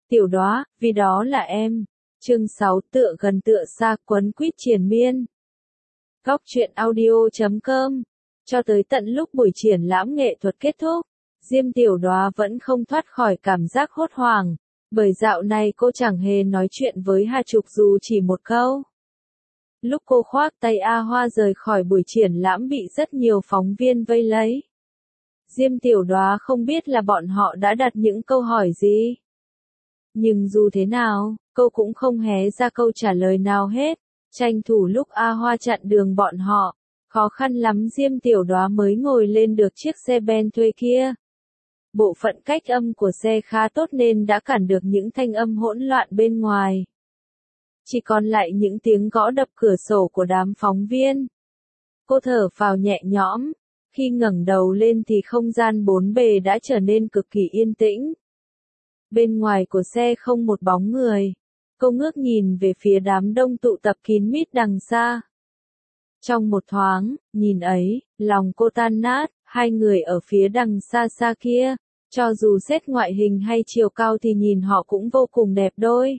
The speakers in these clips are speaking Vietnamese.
Tiểu Đóa, vì đó là em. Chương 6 tựa gần tựa xa quấn quýt triền miên. Góc truyện audio.com. Cho tới tận lúc buổi triển lãm nghệ thuật kết thúc, Diêm Tiểu Đóa vẫn không thoát khỏi cảm giác hốt hoảng, bởi dạo này cô chẳng hề nói chuyện với Hà Trục dù chỉ một câu. Lúc cô khoác tay A Hoa rời khỏi buổi triển lãm bị rất nhiều phóng viên vây lấy. Diêm Tiểu Đóa không biết là bọn họ đã đặt những câu hỏi gì. Nhưng dù thế nào, cô cũng không hé ra câu trả lời nào hết, tranh thủ lúc A Hoa chặn đường bọn họ, khó khăn lắm Diêm Tiểu Đóa mới ngồi lên được chiếc xe ben thuê kia. Bộ phận cách âm của xe khá tốt nên đã cản được những thanh âm hỗn loạn bên ngoài. Chỉ còn lại những tiếng gõ đập cửa sổ của đám phóng viên. Cô thở phào nhẹ nhõm, khi ngẩng đầu lên thì không gian bốn bề đã trở nên cực kỳ yên tĩnh. Bên ngoài của xe không một bóng người. Cô ngước nhìn về phía đám đông tụ tập kín mít đằng xa. Trong một thoáng, nhìn ấy, lòng cô tan nát, hai người ở phía đằng xa xa kia, cho dù xét ngoại hình hay chiều cao thì nhìn họ cũng vô cùng đẹp đôi.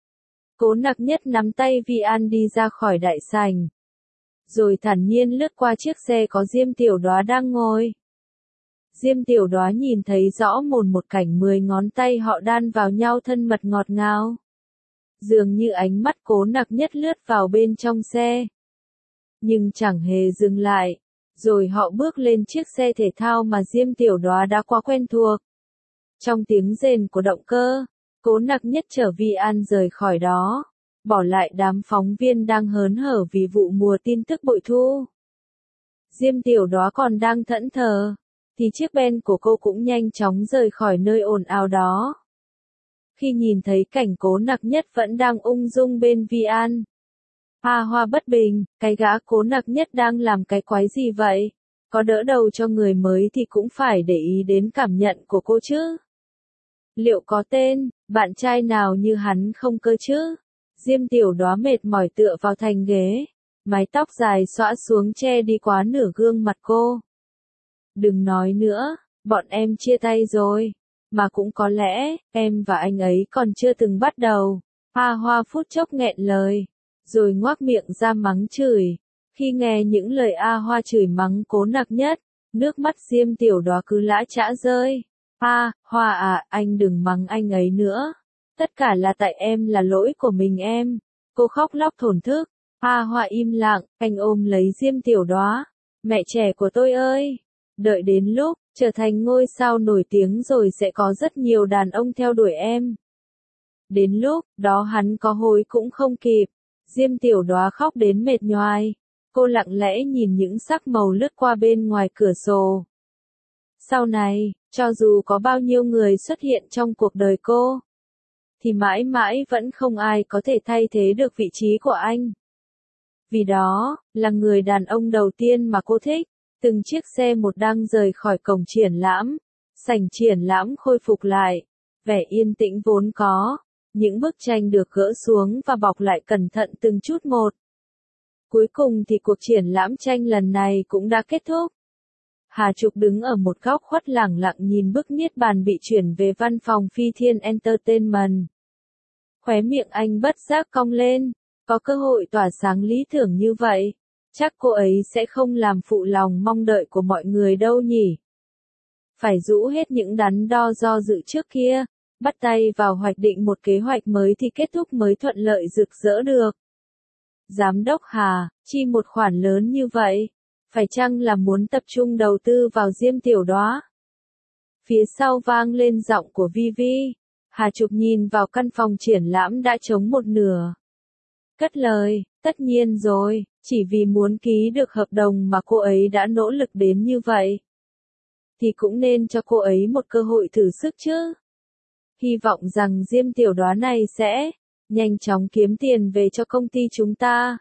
Cố Nặc Nhất nắm tay Vi An đi ra khỏi đại sảnh. Rồi thản nhiên lướt qua chiếc xe có Diêm Tiểu Đóa đang ngồi. Diêm Tiểu Đóa nhìn thấy rõ một cảnh 10 ngón tay họ đan vào nhau thân mật ngọt ngào. Dường như ánh mắt Cố Nặc Nhất lướt vào bên trong xe. Nhưng chẳng hề dừng lại. Rồi họ bước lên chiếc xe thể thao mà Diêm Tiểu Đóa đã quá quen thuộc. Trong tiếng rền của động cơ, Cố Nặc Nhất chở Vi An rời khỏi đó, bỏ lại đám phóng viên đang hớn hở vì vụ mùa tin tức bội thu. Diêm Tiểu Đóa còn đang thẫn thờ, thì chiếc ben của cô cũng nhanh chóng rời khỏi nơi ồn ào đó. Khi nhìn thấy cảnh Cố Nặc Nhất vẫn đang ung dung bên Vi An, A Hoa bất bình, cái gã Cố Nặc Nhất đang làm cái quái gì vậy? Có đỡ đầu cho người mới thì cũng phải để ý đến cảm nhận của cô chứ. Liệu có tên, bạn trai nào như hắn không cơ chứ? Diêm Tiểu Đóa mệt mỏi tựa vào thành ghế, mái tóc dài xõa xuống che đi quá nửa gương mặt cô. Đừng nói nữa, bọn em chia tay rồi. Mà cũng có lẽ, em và anh ấy còn chưa từng bắt đầu. A Hoa phút chốc nghẹn lời, rồi ngoác miệng ra mắng chửi. Khi nghe những lời A Hoa chửi mắng Cố Nặc Nhất, nước mắt Diêm Tiểu Đóa cứ lã chã rơi. A Hoa à, anh đừng mắng anh ấy nữa. Tất cả là tại em, là lỗi của mình em. Cô khóc lóc thổn thức. A Hoa im lặng, anh ôm lấy Diêm Tiểu Đóa. Mẹ trẻ của tôi ơi! Đợi đến lúc trở thành ngôi sao nổi tiếng rồi sẽ có rất nhiều đàn ông theo đuổi em. Đến lúc đó hắn có hối cũng không kịp. Diêm Tiểu Đóa khóc đến mệt nhoài. Cô lặng lẽ nhìn những sắc màu lướt qua bên ngoài cửa sổ. Sau này, cho dù có bao nhiêu người xuất hiện trong cuộc đời cô, thì mãi mãi vẫn không ai có thể thay thế được vị trí của anh. Vì đó, là người đàn ông đầu tiên mà cô thích. Từng chiếc xe một đang rời khỏi cổng triển lãm. Sảnh triển lãm khôi phục lại. Vẻ yên tĩnh vốn có. Những bức tranh được gỡ xuống và bọc lại cẩn thận từng chút một. Cuối cùng thì cuộc triển lãm tranh lần này cũng đã kết thúc. Hà Trục đứng ở một góc khuất lẳng lặng nhìn bức niết bàn bị chuyển về văn phòng Phi Thiên Entertainment. Khóe miệng anh bất giác cong lên. Có cơ hội tỏa sáng lý tưởng như vậy, chắc cô ấy sẽ không làm phụ lòng mong đợi của mọi người đâu nhỉ. Phải rũ hết những đắn đo do dự trước kia, bắt tay vào hoạch định một kế hoạch mới thì kết thúc mới thuận lợi rực rỡ được. Giám đốc Hà, chi một khoản lớn như vậy, phải chăng là muốn tập trung đầu tư vào Diêm Tiểu Đóa? Phía sau vang lên giọng của Vi. Hà Trục nhìn vào căn phòng triển lãm đã trống một nửa. Cất lời, tất nhiên rồi, chỉ vì muốn ký được hợp đồng mà cô ấy đã nỗ lực đến như vậy. Thì cũng nên cho cô ấy một cơ hội thử sức chứ. Hy vọng rằng Diêm Tiểu Đóa này sẽ nhanh chóng kiếm tiền về cho công ty chúng ta.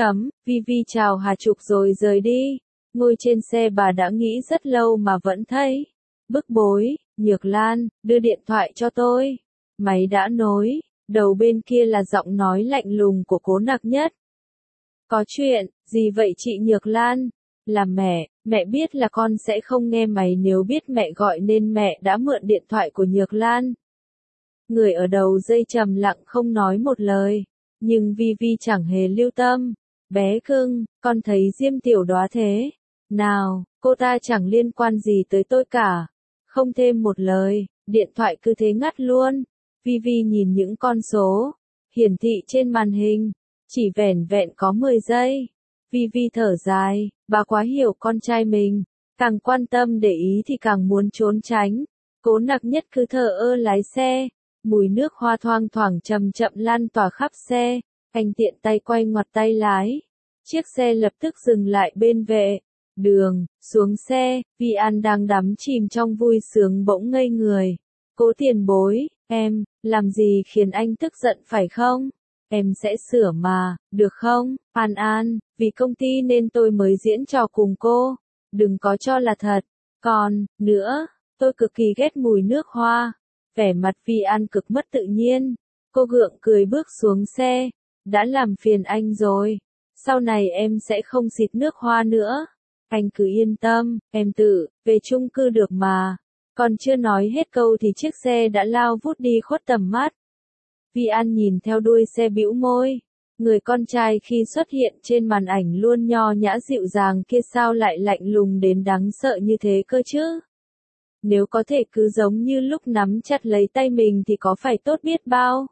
Vi chào Hà Trục rồi rời đi. Ngồi trên xe bà đã nghĩ rất lâu mà vẫn thấy bức bối. Nhược Lan, đưa điện thoại cho tôi. Máy đã nối. Đầu bên kia là giọng nói lạnh lùng của Cố Nặc Nhất. Có chuyện, gì vậy chị Nhược Lan? Là mẹ biết là con sẽ không nghe máy nếu biết mẹ gọi nên mẹ đã mượn điện thoại của Nhược Lan. Người ở đầu dây trầm lặng không nói một lời, nhưng Vi Vi chẳng hề lưu tâm. Bé cưng, con thấy Diêm Tiểu Đóa thế nào, cô ta chẳng liên quan gì tới tôi cả. Không thêm một lời, điện thoại cứ thế ngắt luôn. Vi Vi nhìn những con số hiển thị trên màn hình, chỉ vẻn vẹn có 10 giây. Vi Vi thở dài, bà quá hiểu con trai mình, càng quan tâm để ý thì càng muốn trốn tránh. Cố Nặc Nhất cứ thờ ơ lái xe, mùi nước hoa thoang thoảng chậm chậm lan tỏa khắp xe. Anh tiện tay quay ngoặt tay lái, chiếc xe lập tức dừng lại bên vệ đường. Xuống xe, Vi An đang đắm chìm trong vui sướng bỗng ngây người. Cố tiền bối, em làm gì khiến anh tức giận phải không? Em sẽ sửa mà, được không? An An, vì công ty nên tôi mới diễn trò cùng cô. Đừng có cho là thật. Còn, nữa, tôi cực kỳ ghét mùi nước hoa. Vẻ mặt Vi An cực mất tự nhiên. Cô gượng cười bước xuống xe. Đã làm phiền anh rồi. Sau này em sẽ không xịt nước hoa nữa. Anh cứ yên tâm, em tự về chung cư được mà. Còn chưa nói hết câu thì chiếc xe đã lao vút đi khuất tầm mắt. Vi An nhìn theo đuôi xe bĩu môi. Người con trai khi xuất hiện trên màn ảnh luôn nho nhã dịu dàng kia sao lại lạnh lùng đến đáng sợ như thế cơ chứ? Nếu có thể cứ giống như lúc nắm chặt lấy tay mình thì có phải tốt biết bao?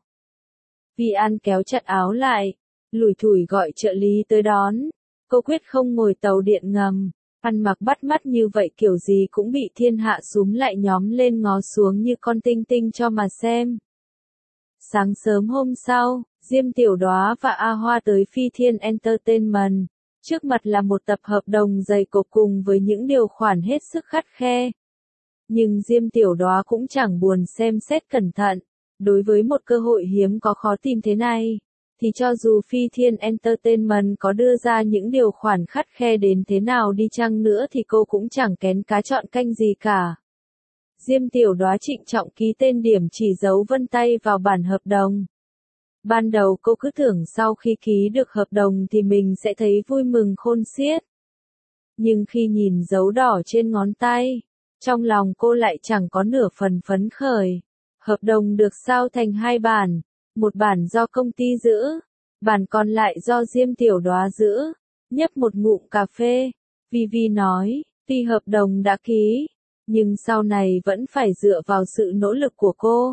Vi An kéo chặt áo lại, lủi thủi gọi trợ lý tới đón. Cô quyết không ngồi tàu điện ngầm. Ăn mặc bắt mắt như vậy kiểu gì cũng bị thiên hạ súm lại nhóm lên ngó xuống như con tinh tinh cho mà xem. Sáng sớm hôm sau, Diêm Tiểu Đóa và A Hoa tới Phi Thiên Entertainment. Trước mặt là một tập hợp đồng dày cộp cùng với những điều khoản hết sức khắt khe. Nhưng Diêm Tiểu Đóa cũng chẳng buồn xem xét cẩn thận. Đối với một cơ hội hiếm có khó tìm thế này, thì cho dù Phi Thiên Entertainment có đưa ra những điều khoản khắt khe đến thế nào đi chăng nữa thì cô cũng chẳng kén cá chọn canh gì cả. Diêm Tiểu Đóa trịnh trọng ký tên điểm chỉ dấu vân tay vào bản hợp đồng. Ban đầu cô cứ tưởng sau khi ký được hợp đồng thì mình sẽ thấy vui mừng khôn xiết. Nhưng khi nhìn dấu đỏ trên ngón tay, trong lòng cô lại chẳng có nửa phần phấn khởi. Hợp đồng được sao thành 2 bản, một bản do công ty giữ, bản còn lại do Diêm Tiểu Đóa giữ. Nhấp một ngụm cà phê, Vi Vi nói, tuy hợp đồng đã ký, nhưng sau này vẫn phải dựa vào sự nỗ lực của cô.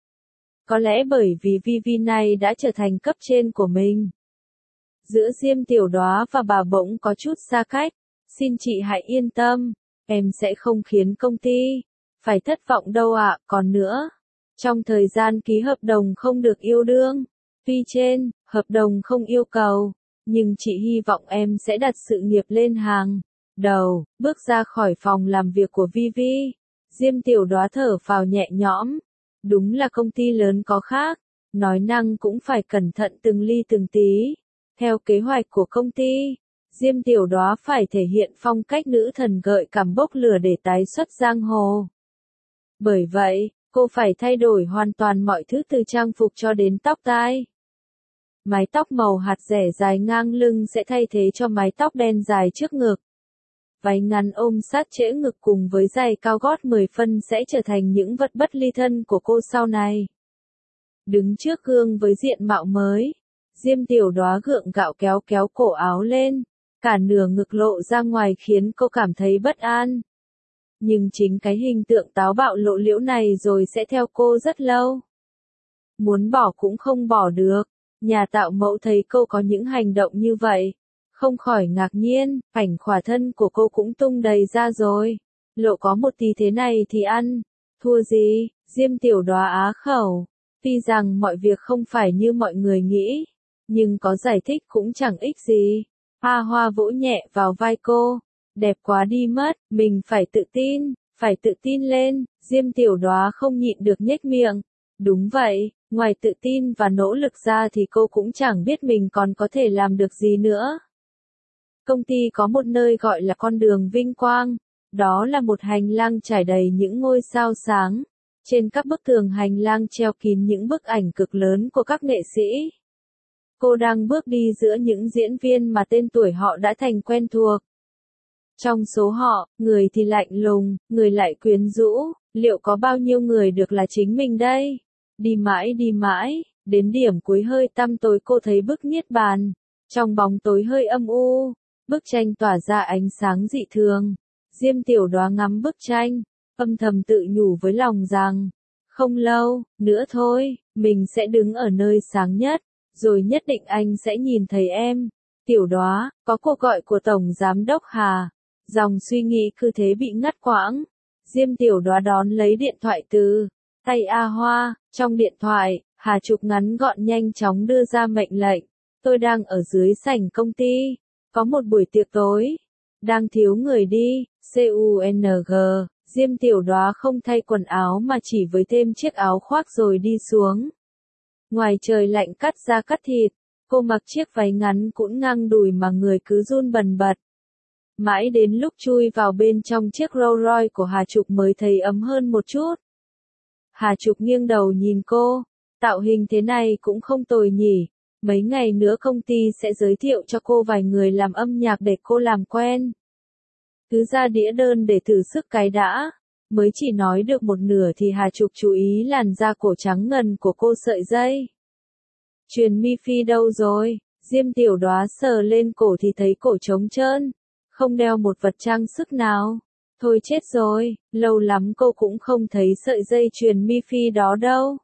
Có lẽ bởi vì Vi Vi này đã trở thành cấp trên của mình. Giữa Diêm Tiểu Đóa và bà bỗng có chút xa cách. Xin chị hãy yên tâm, em sẽ không khiến công ty phải thất vọng đâu ạ. Còn nữa, trong thời gian ký hợp đồng không được yêu đương. Tuy trên hợp đồng không yêu cầu, nhưng chị hy vọng em sẽ đặt sự nghiệp lên hàng đầu. Bước ra khỏi phòng làm việc của Vi Vi, Diêm Tiểu Đóa thở phào nhẹ nhõm. Đúng là công ty lớn có khác, nói năng cũng phải cẩn thận từng ly từng tí. Theo kế hoạch của công ty, Diêm Tiểu Đóa phải thể hiện phong cách nữ thần gợi cảm bốc lửa để tái xuất giang hồ. Bởi vậy, cô phải thay đổi hoàn toàn mọi thứ từ trang phục cho đến tóc tai. Mái tóc màu hạt rẻ dài ngang lưng sẽ thay thế cho mái tóc đen dài trước ngực. Váy ngắn ôm sát trễ ngực cùng với giày cao gót 10 phân sẽ trở thành những vật bất ly thân của cô sau này. Đứng trước gương với diện mạo mới, Diêm Tiểu Đóa gượng gạo kéo kéo cổ áo lên, cả nửa ngực lộ ra ngoài khiến cô cảm thấy bất an. Nhưng chính cái hình tượng táo bạo lộ liễu này rồi sẽ theo cô rất lâu. Muốn bỏ cũng không bỏ được. Nhà tạo mẫu thấy cô có những hành động như vậy, không khỏi ngạc nhiên. Ảnh khỏa thân của cô cũng tung đầy ra rồi. Lộ có một tí thế này thì ăn thua gì? Diêm Tiểu Đóa á khẩu. Tuy rằng mọi việc không phải như mọi người nghĩ, nhưng có giải thích cũng chẳng ích gì. A Hoa vỗ nhẹ vào vai cô. Đẹp quá đi mất, mình phải tự tin lên. Diêm Tiểu Đóa không nhịn được nhếch miệng. Đúng vậy, ngoài tự tin và nỗ lực ra thì cô cũng chẳng biết mình còn có thể làm được gì nữa. Công ty có một nơi gọi là con đường vinh quang. Đó là một hành lang trải đầy những ngôi sao sáng. Trên các bức tường hành lang treo kín những bức ảnh cực lớn của các nghệ sĩ. Cô đang bước đi giữa những diễn viên mà tên tuổi họ đã thành quen thuộc. Trong số họ, người thì lạnh lùng, người lại quyến rũ, liệu có bao nhiêu người được là chính mình đây? đi mãi, đến điểm cuối hơi tăm tối cô thấy bức niết bàn. Trong bóng tối hơi âm u, bức tranh tỏa ra ánh sáng dị thường. Diêm Tiểu Đoá ngắm bức tranh, âm thầm tự nhủ với lòng rằng, không lâu nữa thôi, mình sẽ đứng ở nơi sáng nhất, rồi nhất định anh sẽ nhìn thấy em. Tiểu Đoá, có cuộc gọi của Tổng Giám đốc Hà. Dòng suy nghĩ cứ thế bị ngắt quãng. Diêm Tiểu Đoá đón lấy điện thoại từ tay A Hoa. Trong điện thoại, Hà Trục ngắn gọn nhanh chóng đưa ra mệnh lệnh. Tôi đang ở dưới sảnh công ty. Có một buổi tiệc tối. Đang thiếu người đi. CUNG. Diêm Tiểu Đoá không thay quần áo mà chỉ với thêm chiếc áo khoác rồi đi xuống. Ngoài trời lạnh cắt da cắt thịt. Cô mặc chiếc váy ngắn cũng ngang đùi mà người cứ run bần bật. Mãi đến lúc chui vào bên trong chiếc Rolls Royce của Hà Trục mới thấy ấm hơn một chút. Hà Trục nghiêng đầu nhìn cô, tạo hình thế này cũng không tồi nhỉ, mấy ngày nữa công ty sẽ giới thiệu cho cô vài người làm âm nhạc để cô làm quen. Cứ ra đĩa đơn để thử sức cái đã, mới chỉ nói được một nửa thì Hà Trục chú ý làn da cổ trắng ngần của cô sợi dây. Chuyền mi phi đâu rồi? Diêm Tiểu Đoá sờ lên cổ thì thấy cổ trống trơn, không đeo một vật trang sức nào. Thôi chết rồi, lâu lắm cô cũng không thấy sợi dây chuyền mi phi đó đâu.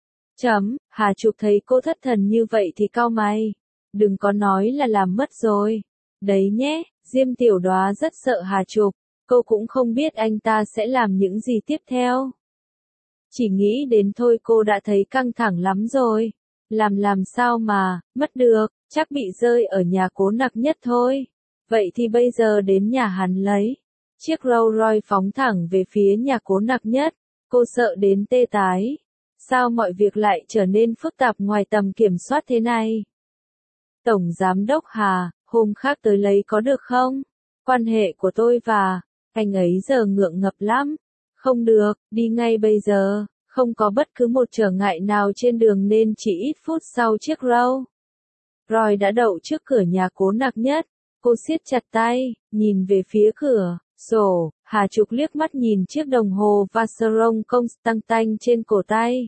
Hà Trục thấy cô thất thần như vậy thì cau mày. Đừng có nói là làm mất rồi. Đấy nhé, Diêm Tiểu Đoá rất sợ Hà Trục, cô cũng không biết anh ta sẽ làm những gì tiếp theo. Chỉ nghĩ đến thôi cô đã thấy căng thẳng lắm rồi. Làm sao mà, mất được, chắc bị rơi ở nhà Cố Nặc Nhất thôi. Vậy thì bây giờ đến nhà hắn lấy. Chiếc Rolls Royce phóng thẳng về phía nhà Cố Nặc Nhất, cô sợ đến tê tái. Sao mọi việc lại trở nên phức tạp ngoài tầm kiểm soát thế này? Tổng Giám đốc Hà, hôm khác tới lấy có được không? Quan hệ của tôi và anh ấy giờ ngượng ngập lắm. Không được, đi ngay bây giờ, không có bất cứ một trở ngại nào trên đường nên chỉ ít phút sau chiếc Rolls Royce đã đậu trước cửa nhà Cố Nặc Nhất. Cô siết chặt tay, nhìn về phía cửa sổ. Hà Trục liếc mắt nhìn chiếc đồng hồ Vacheron Constantin trên cổ tay.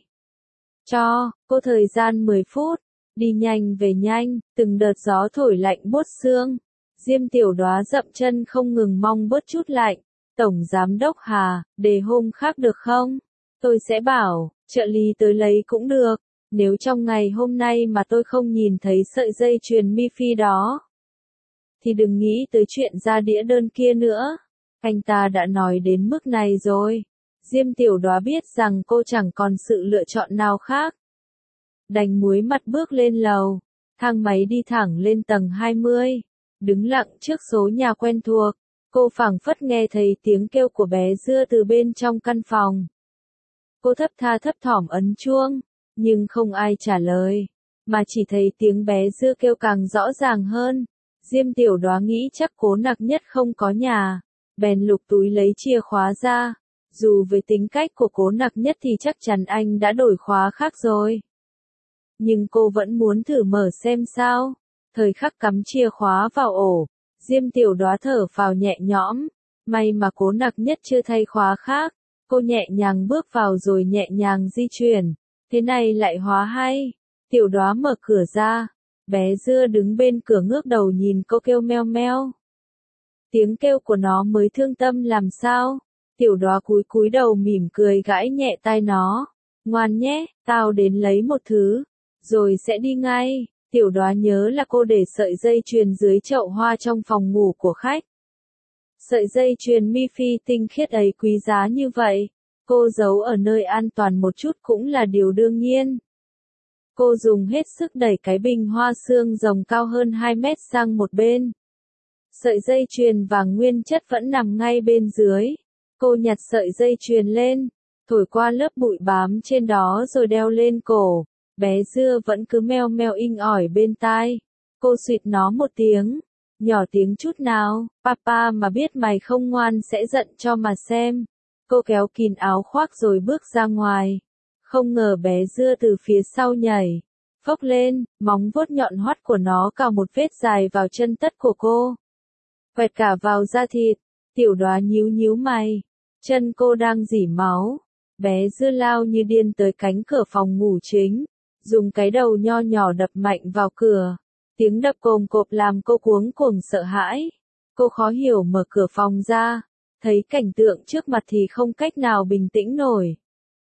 Cho cô thời gian 10 phút, đi nhanh về nhanh, từng đợt gió thổi lạnh buốt xương. Diêm Tiểu Đoá dậm chân không ngừng mong bớt chút lạnh. Tổng Giám đốc Hà, để hôm khác được không? Tôi sẽ bảo, trợ lý tới lấy cũng được. Nếu trong ngày hôm nay mà tôi không nhìn thấy sợi dây chuyền mi phi đó, thì đừng nghĩ tới chuyện ra đĩa đơn kia nữa. Anh ta đã nói đến mức này rồi. Diêm Tiểu Đoá biết rằng cô chẳng còn sự lựa chọn nào khác. Đành muối mặt bước lên lầu. Thang máy đi thẳng lên tầng 20. Đứng lặng trước số nhà quen thuộc. Cô phảng phất nghe thấy tiếng kêu của bé Dưa từ bên trong căn phòng. Cô thấp tha thấp thỏm ấn chuông, nhưng không ai trả lời, mà chỉ thấy tiếng bé Dưa kêu càng rõ ràng hơn. Diêm Tiểu Đoá nghĩ chắc Cố Nặc Nhất không có nhà, bèn lục túi lấy chìa khóa ra. Dù với tính cách của Cố Nặc Nhất thì chắc chắn anh đã đổi khóa khác rồi. Nhưng cô vẫn muốn thử mở xem sao. Thời khắc cắm chìa khóa vào ổ, Diêm Tiểu Đoá thở phào nhẹ nhõm. May mà Cố Nặc Nhất chưa thay khóa khác. Cô nhẹ nhàng bước vào rồi nhẹ nhàng di chuyển. Thế này lại hóa hay. Tiểu Đoá mở cửa ra. Bé Dưa đứng bên cửa ngước đầu nhìn cô kêu meo meo. Tiếng kêu của nó mới thương tâm làm sao. Tiểu Đoá cúi đầu mỉm cười gãi nhẹ tai nó. Ngoan nhé, tao đến lấy một thứ, rồi sẽ đi ngay. Tiểu Đoá nhớ là cô để sợi dây chuyền dưới chậu hoa trong phòng ngủ của khách. Sợi dây chuyền mi phi tinh khiết ấy quý giá như vậy, cô giấu ở nơi an toàn một chút cũng là điều đương nhiên. Cô dùng hết sức đẩy cái bình hoa xương rồng cao hơn 2 mét sang một bên. Sợi dây chuyền vàng nguyên chất vẫn nằm ngay bên dưới. Cô nhặt sợi dây chuyền lên, thổi qua lớp bụi bám trên đó rồi đeo lên cổ. Bé Dưa vẫn cứ meo meo inh ỏi bên tai. Cô suýt nó một tiếng, nhỏ tiếng chút nào, papa mà biết mày không ngoan sẽ giận cho mà xem. Cô kéo kín áo khoác rồi bước ra ngoài. Không ngờ bé Dưa từ phía sau nhảy, phốc lên, móng vuốt nhọn hoắt của nó cào một vết dài vào chân tất của cô. Quẹt cả vào da thịt. Tiểu Đoá nhíu nhíu mày. Chân cô đang rỉ máu. Bé Dưa lao như điên tới cánh cửa phòng ngủ chính, dùng cái đầu nho nhỏ đập mạnh vào cửa. Tiếng đập cồm cộp làm cô cuống cuồng sợ hãi. Cô khó hiểu mở cửa phòng ra, thấy cảnh tượng trước mặt thì không cách nào bình tĩnh nổi.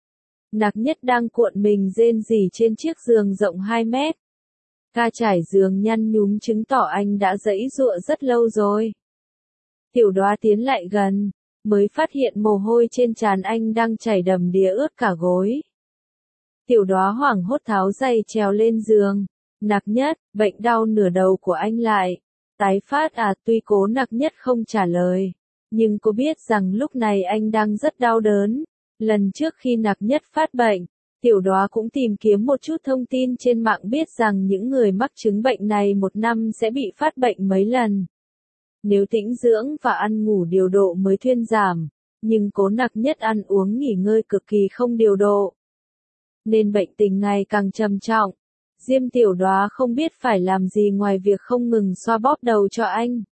Nặc Nhất đang cuộn mình rên rỉ trên chiếc giường rộng 2 mét. Ga trải giường nhăn nhúm chứng tỏ anh đã giãy giụa rất lâu rồi. Tiểu Đoá tiến lại gần, mới phát hiện mồ hôi trên trán anh đang chảy đầm đìa ướt cả gối. Tiểu Đoá hoảng hốt tháo giày trèo lên giường. Nặc Nhất, bệnh đau nửa đầu của anh lại tái phát à? Tuy cố Nặc Nhất không trả lời, nhưng cô biết rằng lúc này anh đang rất đau đớn. Lần trước khi Nặc Nhất phát bệnh, Tiểu Đoá cũng tìm kiếm một chút thông tin trên mạng biết rằng những người mắc chứng bệnh này một năm sẽ bị phát bệnh mấy lần. Nếu tĩnh dưỡng và ăn ngủ điều độ mới thuyên giảm, nhưng cố Nặc Nhất ăn uống nghỉ ngơi cực kỳ không điều độ, nên bệnh tình ngày càng trầm trọng. Diêm Tiểu Đoá không biết phải làm gì ngoài việc không ngừng xoa bóp đầu cho anh.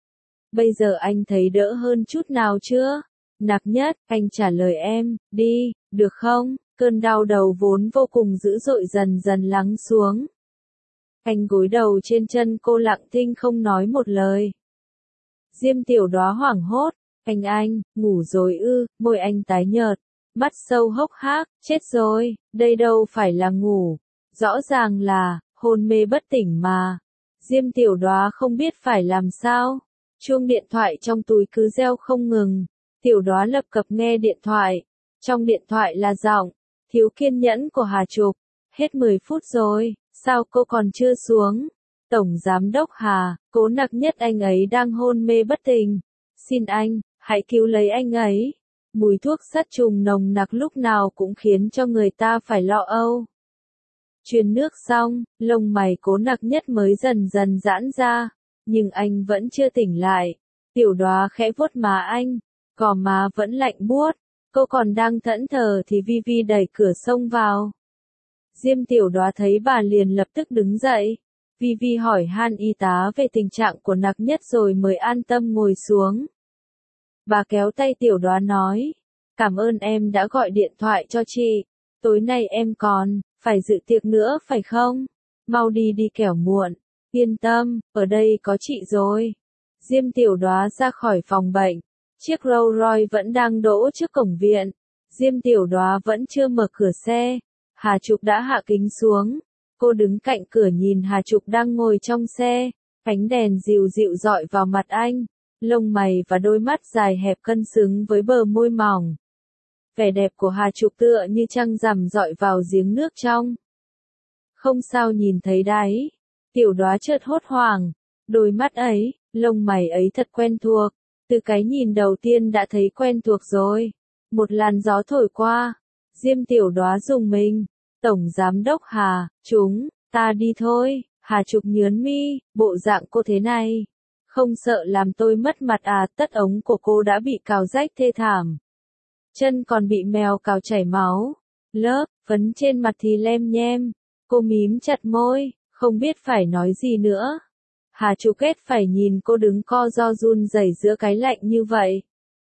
Bây giờ anh thấy đỡ hơn chút nào chưa? Nặc Nhất, anh trả lời em, đi, được không? Cơn đau đầu vốn vô cùng dữ dội dần dần lắng xuống. Anh gối đầu trên chân cô lặng thinh không nói một lời. Diêm Tiểu Đoá hoảng hốt, anh, ngủ rồi ư? Môi anh tái nhợt, mắt sâu hốc hác, chết rồi, đây đâu phải là ngủ, rõ ràng là hôn mê bất tỉnh mà. Diêm Tiểu Đoá không biết phải làm sao. Chuông điện thoại trong túi cứ reo không ngừng. Tiểu Đoá lập cập nghe điện thoại. Trong điện thoại là giọng thiếu kiên nhẫn của Hà Trục. Hết 10 phút rồi, sao cô còn chưa xuống? Tổng Giám đốc Hà, cố Nặc Nhất anh ấy đang hôn mê bất tỉnh. Xin anh, hãy cứu lấy anh ấy. Mùi thuốc sát trùng nồng nặc lúc nào cũng khiến cho người ta phải lo âu. Truyền nước xong, lông mày cố Nặc Nhất mới dần dần giãn ra, nhưng anh vẫn chưa tỉnh lại. Tiểu Đoá khẽ vuốt má anh, gò má vẫn lạnh buốt. Cô còn đang thẫn thờ thì Vi Vi đẩy cửa xông vào. Diêm Tiểu Đoá thấy bà liền lập tức đứng dậy. Vi Vi hỏi han y tá về tình trạng của Nặc Nhất rồi mới an tâm ngồi xuống. Bà kéo tay Tiểu Đoá nói, cảm ơn em đã gọi điện thoại cho chị. Tối nay em còn phải dự tiệc nữa phải không? Mau đi đi kẻo muộn. Yên tâm, ở đây có chị rồi. Diêm Tiểu Đoá ra khỏi phòng bệnh. Chiếc Rolls Royce vẫn đang đỗ trước cổng viện. Diêm Tiểu Đoá vẫn chưa mở cửa xe. Hà Trục đã hạ kính xuống. Cô đứng cạnh cửa nhìn Hà Trục đang ngồi trong xe. Ánh đèn dịu dịu dọi vào mặt anh. Lông mày và đôi mắt dài hẹp cân xứng với bờ môi mỏng. Vẻ đẹp của Hà Trục tựa như trăng rằm dọi vào giếng nước trong. Không sao nhìn thấy đáy. Tiểu Đoá chợt hốt hoảng. Đôi mắt ấy, lông mày ấy thật quen thuộc. Từ cái nhìn đầu tiên đã thấy quen thuộc rồi. Một làn gió thổi qua. Diêm Tiểu Đoá rùng mình. Tổng Giám đốc Hà, ta đi thôi. Hà Trục nhớn mi, bộ dạng cô thế này. Không sợ làm tôi mất mặt à? Tất ống của cô đã bị cào rách thê thảm. Chân còn bị mèo cào chảy máu. Lớp phấn trên mặt thì lem nhem. Cô mím chặt môi, không biết phải nói gì nữa. Hà Trục ghét phải nhìn cô đứng co ro run rẩy giữa cái lạnh như vậy.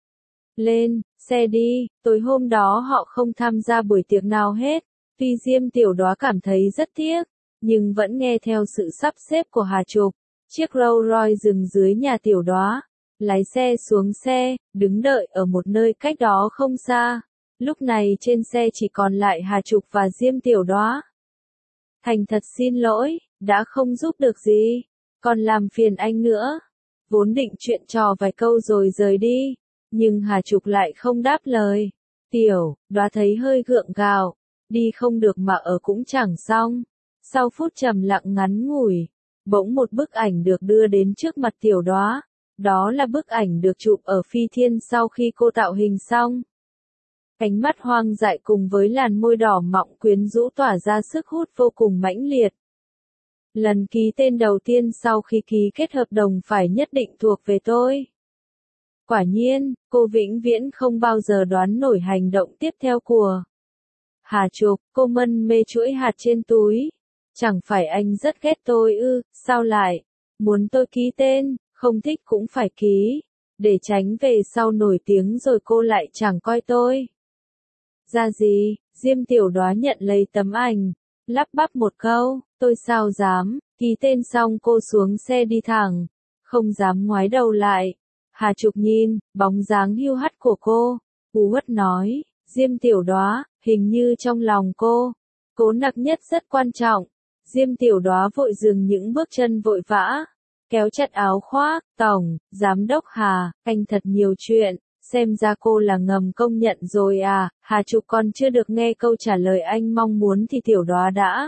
Lên xe đi, tối hôm đó họ không tham gia buổi tiệc nào hết. Tuy Diêm Tiểu Đoá cảm thấy rất tiếc, nhưng vẫn nghe theo sự sắp xếp của Hà Trục. Chiếc Rolls Royce dừng dưới nhà Tiểu Đoá. Lái xe xuống xe, đứng đợi ở một nơi cách đó không xa. Lúc này trên xe chỉ còn lại Hà Trục và Diêm Tiểu Đoá. Thành thật xin lỗi, đã không giúp được gì. Còn làm phiền anh nữa. Vốn định chuyện trò vài câu rồi rời đi. Nhưng Hà Trục lại không đáp lời. Tiểu Đoá thấy hơi gượng gạo. Đi không được mà ở cũng chẳng xong. Sau phút trầm lặng ngắn ngủi, bỗng một bức ảnh được đưa đến trước mặt Tiểu Đoá. Đó là bức ảnh được chụp ở Phi Thiên sau khi cô tạo hình xong. Ánh mắt hoang dại cùng với làn môi đỏ mọng quyến rũ tỏa ra sức hút vô cùng mãnh liệt. Lần ký tên đầu tiên sau khi ký kết hợp đồng phải nhất định thuộc về tôi. Quả nhiên, cô vĩnh viễn không bao giờ đoán nổi hành động tiếp theo của Hà Trục. Cô mân mê chuỗi hạt trên túi. Chẳng phải anh rất ghét tôi ư? Sao lại muốn tôi ký tên? Không thích cũng phải ký, để tránh về sau nổi tiếng rồi cô lại chẳng coi tôi Ra gì? Diêm Tiểu Đoá nhận lấy tấm ảnh, lắp bắp một câu, tôi sao dám, ký tên xong cô xuống xe đi thẳng, không dám ngoái đầu lại. Hà Trục nhìn, bóng dáng hiu hắt của cô, u uất nói, Diêm Tiểu Đoá, hình như trong lòng cô, Cố Nặc Nhất rất quan trọng. Diêm Tiểu Đoá vội dừng những bước chân vội vã, kéo chặt áo khoác, tổng, giám đốc Hà, anh thật nhiều chuyện, xem ra cô là ngầm công nhận rồi à. Hà Trục còn chưa được nghe câu trả lời anh mong muốn thì Tiểu Đoá đã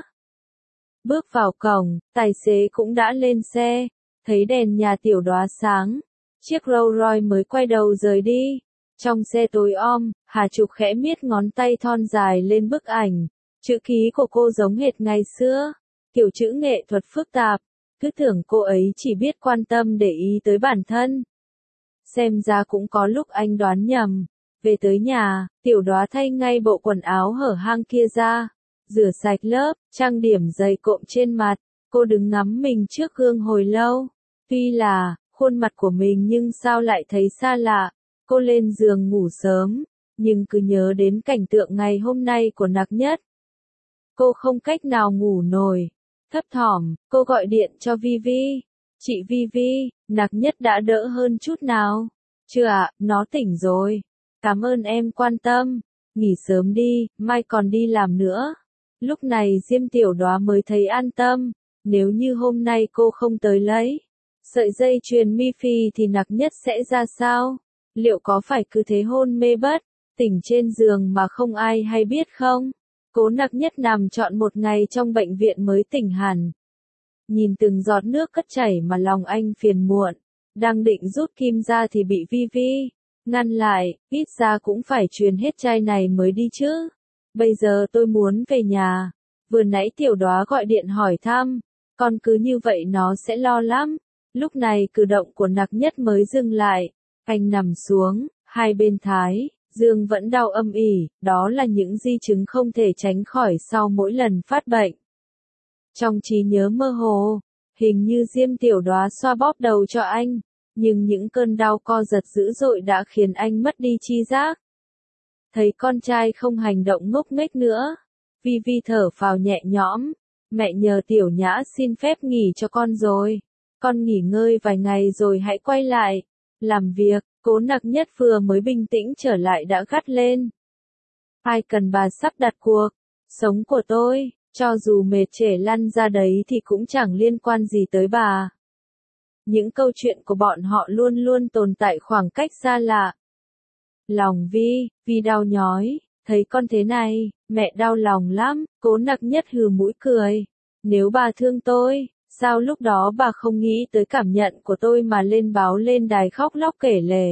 bước vào cổng, tài xế cũng đã lên xe, thấy đèn nhà Tiểu Đoá sáng, chiếc Rolls Royce mới quay đầu rời đi. Trong xe tối om, Hà Trục khẽ miết ngón tay thon dài lên bức ảnh, chữ ký của cô giống hệt ngày xưa, kiểu chữ nghệ thuật phức tạp, cứ tưởng cô ấy chỉ biết quan tâm để ý tới bản thân. Xem ra cũng có lúc anh đoán nhầm. Về tới nhà, Tiểu Đoá thay ngay bộ quần áo hở hang kia ra, rửa sạch lớp, trang điểm dày cộm trên mặt, cô đứng ngắm mình trước gương hồi lâu. Tuy là khuôn mặt của mình nhưng sao lại thấy xa lạ. Cô lên giường ngủ sớm, nhưng cứ nhớ đến cảnh tượng ngày hôm nay của Nặc Nhất. Cô không cách nào ngủ nổi. Thấp thỏm, cô gọi điện cho Vivi. Chị Vivi, Nặc Nhất đã đỡ hơn chút nào? Chưa ạ, nó tỉnh rồi. Cảm ơn em quan tâm. Nghỉ sớm đi, mai còn đi làm nữa. Lúc này Diêm Tiểu Đoá mới thấy an tâm. Nếu như hôm nay cô không tới lấy sợi dây chuyền mi phi thì Nặc Nhất sẽ ra sao? Liệu có phải cứ thế hôn mê bất tỉnh trên giường mà không ai hay biết không? Cố Nặc Nhất nằm trọn một ngày trong bệnh viện mới tỉnh hẳn. Nhìn từng giọt nước cất chảy mà lòng anh phiền muộn. Đang định rút kim ra thì bị Vivi ngăn lại, ít ra cũng phải truyền hết chai này mới đi chứ. Bây giờ tôi muốn về nhà. Vừa nãy Tiểu Đoá gọi điện hỏi thăm, còn cứ như vậy nó sẽ lo lắm. Lúc này cử động của Nặc Nhất mới dừng lại. Anh nằm xuống, hai bên thái dương vẫn đau âm ỉ, đó là những di chứng không thể tránh khỏi sau mỗi lần phát bệnh. Trong trí nhớ mơ hồ, hình như Diêm Tiểu Đoá xoa bóp đầu cho anh, nhưng những cơn đau co giật dữ dội đã khiến anh mất đi tri giác. Thấy con trai không hành động ngốc nghếch nữa, Vivi thở phào nhẹ nhõm, mẹ nhờ Tiểu Nhã xin phép nghỉ cho con rồi, con nghỉ ngơi vài ngày rồi hãy quay lại làm việc. Cố Nặc Nhất vừa mới bình tĩnh trở lại đã gắt lên. Ai cần bà sắp đặt cuộc sống của tôi, cho dù mệt trễ lăn ra đấy thì cũng chẳng liên quan gì tới bà. Những câu chuyện của bọn họ luôn luôn tồn tại khoảng cách xa lạ. Lòng Vi đau nhói, thấy con thế này, mẹ đau lòng lắm. Cố Nặc Nhất hừ mũi cười. Nếu bà thương tôi, sao lúc đó bà không nghĩ tới cảm nhận của tôi mà lên báo lên đài khóc lóc kể lể?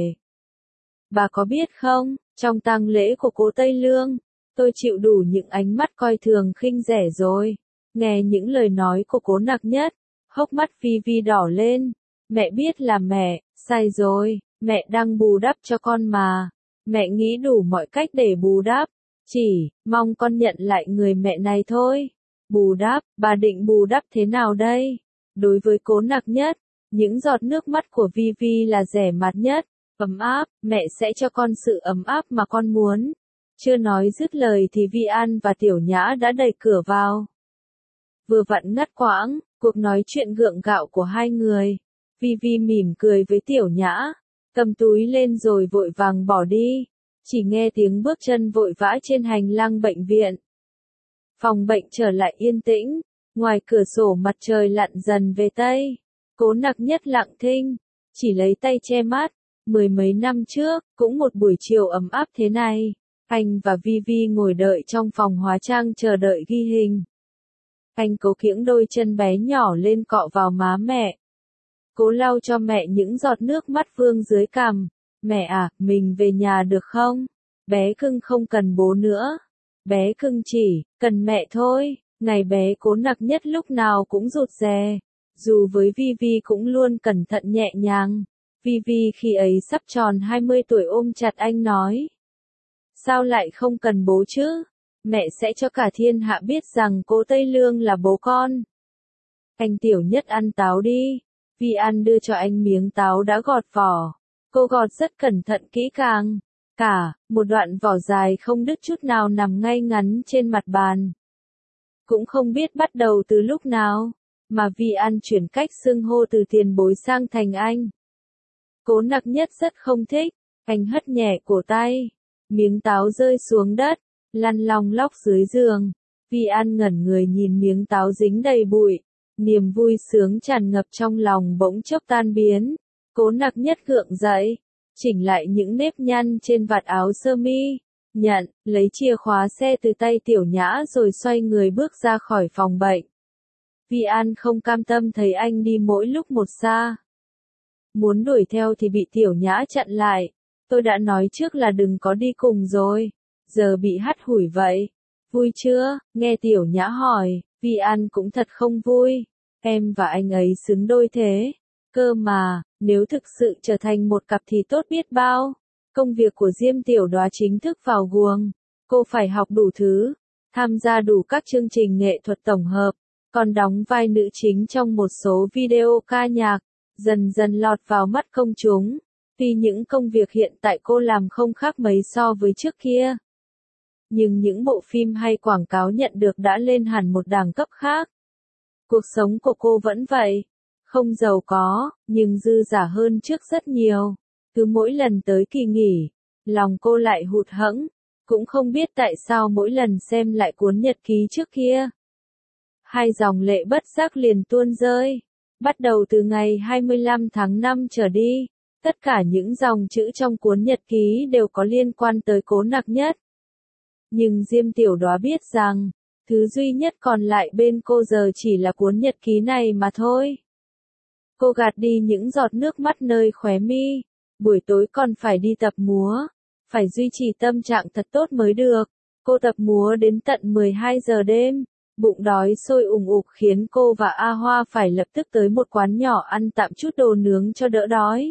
Bà có biết không, trong tang lễ của cô Tây Lương, tôi chịu đủ những ánh mắt coi thường khinh rẻ rồi. Nghe những lời nói của Cố Nặc Nhất, hốc mắt Vi đỏ lên. Mẹ biết là mẹ sai rồi, mẹ đang bù đắp cho con mà. Mẹ nghĩ đủ mọi cách để bù đắp, chỉ mong con nhận lại người mẹ này thôi. Bù đắp, bà định bù đắp thế nào đây? Đối với Cố Nặc Nhất, những giọt nước mắt của Vi là rẻ mạt nhất. Ấm áp, mẹ sẽ cho con sự ấm áp mà con muốn. Chưa nói dứt lời thì Vi An và Tiểu Nhã đã đẩy cửa vào. Vừa vặn ngắt quãng cuộc nói chuyện gượng gạo của hai người. Vi mỉm cười với Tiểu Nhã, cầm túi lên rồi vội vàng bỏ đi. Chỉ nghe tiếng bước chân vội vã trên hành lang bệnh viện. Phòng bệnh trở lại yên tĩnh, ngoài cửa sổ mặt trời lặn dần về tây. Cố Nặc Nhất lặng thinh, chỉ lấy tay che mắt. Mười mấy năm trước, cũng một buổi chiều ấm áp thế này, anh và Vi ngồi đợi trong phòng hóa trang chờ đợi ghi hình. Anh cố kiễng đôi chân bé nhỏ lên cọ vào má mẹ. Cố lau cho mẹ những giọt nước mắt vương dưới cằm. Mẹ à, mình về nhà được không? Bé cưng không cần bố nữa. Bé cưng chỉ cần mẹ thôi. Ngày bé Cố Nặc Nhất lúc nào cũng rụt rè. Dù với Vi cũng luôn cẩn thận nhẹ nhàng. Vi khi ấy sắp tròn 20 tuổi ôm chặt anh nói. Sao lại không cần bố chứ? Mẹ sẽ cho cả thiên hạ biết rằng Cố Tây Lương là bố con. Anh Tiểu Nhất ăn táo đi. Vi An đưa cho anh miếng táo đã gọt vỏ. Cô gọt rất cẩn thận kỹ càng. Cả, một đoạn vỏ dài không đứt chút nào nằm ngay ngắn trên mặt bàn. Cũng không biết bắt đầu từ lúc nào, mà Vi An chuyển cách xưng hô từ tiền bối sang thành anh. Cố Nặc Nhất rất không thích, anh hất nhẹ cổ tay, miếng táo rơi xuống đất, lăn long lóc dưới giường. Vi An ngẩn người nhìn miếng táo dính đầy bụi, niềm vui sướng tràn ngập trong lòng bỗng chốc tan biến. Cố Nặc Nhất gượng dậy, chỉnh lại những nếp nhăn trên vạt áo sơ mi, nhận, lấy chìa khóa xe từ tay Tiểu Nhã rồi xoay người bước ra khỏi phòng bệnh. Vi An không cam tâm thấy anh đi mỗi lúc một xa. Muốn đuổi theo thì bị Tiểu Nhã chặn lại. Tôi đã nói trước là đừng có đi cùng rồi. Giờ bị hắt hủi vậy. Vui chưa? Nghe Tiểu Nhã hỏi, Vi An cũng thật không vui. Em và anh ấy xứng đôi thế. Cơ mà, nếu thực sự trở thành một cặp thì tốt biết bao. Công việc của Diêm Tiểu Đoá chính thức vào guồng. Cô phải học đủ thứ, tham gia đủ các chương trình nghệ thuật tổng hợp, còn đóng vai nữ chính trong một số video ca nhạc, dần dần lọt vào mắt công chúng. Tuy những công việc hiện tại cô làm không khác mấy so với trước kia, nhưng những bộ phim hay quảng cáo nhận được đã lên hẳn một đẳng cấp khác. Cuộc sống của cô vẫn vậy, không giàu có, nhưng dư dả hơn trước rất nhiều. Cứ mỗi lần tới kỳ nghỉ, lòng cô lại hụt hẫng, cũng không biết tại sao mỗi lần xem lại cuốn nhật ký trước kia. Hai dòng lệ bất giác liền tuôn rơi. Bắt đầu từ ngày 25 tháng 5 trở đi, tất cả những dòng chữ trong cuốn nhật ký đều có liên quan tới Cố Nặc Nhất. Nhưng Diêm Tiểu Đoá biết rằng, thứ duy nhất còn lại bên cô giờ chỉ là cuốn nhật ký này mà thôi. Cô gạt đi những giọt nước mắt nơi khóe mi. Buổi tối còn phải đi tập múa, phải duy trì tâm trạng thật tốt mới được. Cô tập múa đến tận 12 giờ đêm, bụng đói sôi ùng ục khiến cô và A Hoa phải lập tức tới một quán nhỏ ăn tạm chút đồ nướng cho đỡ đói.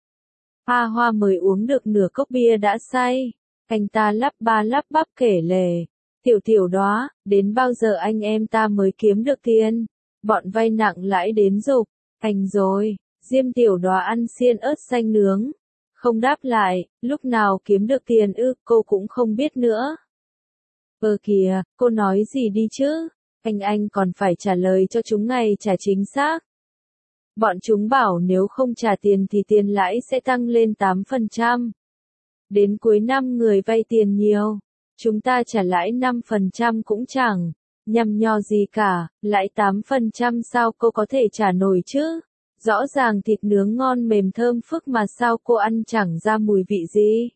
A Hoa mới uống được nửa cốc bia đã say, anh ta lắp ba lắp bắp kể lể, Tiểu Đoá, đến bao giờ anh em ta mới kiếm được tiền, bọn vay nặng lãi đến rục, anh rồi. Diêm Tiểu Đoá ăn xiên ớt xanh nướng, không đáp lại, lúc nào kiếm được tiền cô cũng không biết nữa. Kìa, cô nói gì đi chứ, anh còn phải trả lời cho chúng ngày trả chính xác. Bọn chúng bảo nếu không trả tiền thì tiền lãi sẽ tăng lên 8%. Đến cuối năm người vay tiền nhiều, chúng ta trả lãi 5% cũng chẳng nhằm nho gì cả, lãi 8% sao cô có thể trả nổi chứ? Rõ ràng thịt nướng ngon mềm thơm phức mà sao cô ăn chẳng ra mùi vị gì.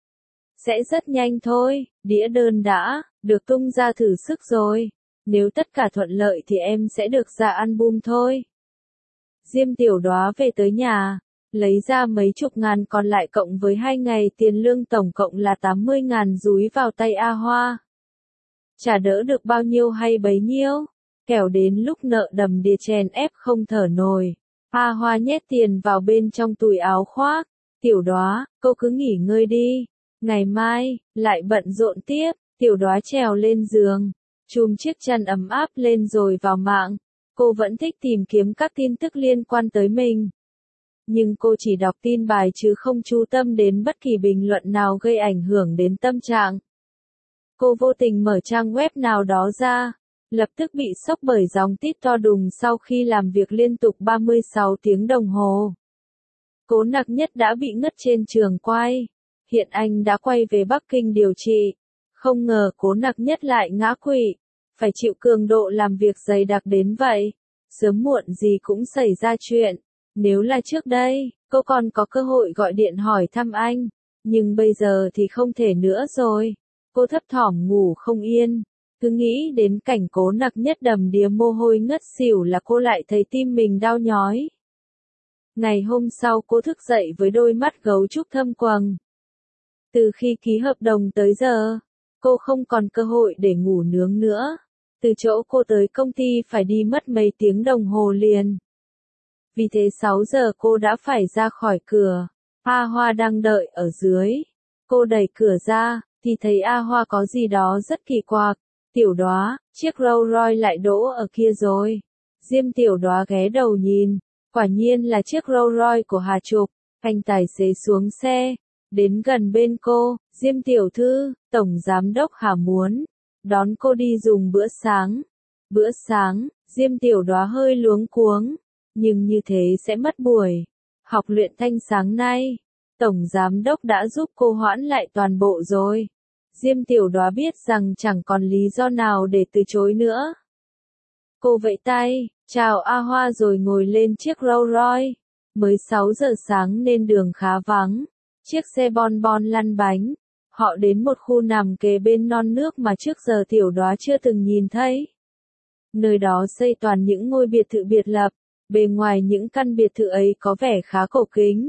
Sẽ rất nhanh thôi, đĩa đơn đã được tung ra thử sức rồi. Nếu tất cả thuận lợi thì em sẽ được ra album thôi. Diêm Tiểu Đoá về tới nhà, lấy ra mấy chục ngàn còn lại cộng với 2 ngày tiền lương tổng cộng là 80.000 dúi vào tay A Hoa. Trả đỡ được bao nhiêu hay bấy nhiêu, kẻo đến lúc nợ đầm đìa chèn ép không thở nổi. A Hoa nhét tiền vào bên trong túi áo khoác. Tiểu Đoá, cô cứ nghỉ ngơi đi. Ngày mai, lại bận rộn tiếp. Tiểu Đoá trèo lên giường, chùm chiếc chăn ấm áp lên rồi vào mạng. Cô vẫn thích tìm kiếm các tin tức liên quan tới mình. Nhưng cô chỉ đọc tin bài chứ không chú tâm đến bất kỳ bình luận nào gây ảnh hưởng đến tâm trạng. Cô vô tình mở trang web nào đó ra, lập tức bị sốc bởi dòng tít to đùng sau khi làm việc liên tục 36 tiếng đồng hồ. Cố Nặc Nhất đã bị ngất trên trường quay. Hiện anh đã quay về Bắc Kinh điều trị. Không ngờ Cố Nặc Nhất lại ngã quỵ, phải chịu cường độ làm việc dày đặc đến vậy. Sớm muộn gì cũng xảy ra chuyện. Nếu là trước đây, cô còn có cơ hội gọi điện hỏi thăm anh. Nhưng bây giờ thì không thể nữa rồi. Cô thấp thỏm ngủ không yên. Cứ nghĩ đến cảnh Cố Nặc Nhất đầm đìa mồ hôi ngất xỉu là cô lại thấy tim mình đau nhói. Ngày hôm sau cô thức dậy với đôi mắt gấu trúc thâm quầng. Từ khi ký hợp đồng tới giờ, cô không còn cơ hội để ngủ nướng nữa. Từ chỗ cô tới công ty phải đi mất mấy tiếng đồng hồ liền. Vì thế 6 giờ cô đã phải ra khỏi cửa. A Hoa đang đợi ở dưới. Cô đẩy cửa ra, thì thấy A Hoa có gì đó rất kỳ quặc. Tiểu Đoá, chiếc Rolls Royce lại đỗ ở kia rồi. Diêm Tiểu Đoá ghé đầu nhìn, quả nhiên là chiếc Rolls Royce của Hà Trục. Anh tài xế xuống xe, Đến gần bên cô, Diêm tiểu thư, tổng giám đốc Hà muốn đón cô đi dùng bữa sáng. Bữa sáng, Diêm tiểu đóa hơi luống cuống, nhưng như thế sẽ mất buổi học luyện thanh sáng nay. Tổng giám đốc đã giúp cô hoãn lại toàn bộ rồi. Diêm tiểu đóa biết rằng chẳng còn lý do nào để từ chối nữa. Cô vẫy tay, chào A Hoa rồi ngồi lên chiếc Rolls Royce. Mới 6 giờ sáng nên đường khá vắng. Chiếc xe bon bon lăn bánh. Họ đến một khu nằm kế bên non nước mà trước giờ tiểu đóa chưa từng nhìn thấy. Nơi đó xây toàn những ngôi biệt thự biệt lập. Bề ngoài những căn biệt thự ấy có vẻ khá cổ kính.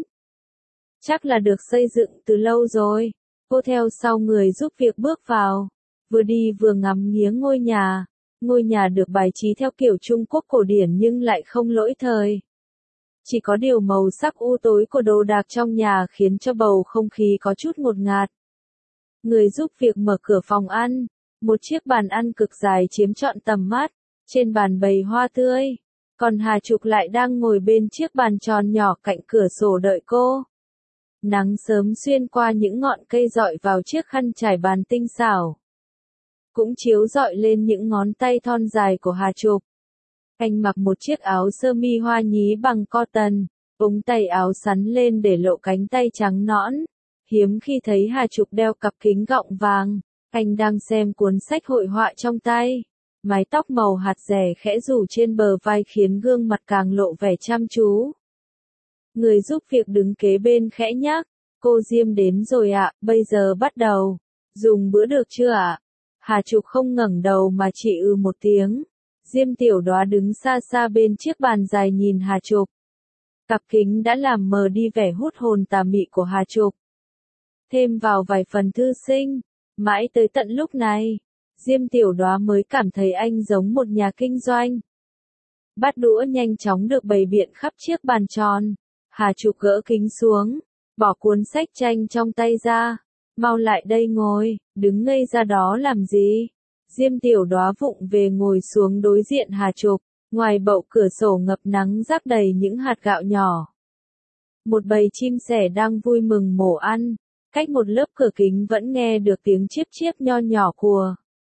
Chắc là được xây dựng từ lâu rồi. Cô theo sau người giúp việc bước vào. Vừa đi vừa ngắm nghía ngôi nhà. Ngôi nhà được bài trí theo kiểu Trung Quốc cổ điển nhưng lại không lỗi thời. Chỉ có điều màu sắc u tối của đồ đạc trong nhà khiến cho bầu không khí có chút ngột ngạt. Người giúp việc mở cửa phòng ăn. Một chiếc bàn ăn cực dài chiếm trọn tầm mắt. Trên bàn bày hoa tươi. Còn Hà Trục lại đang ngồi bên chiếc bàn tròn nhỏ cạnh cửa sổ đợi cô. Nắng sớm xuyên qua những ngọn cây dọi vào chiếc khăn trải bàn tinh xảo. Cũng chiếu rọi lên những ngón tay thon dài của Hà Trục. Anh mặc một chiếc áo sơ mi hoa nhí bằng cotton, ống tay áo sắn lên để lộ cánh tay trắng nõn. Hiếm khi thấy Hà Trục đeo cặp kính gọng vàng, anh đang xem cuốn sách hội họa trong tay. Mái tóc màu hạt rẻ khẽ rủ trên bờ vai khiến gương mặt càng lộ vẻ chăm chú. Người giúp việc đứng kế bên khẽ nhắc, cô Diêm đến rồi ạ, bây giờ bắt đầu. Dùng bữa được chưa ạ? Hà Trục không ngẩng đầu mà chỉ một tiếng. Diêm tiểu đóa đứng xa xa bên chiếc bàn dài nhìn Hà Trục. Cặp kính đã làm mờ đi vẻ hút hồn tà mị của Hà Trục. Thêm vào vài phần thư sinh, mãi tới tận lúc này, Diêm tiểu đóa mới cảm thấy anh giống một nhà kinh doanh. Bát đũa nhanh chóng được bày biện khắp chiếc bàn tròn. Hà Trục gỡ kính xuống, bỏ cuốn sách tranh trong tay ra. Mau lại đây ngồi, đứng ngây ra đó làm gì? Diêm tiểu đóa vụng về ngồi xuống đối diện Hà Trục. Ngoài bậu cửa sổ ngập nắng rác đầy những hạt gạo nhỏ. Một bầy chim sẻ đang vui mừng mổ ăn. Cách một lớp cửa kính vẫn nghe được tiếng chíp chíp nho nhỏ của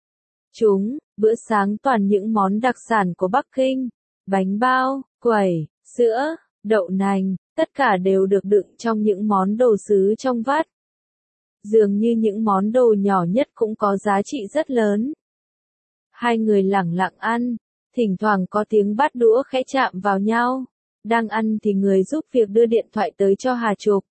chúng. Bữa sáng toàn những món đặc sản của Bắc Kinh. Bánh bao, quẩy, sữa, đậu nành, tất cả đều được đựng trong những món đồ sứ trong vắt. Dường như những món đồ nhỏ nhất cũng có giá trị rất lớn. Hai người lẳng lặng ăn, thỉnh thoảng có tiếng bát đũa khẽ chạm vào nhau. Đang ăn thì người giúp việc đưa điện thoại tới cho Hà Trục.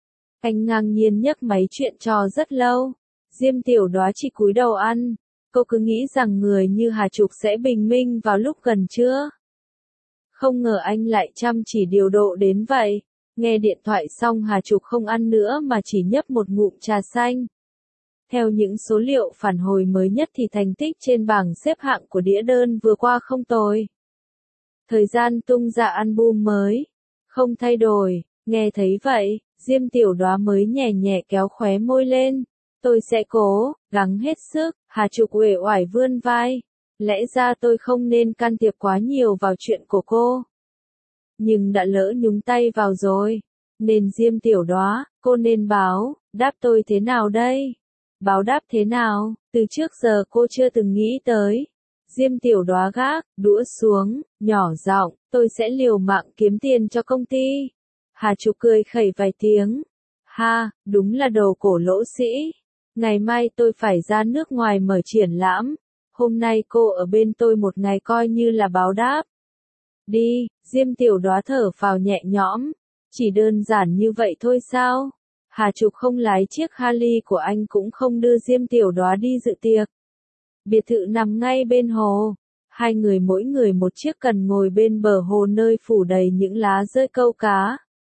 Anh ngang nhiên nhấc máy chuyện trò rất lâu. Diêm tiểu đóa chỉ cúi đầu ăn. Cô cứ nghĩ rằng người như Hà Trục sẽ bình minh vào lúc gần trưa. Không ngờ anh lại chăm chỉ điều độ đến vậy. Nghe điện thoại xong Hà Trục không ăn nữa mà chỉ nhấp một ngụm trà xanh. Theo những số liệu phản hồi mới nhất thì thành tích trên bảng xếp hạng của đĩa đơn vừa qua không tồi. Thời gian tung ra album mới, không thay đổi. Nghe thấy vậy, Diêm tiểu đóa mới nhẹ nhẹ kéo khóe môi lên. Tôi sẽ cố gắng hết sức. Hà Trục uể oải vươn vai. Lẽ ra tôi không nên can thiệp quá nhiều vào chuyện của cô. Nhưng đã lỡ nhúng tay vào rồi. Nên Diêm tiểu đóa, cô nên đáp tôi thế nào đây? Báo đáp thế nào? Từ trước giờ cô chưa từng nghĩ tới. Diêm tiểu đóa gác đũa xuống, nhỏ giọng, tôi sẽ liều mạng kiếm tiền cho công ty. Hà Trục cười khẩy vài tiếng. Ha, đúng là đồ cổ lỗ sĩ. Ngày mai tôi phải ra nước ngoài mở triển lãm. Hôm nay cô ở bên tôi một ngày coi như là báo đáp. Đi, Diêm tiểu đóa thở phào nhẹ nhõm. Chỉ đơn giản như vậy thôi sao? Hà Trục không lái chiếc Harley của anh cũng không đưa Diêm tiểu đóa đi dự tiệc. Biệt thự nằm ngay bên hồ. Hai người mỗi người một chiếc cần ngồi bên bờ hồ nơi phủ đầy những lá rơi câu cá.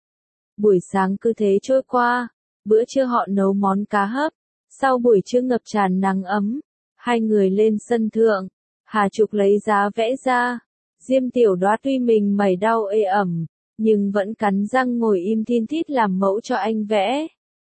Buổi sáng cứ thế trôi qua. Bữa trưa họ nấu món cá hấp. Sau buổi trưa ngập tràn nắng ấm, hai người lên sân thượng. Hà Trục lấy giá vẽ ra. Diêm tiểu đóa tuy mình mày đau ê ẩm, nhưng vẫn cắn răng ngồi im thin thít làm mẫu cho anh vẽ.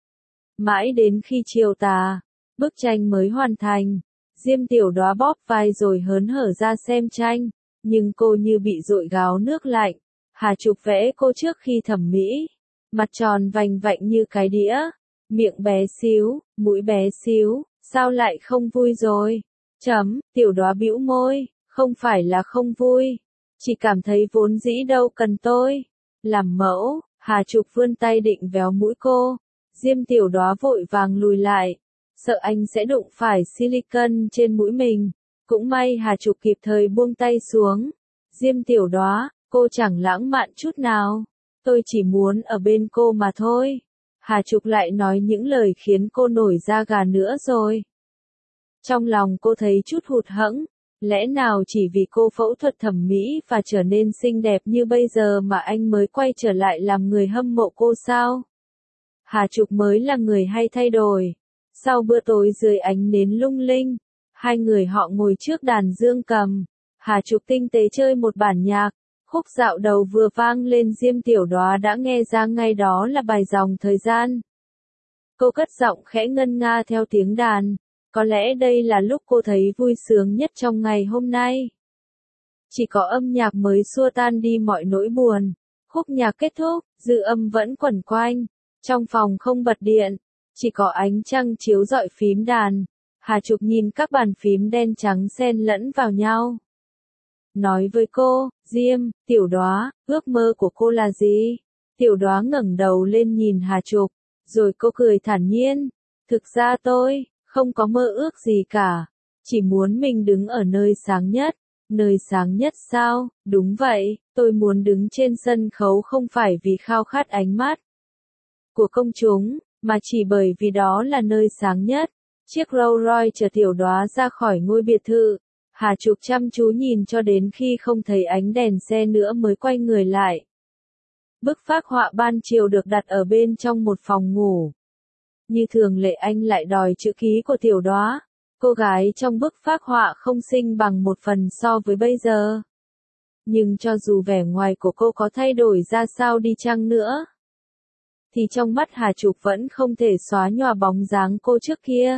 Mãi đến khi chiều tà, bức tranh mới hoàn thành. Diêm tiểu đóa bóp vai rồi hớn hở ra xem tranh, nhưng cô như bị dội gáo nước lạnh. Hà Trục vẽ cô trước khi thẩm mỹ, mặt tròn vành vạnh như cái đĩa, Miệng bé xíu, mũi bé xíu, sao lại không vui rồi? Tiểu Đóa bĩu môi, không phải là không vui, chỉ cảm thấy vốn dĩ đâu cần tôi làm mẫu. Hà Trục vươn tay định véo mũi cô, Diêm Tiểu Đóa vội vàng lùi lại, sợ anh sẽ đụng phải silicon trên mũi mình. Cũng may Hà Trục kịp thời buông tay xuống. Diêm Tiểu Đóa, cô chẳng lãng mạn chút nào, tôi chỉ muốn ở bên cô mà thôi. Hà Trục lại nói những lời khiến cô nổi da gà nữa rồi. Trong lòng cô thấy chút hụt hẫng, lẽ nào chỉ vì cô phẫu thuật thẩm mỹ và trở nên xinh đẹp như bây giờ mà anh mới quay trở lại làm người hâm mộ cô sao? Hà Trục mới là người hay thay đổi. Sau bữa tối dưới ánh nến lung linh, hai người họ ngồi trước đàn dương cầm. Hà Trục tinh tế chơi một bản nhạc, khúc dạo đầu vừa vang lên Diêm Tiểu Đóa đã nghe ra ngay đó là bài Dòng Thời Gian. Cô cất giọng khẽ ngân nga theo tiếng đàn, có lẽ đây là lúc cô thấy vui sướng nhất trong ngày hôm nay. Chỉ có âm nhạc mới xua tan đi mọi nỗi buồn. Khúc nhạc kết thúc, dư âm vẫn quẩn quanh, trong phòng không bật điện, chỉ có ánh trăng chiếu rọi phím đàn. Hà Trục nhìn các bàn phím đen trắng xen lẫn vào nhau. Nói với cô, Diêm, Tiểu Đóa, ước mơ của cô là gì? Tiểu Đóa ngẩng đầu lên nhìn Hà Trục, rồi cô cười thản nhiên. Thực ra tôi không có mơ ước gì cả, chỉ muốn mình đứng ở nơi sáng nhất. Nơi sáng nhất sao? Đúng vậy, tôi muốn đứng trên sân khấu không phải vì khao khát ánh mắt của công chúng, mà chỉ bởi vì đó là nơi sáng nhất. Chiếc Rolls Royce chở Tiểu Đóa ra khỏi ngôi biệt thự. Hà Trục chăm chú nhìn cho đến khi không thấy ánh đèn xe nữa mới quay người lại. Bức phác họa ban chiều được đặt ở bên trong một phòng ngủ. Như thường lệ anh lại đòi chữ ký của Tiểu Đóa. Cô gái trong bức phác họa không xinh bằng một phần so với bây giờ. Nhưng cho dù vẻ ngoài của cô có thay đổi ra sao đi chăng nữa, thì trong mắt Hà Trục vẫn không thể xóa nhòa bóng dáng cô trước kia.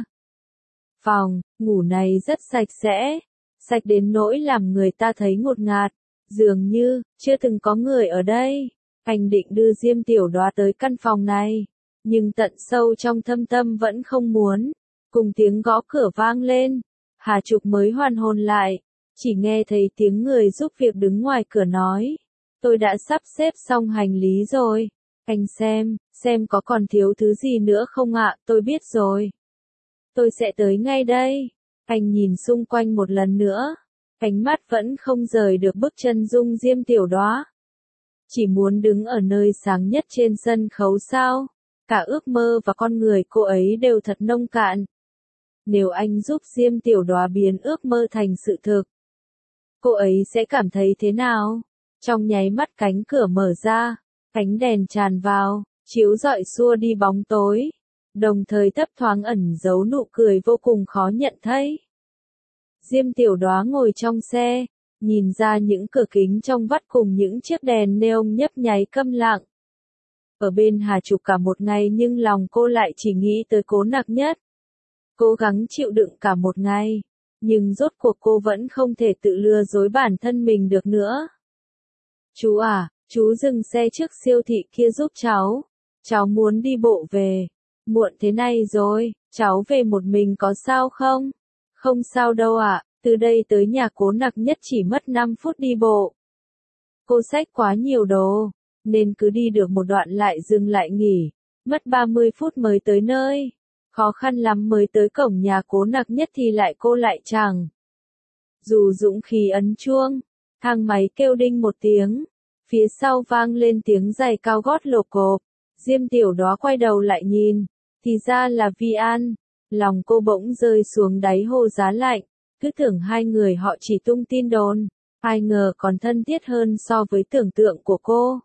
Phòng ngủ này rất sạch sẽ, sạch đến nỗi làm người ta thấy ngột ngạt, dường như chưa từng có người ở đây. Anh định đưa Diêm Tiểu Đóa tới căn phòng này, nhưng tận sâu trong thâm tâm vẫn không muốn. Cùng tiếng gõ cửa vang lên, Hà Trục mới hoàn hồn lại, chỉ nghe thấy tiếng người giúp việc đứng ngoài cửa nói. Tôi đã sắp xếp xong hành lý rồi, anh xem có còn thiếu thứ gì nữa không ạ? Tôi biết rồi. Tôi sẽ tới ngay đây. Anh nhìn xung quanh một lần nữa, ánh mắt vẫn không rời được bức chân dung Diêm Tiểu Đóa. Chỉ muốn đứng ở nơi sáng nhất trên sân khấu sao? Cả ước mơ và con người cô ấy đều thật nông cạn. Nếu anh giúp Diêm Tiểu Đóa biến ước mơ thành sự thực, cô ấy sẽ cảm thấy thế nào? Trong nháy mắt cánh cửa mở ra, ánh đèn tràn vào, chiếu rọi xua đi bóng tối, đồng thời thấp thoáng ẩn giấu nụ cười vô cùng khó nhận thấy. Diêm Tiểu Đóa ngồi trong xe, nhìn ra những cửa kính trong vắt cùng những chiếc đèn neon nhấp nháy câm lặng. Ở bên Hà Trục cả một ngày nhưng lòng cô lại chỉ nghĩ tới Cố Nặc Nhất. Cố gắng chịu đựng cả một ngày, nhưng rốt cuộc cô vẫn không thể tự lừa dối bản thân mình được nữa. Chú à, chú dừng xe trước siêu thị kia giúp cháu. Cháu muốn đi bộ về. Muộn thế này rồi, cháu về một mình có sao không? Không sao đâu ạ, từ đây tới nhà Cố Nặc Nhất chỉ mất 5 phút đi bộ. Cô xách quá nhiều đồ, nên cứ đi được một đoạn lại dừng lại nghỉ, mất 30 phút mới tới nơi. Khó khăn lắm mới tới cổng nhà Cố Nặc Nhất thì cô lại chẳng. Dù dũng khí ấn chuông, thang máy kêu đinh một tiếng, phía sau vang lên tiếng giày cao gót lộp cộp. Diêm Tiểu Đóa quay đầu lại nhìn, thì ra là Vi An. Lòng cô bỗng rơi xuống đáy hồ giá lạnh, cứ tưởng hai người họ chỉ tung tin đồn, ai ngờ còn thân thiết hơn so với tưởng tượng của cô.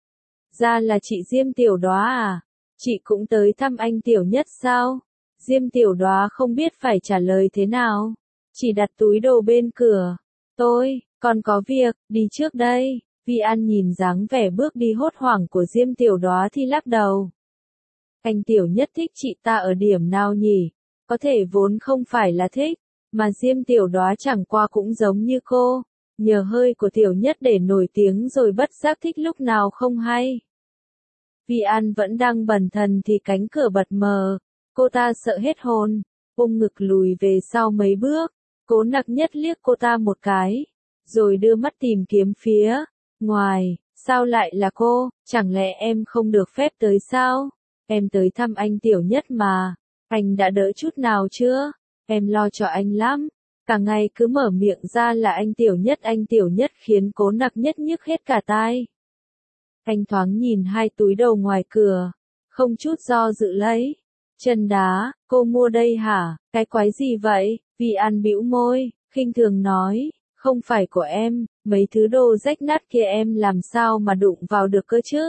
Ra là chị Diêm Tiểu Đóa à? Chị cũng tới thăm anh Tiểu Nhất sao? Diêm Tiểu Đóa không biết phải trả lời thế nào, chỉ đặt túi đồ bên cửa. Tôi còn có việc, đi trước đây. Vi An nhìn dáng vẻ bước đi hốt hoảng của Diêm Tiểu Đóa thì lắc đầu. Anh Tiểu Nhất thích chị ta ở điểm nào nhỉ? Có thể vốn không phải là thích, mà Diêm Tiểu Đóa chẳng qua cũng giống như cô, nhờ hơi của Tiểu Nhất để nổi tiếng rồi bất giác thích lúc nào không hay. Vi An vẫn đang bần thần thì cánh cửa bật mở. Cô ta sợ hết hồn, ôm ngực lùi về sau mấy bước. Cố Nặc Nhất liếc cô ta một cái, rồi đưa mắt tìm kiếm phía ngoài. Sao lại là cô, chẳng lẽ em không được phép tới sao? Em tới thăm anh Tiểu Nhất mà, anh đã đỡ chút nào chưa? Em lo cho anh lắm, cả ngày cứ mở miệng ra là anh Tiểu Nhất khiến Cố Nặc Nhất nhức hết cả tai. Anh thoáng nhìn hai túi đồ ngoài cửa, không chút do dự lấy. Chân đá, cô mua đây hả? Cái quái gì vậy? Vi An bĩu môi, khinh thường nói, không phải của em, mấy thứ đồ rách nát kia em làm sao mà đụng vào được cơ chứ?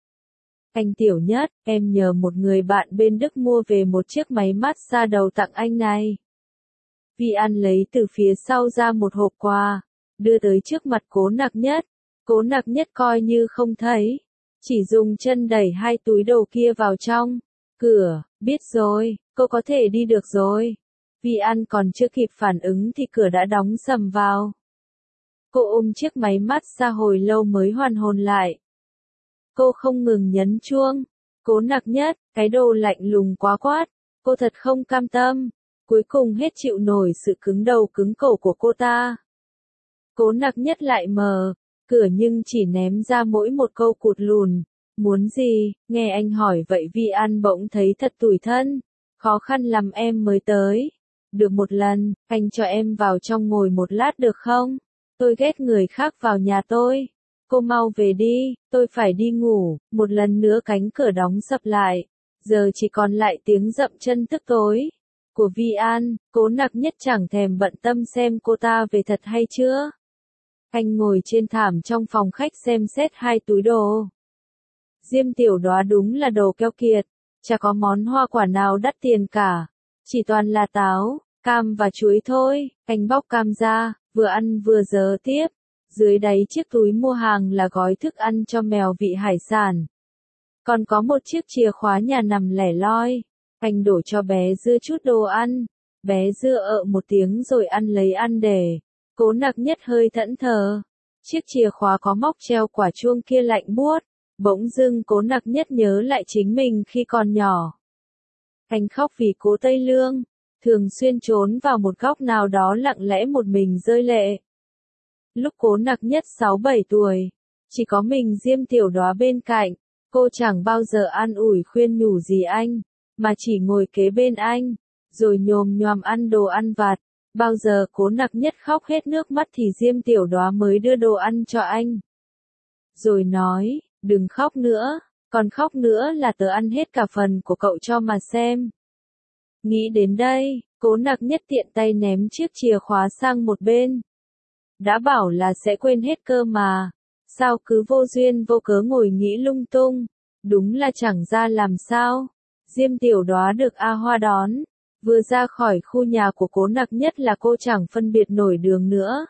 Anh Tiểu Nhất, em nhờ một người bạn bên Đức mua về một chiếc máy massage đầu tặng anh này. Vi An lấy từ phía sau ra một hộp quà, đưa tới trước mặt Cố Nặc Nhất. Cố Nặc Nhất coi như không thấy, chỉ dùng chân đẩy hai túi đồ kia vào trong cửa. Biết rồi, cô có thể đi được rồi. Vi An còn chưa kịp phản ứng thì cửa đã đóng sầm vào. Cô ôm chiếc máy massage hồi lâu mới hoàn hồn lại. Cô không ngừng nhấn chuông. Cố Nặc Nhất, cái đồ lạnh lùng quá quát. Cô thật không cam tâm. Cuối cùng hết chịu nổi sự cứng đầu cứng cổ của cô ta. Cố Nặc Nhất lại mở cửa nhưng chỉ ném ra mỗi một câu cụt lùn. Muốn gì? Nghe anh hỏi vậy Vi An bỗng thấy thật tủi thân. Khó khăn lắm em mới tới. Được một lần, anh cho em vào trong ngồi một lát được không? Tôi ghét người khác vào nhà tôi. Cô mau về đi, tôi phải đi ngủ. Một lần nữa cánh cửa đóng sập lại. Giờ chỉ còn lại tiếng dậm chân tức tối của Vi An. Cố Nặc Nhất chẳng thèm bận tâm xem cô ta về thật hay chưa. Anh ngồi trên thảm trong phòng khách xem xét hai túi đồ. Diêm Tiểu Đóa đúng là đồ keo kiệt, chả có món hoa quả nào đắt tiền cả, chỉ toàn là táo, cam và chuối thôi. Anh bóc cam ra, vừa ăn vừa giở tiếp. Dưới đáy chiếc túi mua hàng là gói thức ăn cho mèo vị hải sản. Còn có một chiếc chìa khóa nhà nằm lẻ loi. Anh đổ cho bé Dưa chút đồ ăn. Bé Dưa một tiếng rồi ăn lấy ăn để. Cố Nặc Nhất hơi thẫn thờ. Chiếc chìa khóa có móc treo quả chuông kia lạnh buốt. Bỗng dưng Cố Nặc Nhất nhớ lại chính mình khi còn nhỏ. Anh khóc vì Cố Tây Lương, thường xuyên trốn vào một góc nào đó lặng lẽ một mình rơi lệ. Lúc Cố Nặc Nhất 6-7 tuổi, chỉ có mình Diêm Tiểu Đóa bên cạnh, cô chẳng bao giờ an ủi khuyên nhủ gì anh, mà chỉ ngồi kế bên anh, rồi nhồm nhoàm ăn đồ ăn vặt. Bao giờ Cố Nặc Nhất khóc hết nước mắt thì Diêm Tiểu Đóa mới đưa đồ ăn cho anh. Rồi nói, đừng khóc nữa, còn khóc nữa là tớ ăn hết cả phần của cậu cho mà xem. Nghĩ đến đây, Cố Nặc Nhất tiện tay ném chiếc chìa khóa sang một bên. Đã bảo là sẽ quên hết cơ mà, sao cứ vô duyên vô cớ ngồi nghĩ lung tung, đúng là chẳng ra làm sao. Diêm Tiểu Đóa được A Hoa đón, vừa ra khỏi khu nhà của Cố Nặc Nhất là cô chẳng phân biệt nổi đường nữa.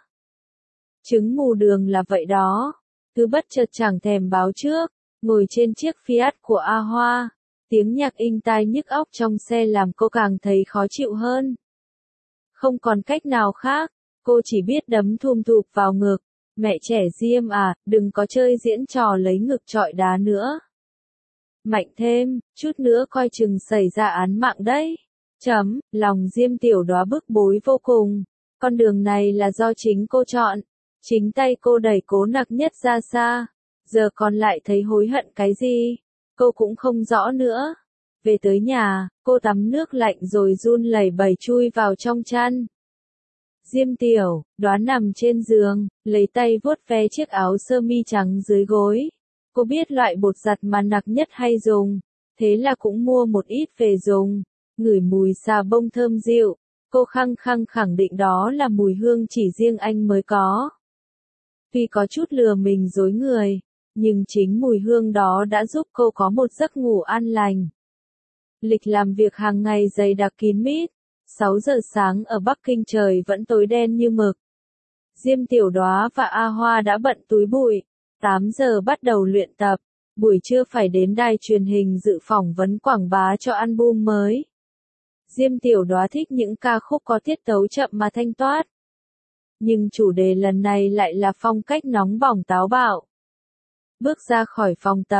Chứng mù đường là vậy đó, cứ bất chợt chẳng thèm báo trước, ngồi trên chiếc Fiat của A Hoa, tiếng nhạc inh tai nhức óc trong xe làm cô càng thấy khó chịu hơn. Không còn cách nào khác, cô chỉ biết đấm thum thụp vào ngực. Mẹ trẻ Diêm à, đừng có chơi diễn trò lấy ngực chọi đá nữa. Mạnh thêm, chút nữa coi chừng xảy ra án mạng đấy. Lòng Diêm Tiểu Đóa bức bối vô cùng. Con đường này là do chính cô chọn. Chính tay cô đẩy Cố Nặc Nhất ra xa. Giờ còn lại thấy hối hận cái gì? Cô cũng không rõ nữa. Về tới nhà, cô tắm nước lạnh rồi run lẩy bẩy chui vào trong chăn. Diêm Tiểu Đóa nằm trên giường, lấy tay vuốt ve chiếc áo sơ mi trắng dưới gối. Cô biết loại bột giặt mà Nặc Nhất hay dùng, thế là cũng mua một ít về dùng. Ngửi mùi xà bông thơm dịu, cô khăng khăng khẳng định đó là mùi hương chỉ riêng anh mới có. Tuy có chút lừa mình dối người, nhưng chính mùi hương đó đã giúp cô có một giấc ngủ an lành. Lịch làm việc hàng ngày dày đặc kín mít. 6 giờ sáng ở Bắc Kinh trời vẫn tối đen như mực. Diêm Tiểu Đóa và A Hoa đã bận túi bụi. 8 giờ bắt đầu luyện tập. Buổi trưa phải đến đài truyền hình dự phỏng vấn quảng bá cho album mới. Diêm Tiểu Đóa thích những ca khúc có tiết tấu chậm mà thanh toát. Nhưng chủ đề lần này lại là phong cách nóng bỏng táo bạo. Bước ra khỏi phòng tập,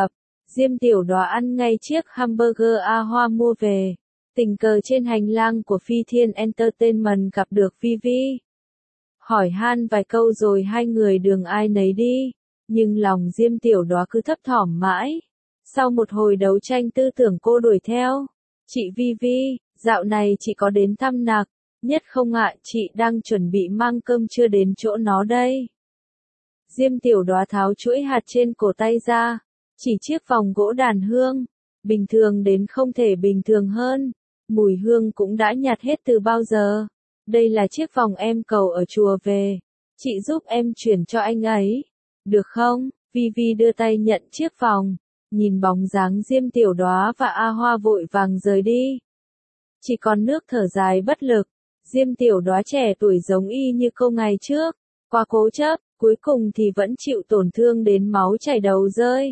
Diêm Tiểu Đoá ăn ngay chiếc hamburger A Hoa mua về. Tình cờ trên hành lang của Phi Thiên Entertainment gặp được Vivi. Hỏi han vài câu rồi hai người đường ai nấy đi. Nhưng lòng Diêm Tiểu Đoá cứ thấp thỏm mãi. Sau một hồi đấu tranh tư tưởng cô đuổi theo. Chị Vivi, dạo này chị có đến thăm Nặc, nhất không ạ, chị đang chuẩn bị mang cơm trưa đến chỗ nó đây. Diêm Tiểu Đoá tháo chuỗi hạt trên cổ tay ra, chỉ chiếc vòng gỗ đàn hương, bình thường đến không thể bình thường hơn, mùi hương cũng đã nhạt hết từ bao giờ. Đây là chiếc vòng em cầu ở chùa về, chị giúp em chuyển cho anh ấy, được không? Vivi đưa tay nhận chiếc vòng, nhìn bóng dáng Diêm Tiểu Đoá và A Hoa vội vàng rời đi. Chỉ còn nước thở dài bất lực, Diêm Tiểu Đoá trẻ tuổi giống y như câu ngày trước, quá cố chấp, cuối cùng thì vẫn chịu tổn thương đến máu chảy đầu rơi.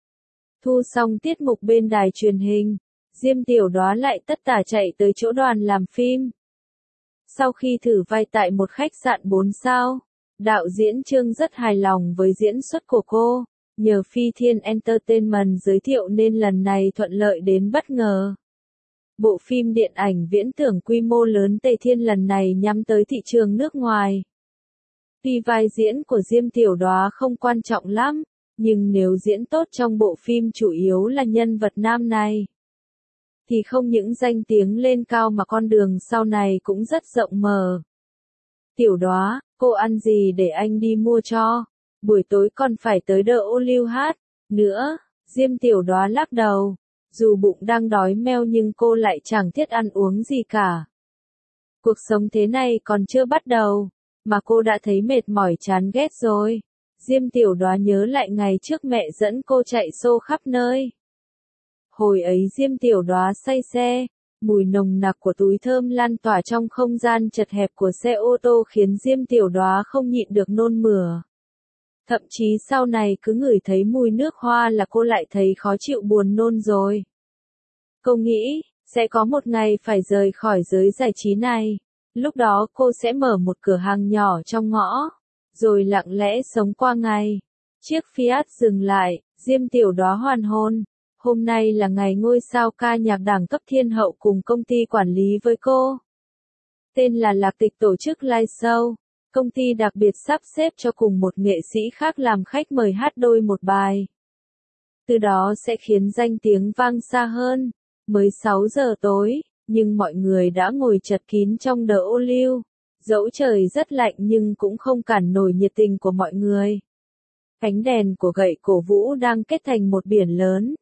Thu xong tiết mục bên đài truyền hình, Diêm Tiểu Đoá lại tất tả chạy tới chỗ đoàn làm phim. Sau khi thử vai tại một khách sạn 4 sao, đạo diễn Trương rất hài lòng với diễn xuất của cô, nhờ Phi Thiên Entertainment giới thiệu nên lần này thuận lợi đến bất ngờ. Bộ phim điện ảnh viễn tưởng quy mô lớn Tề Thiên lần này nhắm tới thị trường nước ngoài. Tuy vai diễn của Diêm Tiểu Đoá không quan trọng lắm, nhưng nếu diễn tốt trong bộ phim chủ yếu là nhân vật nam này, thì không những danh tiếng lên cao mà con đường sau này cũng rất rộng mở. Tiểu Đoá, cô ăn gì để anh đi mua cho? Buổi tối còn phải tới The Olive hát nữa. Diêm Tiểu Đoá lắc đầu. Dù bụng đang đói meo nhưng cô lại chẳng thiết ăn uống gì cả. Cuộc sống thế này còn chưa bắt đầu, mà cô đã thấy mệt mỏi chán ghét rồi. Diêm Tiểu Đoá nhớ lại ngày trước mẹ dẫn cô chạy xô khắp nơi. Hồi ấy Diêm Tiểu Đoá say xe, mùi nồng nặc của túi thơm lan tỏa trong không gian chật hẹp của xe ô tô khiến Diêm Tiểu Đoá không nhịn được nôn mửa. Thậm chí sau này cứ ngửi thấy mùi nước hoa là cô lại thấy khó chịu buồn nôn rồi. Cô nghĩ, sẽ có một ngày phải rời khỏi giới giải trí này. Lúc đó cô sẽ mở một cửa hàng nhỏ trong ngõ, rồi lặng lẽ sống qua ngày. Chiếc Fiat dừng lại, Diêm Tiểu Đoá hoàn hồn. Hôm nay là ngày ngôi sao ca nhạc đẳng cấp thiên hậu cùng công ty quản lý với cô. Tên là Lạc Tịch tổ chức live show. Công ty đặc biệt sắp xếp cho cùng một nghệ sĩ khác làm khách mời hát đôi một bài. Từ đó sẽ khiến danh tiếng vang xa hơn. Mới 6 giờ tối, nhưng mọi người đã ngồi chật kín trong The Olive. Dẫu trời rất lạnh nhưng cũng không cản nổi nhiệt tình của mọi người. Ánh đèn của gậy cổ vũ đang kết thành một biển lớn.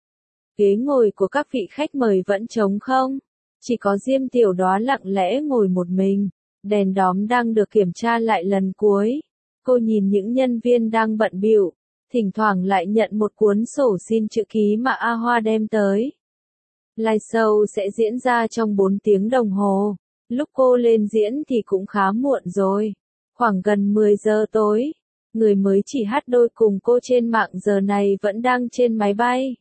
Ghế ngồi của các vị khách mời vẫn trống không. Chỉ có Diêm Tiểu Đoá lặng lẽ ngồi một mình. Đèn đóm đang được kiểm tra lại lần cuối. Cô nhìn những nhân viên đang bận bịu, thỉnh thoảng lại nhận một cuốn sổ xin chữ ký mà A Hoa đem tới. Live show sẽ diễn ra trong 4 tiếng đồng hồ. Lúc cô lên diễn thì cũng khá muộn rồi. Khoảng gần 10 giờ tối. Người mới chỉ hát đôi cùng cô trên mạng giờ này vẫn đang trên máy bay.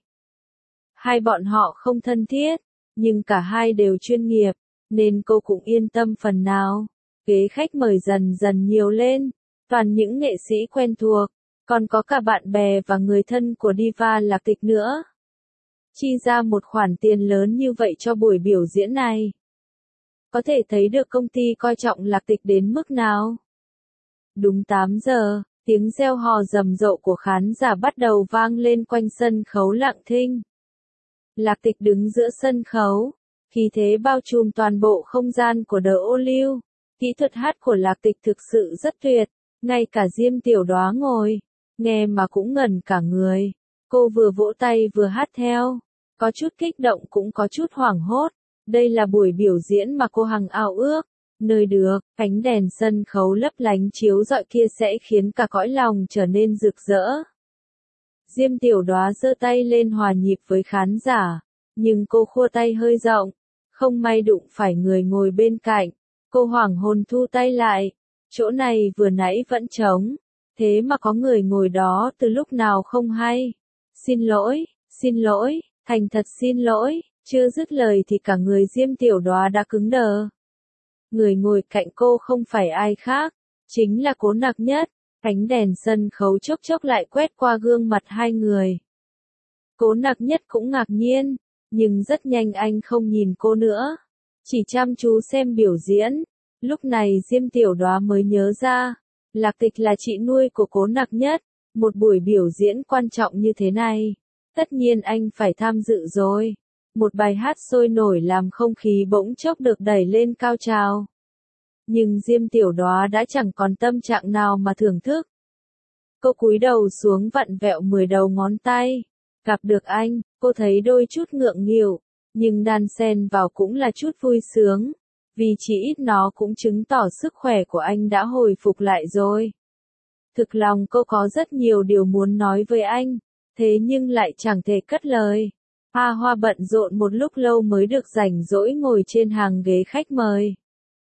Hai bọn họ không thân thiết, nhưng cả hai đều chuyên nghiệp, nên cô cũng yên tâm phần nào. Ghế khách mời dần dần nhiều lên, toàn những nghệ sĩ quen thuộc, còn có cả bạn bè và người thân của diva Lạc Tịch nữa. Chi ra một khoản tiền lớn như vậy cho buổi biểu diễn này. Có thể thấy được công ty coi trọng Lạc Tịch đến mức nào. Đúng 8 giờ, tiếng reo hò rầm rộ của khán giả bắt đầu vang lên quanh sân khấu lặng thinh. Lạc Tịch đứng giữa sân khấu, khí thế bao trùm toàn bộ không gian của The Olive. Kỹ thuật hát của Lạc Tịch thực sự rất tuyệt, ngay cả Diêm Tiểu Đoá ngồi, nghe mà cũng ngẩn cả người. Cô vừa vỗ tay vừa hát theo, có chút kích động cũng có chút hoảng hốt. Đây là buổi biểu diễn mà cô hằng ao ước, nơi được, ánh đèn sân khấu lấp lánh chiếu rọi kia sẽ khiến cả cõi lòng trở nên rực rỡ. Diêm Tiểu Đoá giơ tay lên hòa nhịp với khán giả, nhưng cô khua tay hơi rộng, không may đụng phải người ngồi bên cạnh. Cô hoảng hồn thu tay lại, chỗ này vừa nãy vẫn trống, thế mà có người ngồi đó từ lúc nào không hay. Xin lỗi, thành thật xin lỗi, chưa dứt lời thì cả người Diêm Tiểu Đoá đã cứng đờ. Người ngồi cạnh cô không phải ai khác, chính là Cố Nặc Nhất. Ánh đèn sân khấu chốc chốc lại quét qua gương mặt hai người. Cố Nặc Nhất cũng ngạc nhiên, nhưng rất nhanh anh không nhìn cô nữa, chỉ chăm chú xem biểu diễn. Lúc này Diêm Tiểu Đóa mới nhớ ra, Lạc Tịch là chị nuôi của Cố Nặc Nhất, một buổi biểu diễn quan trọng như thế này, tất nhiên anh phải tham dự rồi. Một bài hát sôi nổi làm không khí bỗng chốc được đẩy lên cao trào. Nhưng Diêm Tiểu Đóa đã chẳng còn tâm trạng nào mà thưởng thức. Cô cúi đầu xuống vặn vẹo 10 đầu ngón tay. Gặp được anh, cô thấy đôi chút ngượng nghịu, nhưng đan xen vào cũng là chút vui sướng, vì chỉ ít nó cũng chứng tỏ sức khỏe của anh đã hồi phục lại rồi. Thực lòng cô có rất nhiều điều muốn nói với anh, thế nhưng lại chẳng thể cất lời. A Hoa bận rộn một lúc lâu mới được rảnh rỗi ngồi trên hàng ghế khách mời.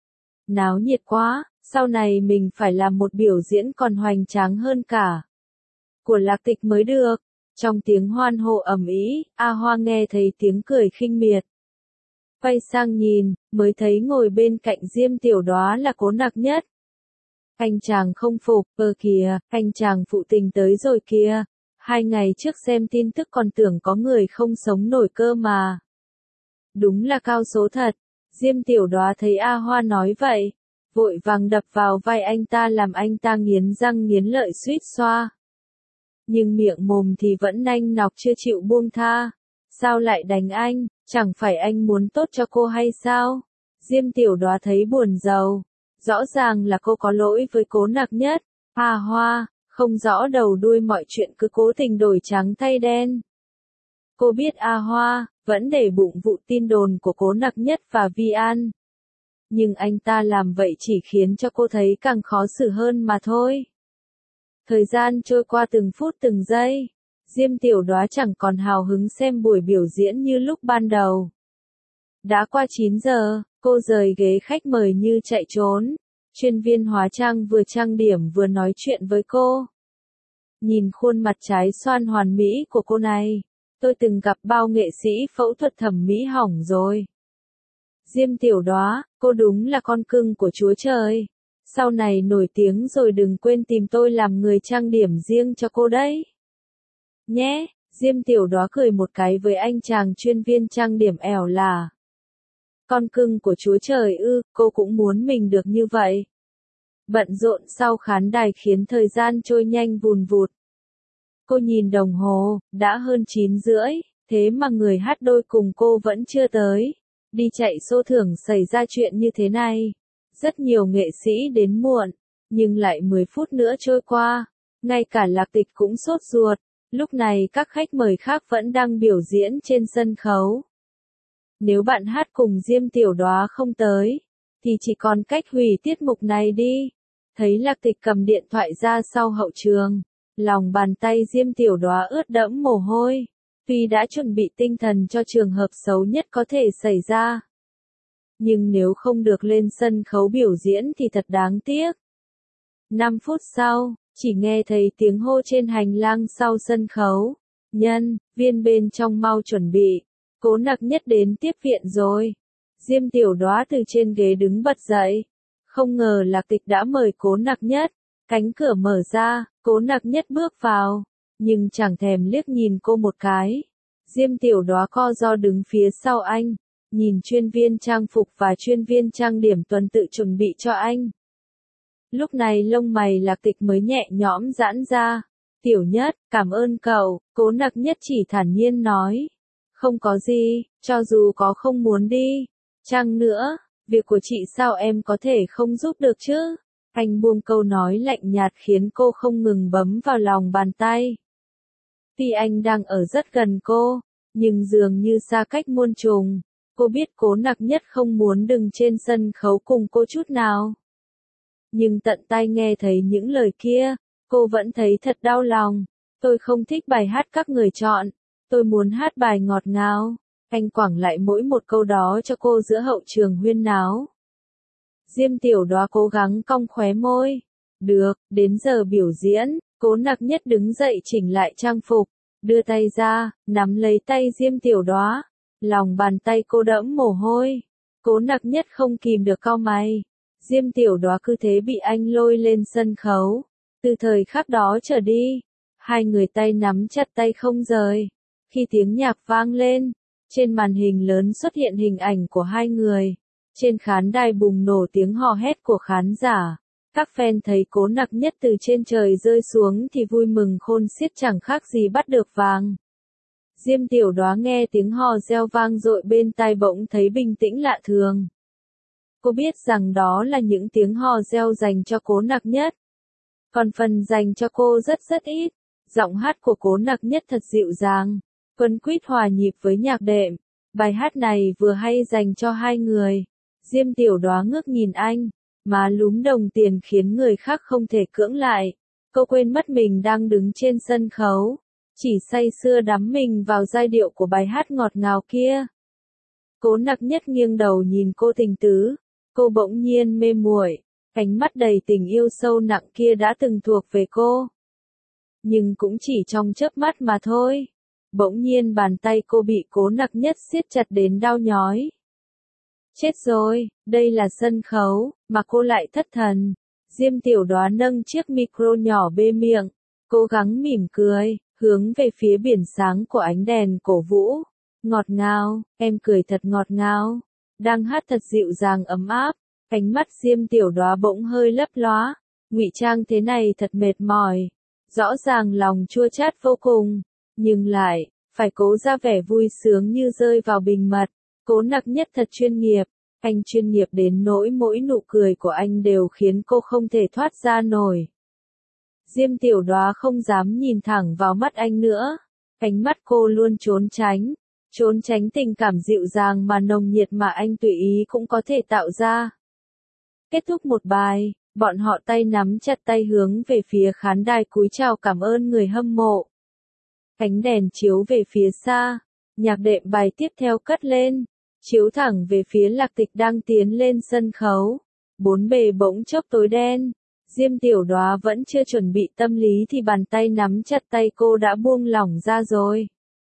Náo nhiệt quá, sau này mình phải làm một biểu diễn còn hoành tráng hơn cả của Lạc Tịch mới được. Trong tiếng hoan hô ầm ĩ, A Hoa nghe thấy tiếng cười khinh miệt. Quay sang nhìn, mới thấy ngồi bên cạnh Diêm Tiểu Đóa là Cố Nặc Nhất. Anh chàng không phục, kìa, anh chàng phụ tình tới rồi kìa. 2 ngày trước xem tin tức còn tưởng có người không sống nổi cơ mà. Đúng là cao số thật. Diêm Tiểu Đóa thấy A Hoa nói vậy, vội vàng đập vào vai anh ta làm anh ta nghiến răng nghiến lợi suýt xoa. Nhưng miệng mồm thì vẫn nanh nọc chưa chịu buông tha. Sao lại đánh anh, chẳng phải anh muốn tốt cho cô hay sao? Diêm Tiểu Đóa thấy buồn rầu. Rõ ràng là cô có lỗi với Cố Nặc Nhất. A Hoa, không rõ đầu đuôi mọi chuyện cứ cố tình đổi trắng thay đen. Cô biết A Hoa vẫn để bụng vụ tin đồn của Cố Nặc Nhất và Vi An. Nhưng anh ta làm vậy chỉ khiến cho cô thấy càng khó xử hơn mà thôi. Thời gian trôi qua từng phút từng giây, Diêm Tiểu Đóa chẳng còn hào hứng xem buổi biểu diễn như lúc ban đầu. Đã qua 9 giờ, cô rời ghế khách mời như chạy trốn. Chuyên viên hóa trang vừa trang điểm vừa nói chuyện với cô. Nhìn khuôn mặt trái xoan hoàn mỹ của cô này, tôi từng gặp bao nghệ sĩ phẫu thuật thẩm mỹ hỏng rồi. Diêm Tiểu Đóa, cô đúng là con cưng của Chúa Trời. Sau này nổi tiếng rồi đừng quên tìm tôi làm người trang điểm riêng cho cô đấy. Nhé, Diêm Tiểu Đóa cười một cái với anh chàng chuyên viên trang điểm ẻo lả. Con cưng của Chúa Trời ư, cô cũng muốn mình được như vậy. Bận rộn sau khán đài khiến thời gian trôi nhanh vùn vụt. Cô nhìn đồng hồ, đã hơn 9 rưỡi, thế mà người hát đôi cùng cô vẫn chưa tới. Đi chạy xô thưởng xảy ra chuyện như thế này. Rất nhiều nghệ sĩ đến muộn, nhưng lại 10 phút nữa trôi qua. Ngay cả Lạc Tịch cũng sốt ruột. Lúc này các khách mời khác vẫn đang biểu diễn trên sân khấu. Nếu bạn hát cùng Diêm Tiểu Đóa không tới, thì chỉ còn cách hủy tiết mục này đi. Thấy Lạc Tịch cầm điện thoại ra sau hậu trường, lòng bàn tay Diêm Tiểu Đóa ướt đẫm mồ hôi. Tuy đã chuẩn bị tinh thần cho trường hợp xấu nhất có thể xảy ra, nhưng nếu không được lên sân khấu biểu diễn thì thật đáng tiếc. 5 phút sau, chỉ nghe thấy tiếng hô trên hành lang sau sân khấu. Nhân viên bên trong mau chuẩn bị. Cố Nặc Nhất đến tiếp viện rồi. Diêm Tiểu Đóa từ trên ghế đứng bật dậy. Không ngờ Lạc Tịch đã mời Cố Nặc Nhất. Cánh cửa mở ra, Cố Nặc Nhất bước vào, nhưng chẳng thèm liếc nhìn cô một cái. Diêm Tiểu Đóa co ro đứng phía sau anh, nhìn chuyên viên trang phục và chuyên viên trang điểm tuần tự chuẩn bị cho anh. Lúc này lông mày Lạc Tịch mới nhẹ nhõm giãn ra. Tiểu Nhất, cảm ơn cậu, Cố Nặc Nhất chỉ thản nhiên nói. Không có gì, cho dù có không muốn đi. Chăng nữa, việc của chị sao em có thể không giúp được chứ? Anh buông câu nói lạnh nhạt khiến cô không ngừng bấm vào lòng bàn tay. Tuy anh đang ở rất gần cô, nhưng dường như xa cách muôn trùng. Cô biết Cố Nặc Nhất không muốn đứng trên sân khấu cùng cô chút nào. Nhưng tận tai nghe thấy những lời kia, cô vẫn thấy thật đau lòng. Tôi không thích bài hát các người chọn. Tôi muốn hát bài ngọt ngào. Anh quẳng lại mỗi một câu đó cho cô giữa hậu trường huyên náo. Diêm Tiểu Đóa cố gắng cong khóe môi. Được, đến giờ biểu diễn. Cố Nặc Nhất đứng dậy chỉnh lại trang phục, đưa tay ra, nắm lấy tay Diêm Tiểu Đóa. Lòng bàn tay cô đẫm mồ hôi. Cố Nặc Nhất không kìm được cau mày. Diêm Tiểu Đóa cứ thế bị anh lôi lên sân khấu. Từ thời khắc đó trở đi, hai người tay nắm chặt tay không rời. Khi tiếng nhạc vang lên, trên màn hình lớn xuất hiện hình ảnh của hai người. Trên khán đài bùng nổ tiếng hò hét của khán giả. Các fan thấy Cố Nặc Nhất từ trên trời rơi xuống thì vui mừng khôn xiết chẳng khác gì bắt được vàng. Diêm Tiểu Đoá nghe tiếng hò reo vang dội bên tai bỗng thấy bình tĩnh lạ thường. Cô biết rằng đó là những tiếng hò reo dành cho Cố Nặc Nhất. Còn phần dành cho cô rất rất ít. Giọng hát của Cố Nặc Nhất thật dịu dàng, quấn quýt hòa nhịp với nhạc đệm. Bài hát này vừa hay dành cho hai người. Diêm Tiểu Đoá ngước nhìn anh, má lúm đồng tiền khiến người khác không thể cưỡng lại. Cô quên mất mình đang đứng trên sân khấu, chỉ say sưa đắm mình vào giai điệu của bài hát ngọt ngào kia. Cố Nặc Nhất nghiêng đầu nhìn cô tình tứ, cô bỗng nhiên mê muội, ánh mắt đầy tình yêu sâu nặng kia đã từng thuộc về cô. Nhưng cũng chỉ trong chớp mắt mà thôi. Bỗng nhiên bàn tay cô bị Cố Nặc Nhất siết chặt đến đau nhói. Chết rồi, đây là sân khấu, mà cô lại thất thần. Diêm Tiểu Đoá nâng chiếc micro nhỏ bê miệng, cố gắng mỉm cười, hướng về phía biển sáng của ánh đèn cổ vũ. Ngọt ngào, em cười thật ngọt ngào. Đang hát thật dịu dàng ấm áp, ánh mắt Diêm Tiểu Đoá bỗng hơi lấp lóa. Ngụy trang thế này thật mệt mỏi. Rõ ràng lòng chua chát vô cùng, nhưng lại phải cố ra vẻ vui sướng như rơi vào bình mật. Cố Nặc Nhất thật chuyên nghiệp, anh chuyên nghiệp đến nỗi mỗi nụ cười của anh đều khiến cô không thể thoát ra nổi. Diêm Tiểu Đoá không dám nhìn thẳng vào mắt anh nữa, ánh mắt cô luôn trốn tránh tình cảm dịu dàng mà nồng nhiệt mà anh tùy ý cũng có thể tạo ra. Kết thúc một bài, bọn họ tay nắm chặt tay hướng về phía khán đài cúi chào cảm ơn người hâm mộ. Ánh đèn chiếu về phía xa, nhạc đệm bài tiếp theo cất lên, chiếu thẳng về phía Lạc Tịch đang tiến lên sân khấu. Bốn bề bỗng chốc tối đen, Diêm Tiểu Đoá vẫn chưa chuẩn bị tâm lý thì bàn tay nắm chặt tay cô đã buông lỏng ra rồi.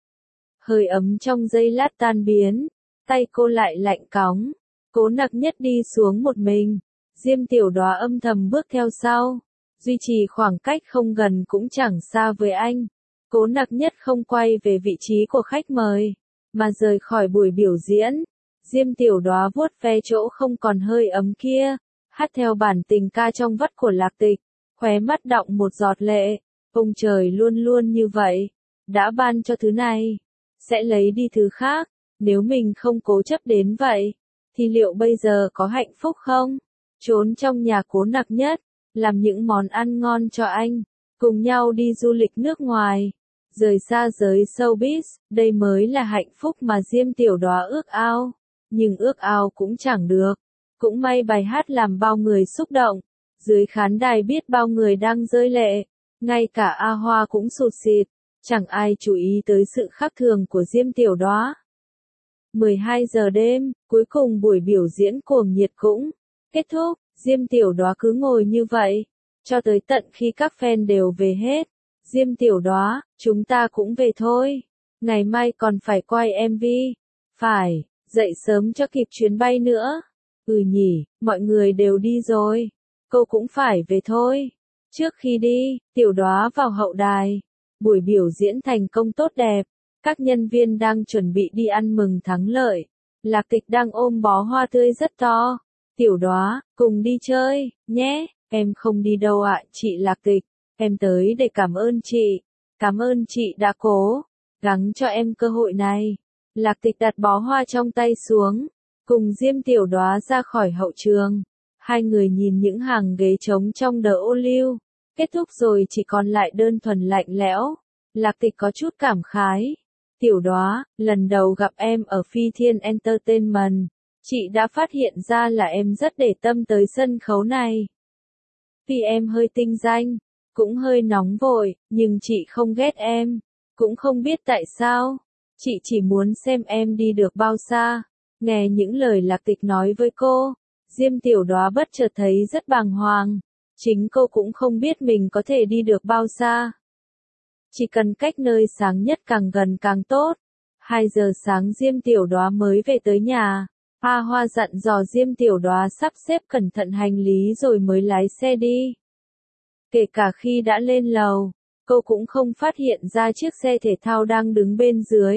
Hơi ấm trong giây lát tan biến, tay cô lại lạnh cóng. Cố Nặc Nhất đi xuống một mình, Diêm Tiểu Đoá âm thầm bước theo sau, duy trì khoảng cách không gần cũng chẳng xa với anh. Cố Nặc Nhất không quay về vị trí của khách mời, mà rời khỏi buổi biểu diễn. Diêm Tiểu Đoá vuốt ve chỗ không còn hơi ấm kia, hát theo bản tình ca trong vắt của Lạc Tịch, khóe mắt đọng một giọt lệ. Ông trời luôn luôn như vậy, đã ban cho thứ này, sẽ lấy đi thứ khác. Nếu mình không cố chấp đến vậy, thì liệu bây giờ có hạnh phúc không? Trốn trong nhà Cố Nặc Nhất, làm những món ăn ngon cho anh, cùng nhau đi du lịch nước ngoài, rời xa giới showbiz, đây mới là hạnh phúc mà Diêm Tiểu Đoá ước ao. Nhưng ước ao cũng chẳng được. Cũng may bài hát làm bao người xúc động. Dưới khán đài biết bao người đang rơi lệ. Ngay cả A Hoa cũng sụt sịt. Chẳng ai chú ý tới sự khác thường của Diêm Tiểu Đoá. 12 giờ đêm, cuối cùng buổi biểu diễn cuồng nhiệt cũng kết thúc. Diêm Tiểu Đoá cứ ngồi như vậy, cho tới tận khi các fan đều về hết. Diêm Tiểu Đoá, chúng ta cũng về thôi. Ngày mai còn phải quay MV. Phải, dậy sớm cho kịp chuyến bay nữa. Ừ nhỉ, mọi người đều đi rồi. Cô cũng phải về thôi. Trước khi đi, Tiểu Đoá vào hậu đài. Buổi biểu diễn thành công tốt đẹp. Các nhân viên đang chuẩn bị đi ăn mừng thắng lợi. Lạc Tịch đang ôm bó hoa tươi rất to. Tiểu Đoá, cùng đi chơi, nhé. Em không đi đâu ạ, chị Lạc Tịch. Em tới để cảm ơn chị. Cảm ơn chị đã cố gắng cho em cơ hội này. Lạc Tịch đặt bó hoa trong tay xuống, cùng Diêm Tiểu Đoá ra khỏi hậu trường. Hai người nhìn những hàng ghế trống trong đờ ô liu. Kết thúc rồi chỉ còn lại đơn thuần lạnh lẽo. Lạc Tịch có chút cảm khái. Tiểu Đoá, lần đầu gặp em ở Phi Thiên Entertainment, chị đã phát hiện ra là em rất để tâm tới sân khấu này. Vì em hơi tinh danh, cũng hơi nóng vội, nhưng chị không ghét em, cũng không biết tại sao. Chị chỉ muốn xem em đi được bao xa. Nghe những lời Lạc Tịch nói với cô, Diêm Tiểu Đoá bất chợt thấy rất bàng hoàng. Chính cô cũng không biết mình có thể đi được bao xa. Chỉ cần cách nơi sáng nhất càng gần càng tốt. 2 giờ sáng Diêm Tiểu Đoá mới về tới nhà. A Hoa dặn dò Diêm Tiểu Đoá sắp xếp cẩn thận hành lý rồi mới lái xe đi. Kể cả khi đã lên lầu, cô cũng không phát hiện ra chiếc xe thể thao đang đứng bên dưới.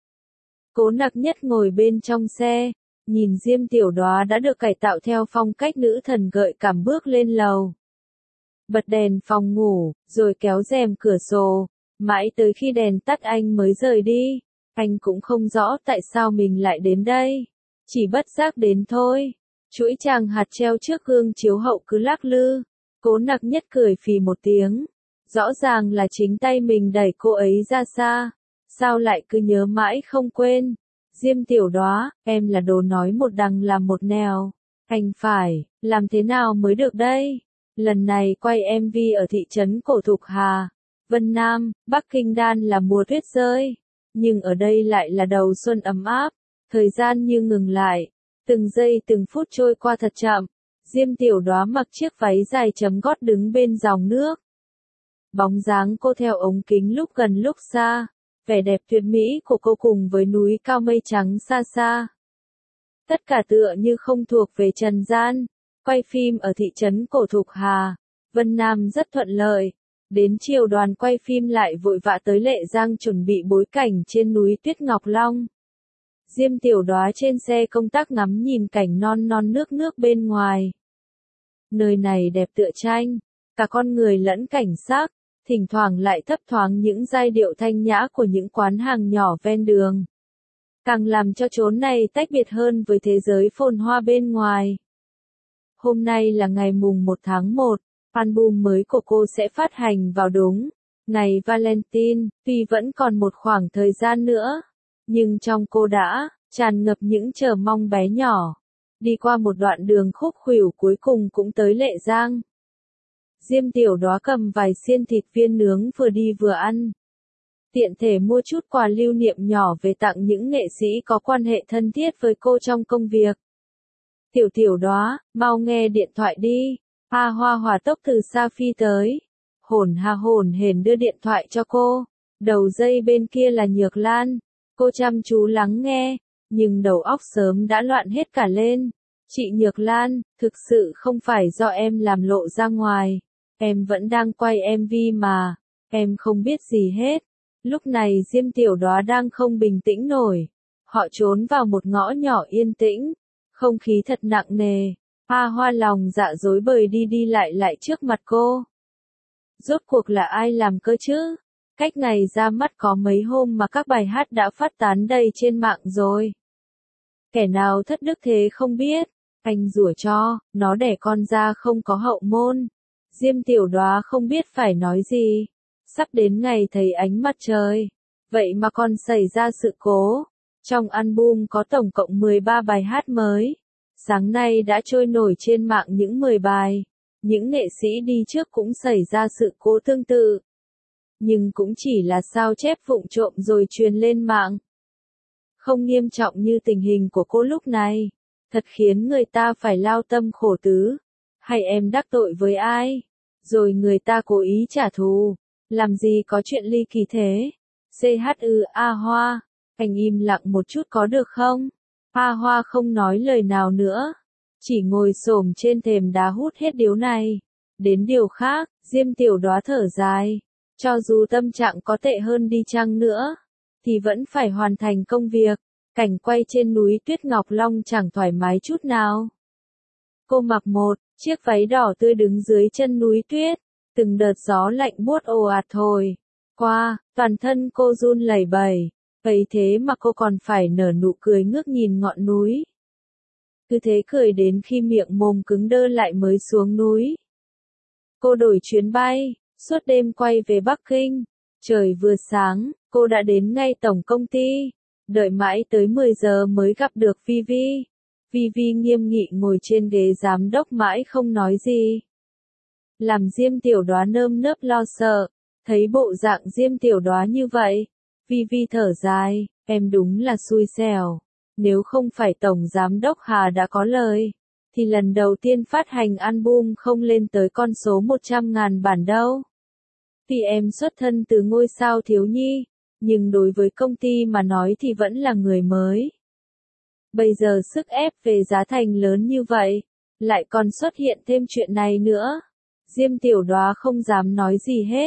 Cố Nặc Nhất ngồi bên trong xe, nhìn Diêm Tiểu Đóa đã được cải tạo theo phong cách nữ thần gợi cảm bước lên lầu. Bật đèn phòng ngủ, rồi kéo rèm cửa sổ, mãi tới khi đèn tắt anh mới rời đi. Anh cũng không rõ tại sao mình lại đến đây, chỉ bất giác đến thôi. Chuỗi tràng hạt treo trước gương chiếu hậu cứ lắc lư, Cố Nặc Nhất cười phì một tiếng. Rõ ràng là chính tay mình đẩy cô ấy ra xa, sao lại cứ nhớ mãi không quên. Diêm Tiểu Đóa, em là đồ nói một đằng làm một nẻo. Anh phải, làm thế nào mới được đây? Lần này quay MV ở thị trấn Cổ Thục Hà, Vân Nam, Bắc Kinh Đan là mùa tuyết rơi. Nhưng ở đây lại là đầu xuân ấm áp, thời gian như ngừng lại. Từng giây từng phút trôi qua thật chậm. Diêm Tiểu Đóa mặc chiếc váy dài chấm gót đứng bên dòng nước. Bóng dáng cô theo ống kính lúc gần lúc xa, vẻ đẹp tuyệt mỹ của cô cùng với núi cao mây trắng xa xa. Tất cả tựa như không thuộc về trần gian. Quay phim ở thị trấn Cổ Thục Hà, Vân Nam rất thuận lợi. Đến chiều đoàn quay phim lại vội vã tới Lệ Giang chuẩn bị bối cảnh trên núi Tuyết Ngọc Long. Diêm Tiểu Đóa trên xe công tác ngắm nhìn cảnh non non nước nước bên ngoài. Nơi này đẹp tựa tranh, cả con người lẫn cảnh sắc, thỉnh thoảng lại thấp thoáng những giai điệu thanh nhã của những quán hàng nhỏ ven đường. Càng làm cho chốn này tách biệt hơn với thế giới phồn hoa bên ngoài. Hôm nay là ngày mùng 1 tháng 1, album mới của cô sẽ phát hành vào đúng ngày Valentine, tuy vẫn còn một khoảng thời gian nữa, nhưng trong cô đã tràn ngập những chờ mong bé nhỏ. Đi qua một đoạn đường khúc khuỷu cuối cùng cũng tới Lệ Giang. Diêm Tiểu Đóa cầm vài xiên thịt viên nướng vừa đi vừa ăn. Tiện thể mua chút quà lưu niệm nhỏ về tặng những nghệ sĩ có quan hệ thân thiết với cô trong công việc. Tiểu Đóa, mau nghe điện thoại đi. Hoa Hoa hỏa tốc từ xa phi tới. Hổn hển đưa điện thoại cho cô. Đầu dây bên kia là Nhược Lan. Cô chăm chú lắng nghe, nhưng đầu óc sớm đã loạn hết cả lên. Chị Nhược Lan, thực sự không phải do em làm lộ ra ngoài. Em vẫn đang quay MV mà. Em không biết gì hết. Lúc này Diêm Tiểu Đóa đang không bình tĩnh nổi. Họ trốn vào một ngõ nhỏ yên tĩnh. Không khí thật nặng nề. Hoa lòng dạ dối bời đi lại trước mặt cô. Rốt cuộc là ai làm cơ chứ? Cách ngày ra mắt có mấy hôm mà các bài hát đã phát tán đầy trên mạng rồi. Kẻ nào thất đức thế không biết. Anh rủa cho, nó đẻ con ra không có hậu môn. Diêm Tiểu Đóa không biết phải nói gì. Sắp đến ngày thấy ánh mặt trời. Vậy mà còn xảy ra sự cố. Trong album có tổng cộng 13 bài hát mới. Sáng nay đã trôi nổi trên mạng những 10 bài. Những nghệ sĩ đi trước cũng xảy ra sự cố tương tự. Nhưng cũng chỉ là sao chép vụng trộm rồi truyền lên mạng. Không nghiêm trọng như tình hình của cô lúc này. Thật khiến người ta phải lao tâm khổ tứ. Hay em đắc tội với ai? Rồi người ta cố ý trả thù. Làm gì có chuyện ly kỳ thế? Hoa. Anh im lặng một chút có được không? Hoa không nói lời nào nữa. Chỉ ngồi xổm trên thềm đá hút hết điếu này. Đến điều khác, Diêm Tiểu Đóa thở dài. Cho dù tâm trạng có tệ hơn đi chăng nữa, thì vẫn phải hoàn thành công việc. Cảnh quay trên núi Tuyết Ngọc Long chẳng thoải mái chút nào. Cô mặc một chiếc váy đỏ tươi đứng dưới chân núi tuyết. Từng đợt gió lạnh buốt ồ ạt thổi qua, toàn thân cô run lẩy bẩy. Vậy thế mà cô còn phải nở nụ cười ngước nhìn ngọn núi. Cứ thế cười đến khi miệng mồm cứng đơ lại mới xuống núi. Cô đổi chuyến bay, suốt đêm quay về Bắc Kinh. Trời vừa sáng, cô đã đến ngay tổng công ty. Đợi mãi tới 10 giờ mới gặp được Vivi. Vivi nghiêm nghị ngồi trên ghế giám đốc mãi không nói gì. Làm Diêm Tiểu Đóa nơm nớp lo sợ. Thấy bộ dạng Diêm Tiểu Đóa như vậy, Vivi thở dài, em đúng là xui xẻo. Nếu không phải Tổng Giám đốc Hà đã có lời, thì lần đầu tiên phát hành album không lên tới con số 100.000 bản đâu. Vì em xuất thân từ ngôi sao thiếu nhi, nhưng đối với công ty mà nói thì vẫn là người mới. Bây giờ sức ép về giá thành lớn như vậy, lại còn xuất hiện thêm chuyện này nữa. Diêm Tiểu Đóa không dám nói gì hết.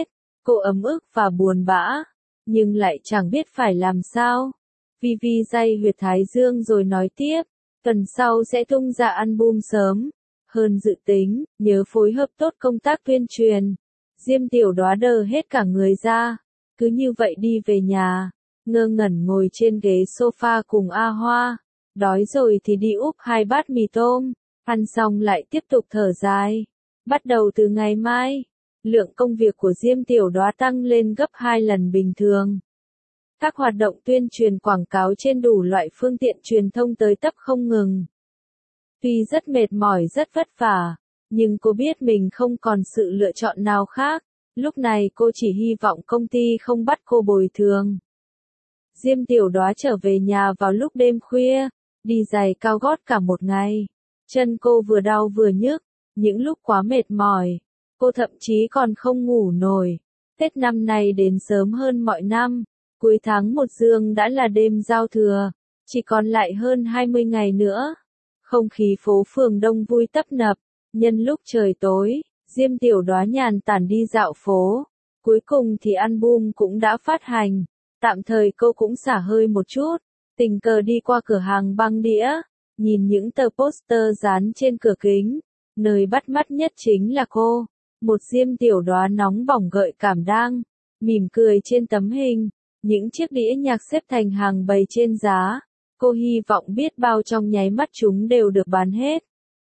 Cô ấm ức và buồn bã, nhưng lại chẳng biết phải làm sao. Vivi day huyệt thái dương rồi nói tiếp, tuần sau sẽ tung ra album sớm hơn dự tính, nhớ phối hợp tốt công tác tuyên truyền. Diêm Tiểu Đóa đờ hết cả người ra, cứ như vậy đi về nhà, ngơ ngẩn ngồi trên ghế sofa cùng A Hoa, đói rồi thì đi úp 2 bát mì tôm, ăn xong lại tiếp tục thở dài. Bắt đầu từ ngày mai, lượng công việc của Diêm Tiểu Đóa tăng lên gấp 2 lần bình thường. Các hoạt động tuyên truyền quảng cáo trên đủ loại phương tiện truyền thông tới tấp không ngừng. Tuy rất mệt mỏi rất vất vả, nhưng cô biết mình không còn sự lựa chọn nào khác, lúc này cô chỉ hy vọng công ty không bắt cô bồi thường. Diêm Tiểu Đóa trở về nhà vào lúc đêm khuya, đi giày cao gót cả một ngày. Chân cô vừa đau vừa nhức, những lúc quá mệt mỏi, cô thậm chí còn không ngủ nổi. Tết năm nay đến sớm hơn mọi năm, cuối tháng 1 dương đã là đêm giao thừa, chỉ còn lại hơn 20 ngày nữa. Không khí phố phường đông vui tấp nập, nhân lúc trời tối, Diêm Tiểu Đóa nhàn tản đi dạo phố. Cuối cùng thì album cũng đã phát hành, tạm thời cô cũng xả hơi một chút, tình cờ đi qua cửa hàng băng đĩa, nhìn những tờ poster dán trên cửa kính, nơi bắt mắt nhất chính là cô, một Diêm Tiểu Đóa nóng bỏng gợi cảm đang mỉm cười trên tấm hình, những chiếc đĩa nhạc xếp thành hàng bày trên giá. Cô hy vọng biết bao trong nháy mắt chúng đều được bán hết.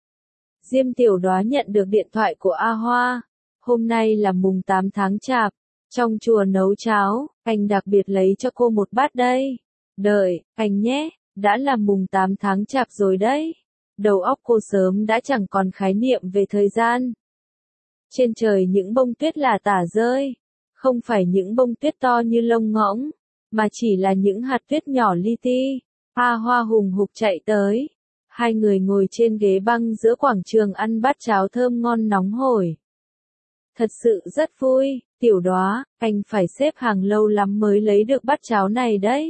Diêm Tiểu Đóa nhận được điện thoại của A Hoa. Hôm nay là mùng 8 tháng Chạp. Trong chùa nấu cháo, anh đặc biệt lấy cho cô một bát đây. Đợi, anh nhé, đã là mùng 8 tháng Chạp rồi đấy. Đầu óc cô sớm đã chẳng còn khái niệm về thời gian. Trên trời những bông tuyết lả tả rơi. Không phải những bông tuyết to như lông ngỗng, mà chỉ là những hạt tuyết nhỏ li ti. A Hoa hùng hục chạy tới. Hai người ngồi trên ghế băng giữa quảng trường ăn bát cháo thơm ngon nóng hổi. Thật sự rất vui, Tiểu Đóa, anh phải xếp hàng lâu lắm mới lấy được bát cháo này đấy.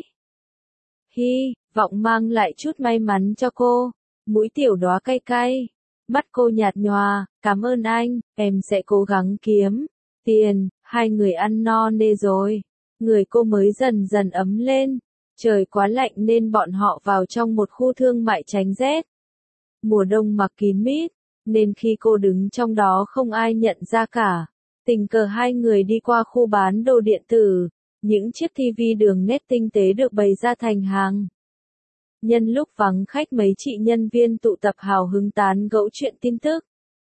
Hi, vọng mang lại chút may mắn cho cô. Mũi Tiểu Đóa cay cay. Mắt cô nhạt nhòa, cảm ơn anh, em sẽ cố gắng kiếm tiền. Hai người ăn no nê rồi. Người cô mới dần dần ấm lên. Trời quá lạnh nên bọn họ vào trong một khu thương mại tránh rét. Mùa đông mặc kín mít, nên khi cô đứng trong đó không ai nhận ra cả. Tình cờ hai người đi qua khu bán đồ điện tử, những chiếc tivi đường nét tinh tế được bày ra thành hàng. Nhân lúc vắng khách mấy chị nhân viên tụ tập hào hứng tán gẫu chuyện tin tức.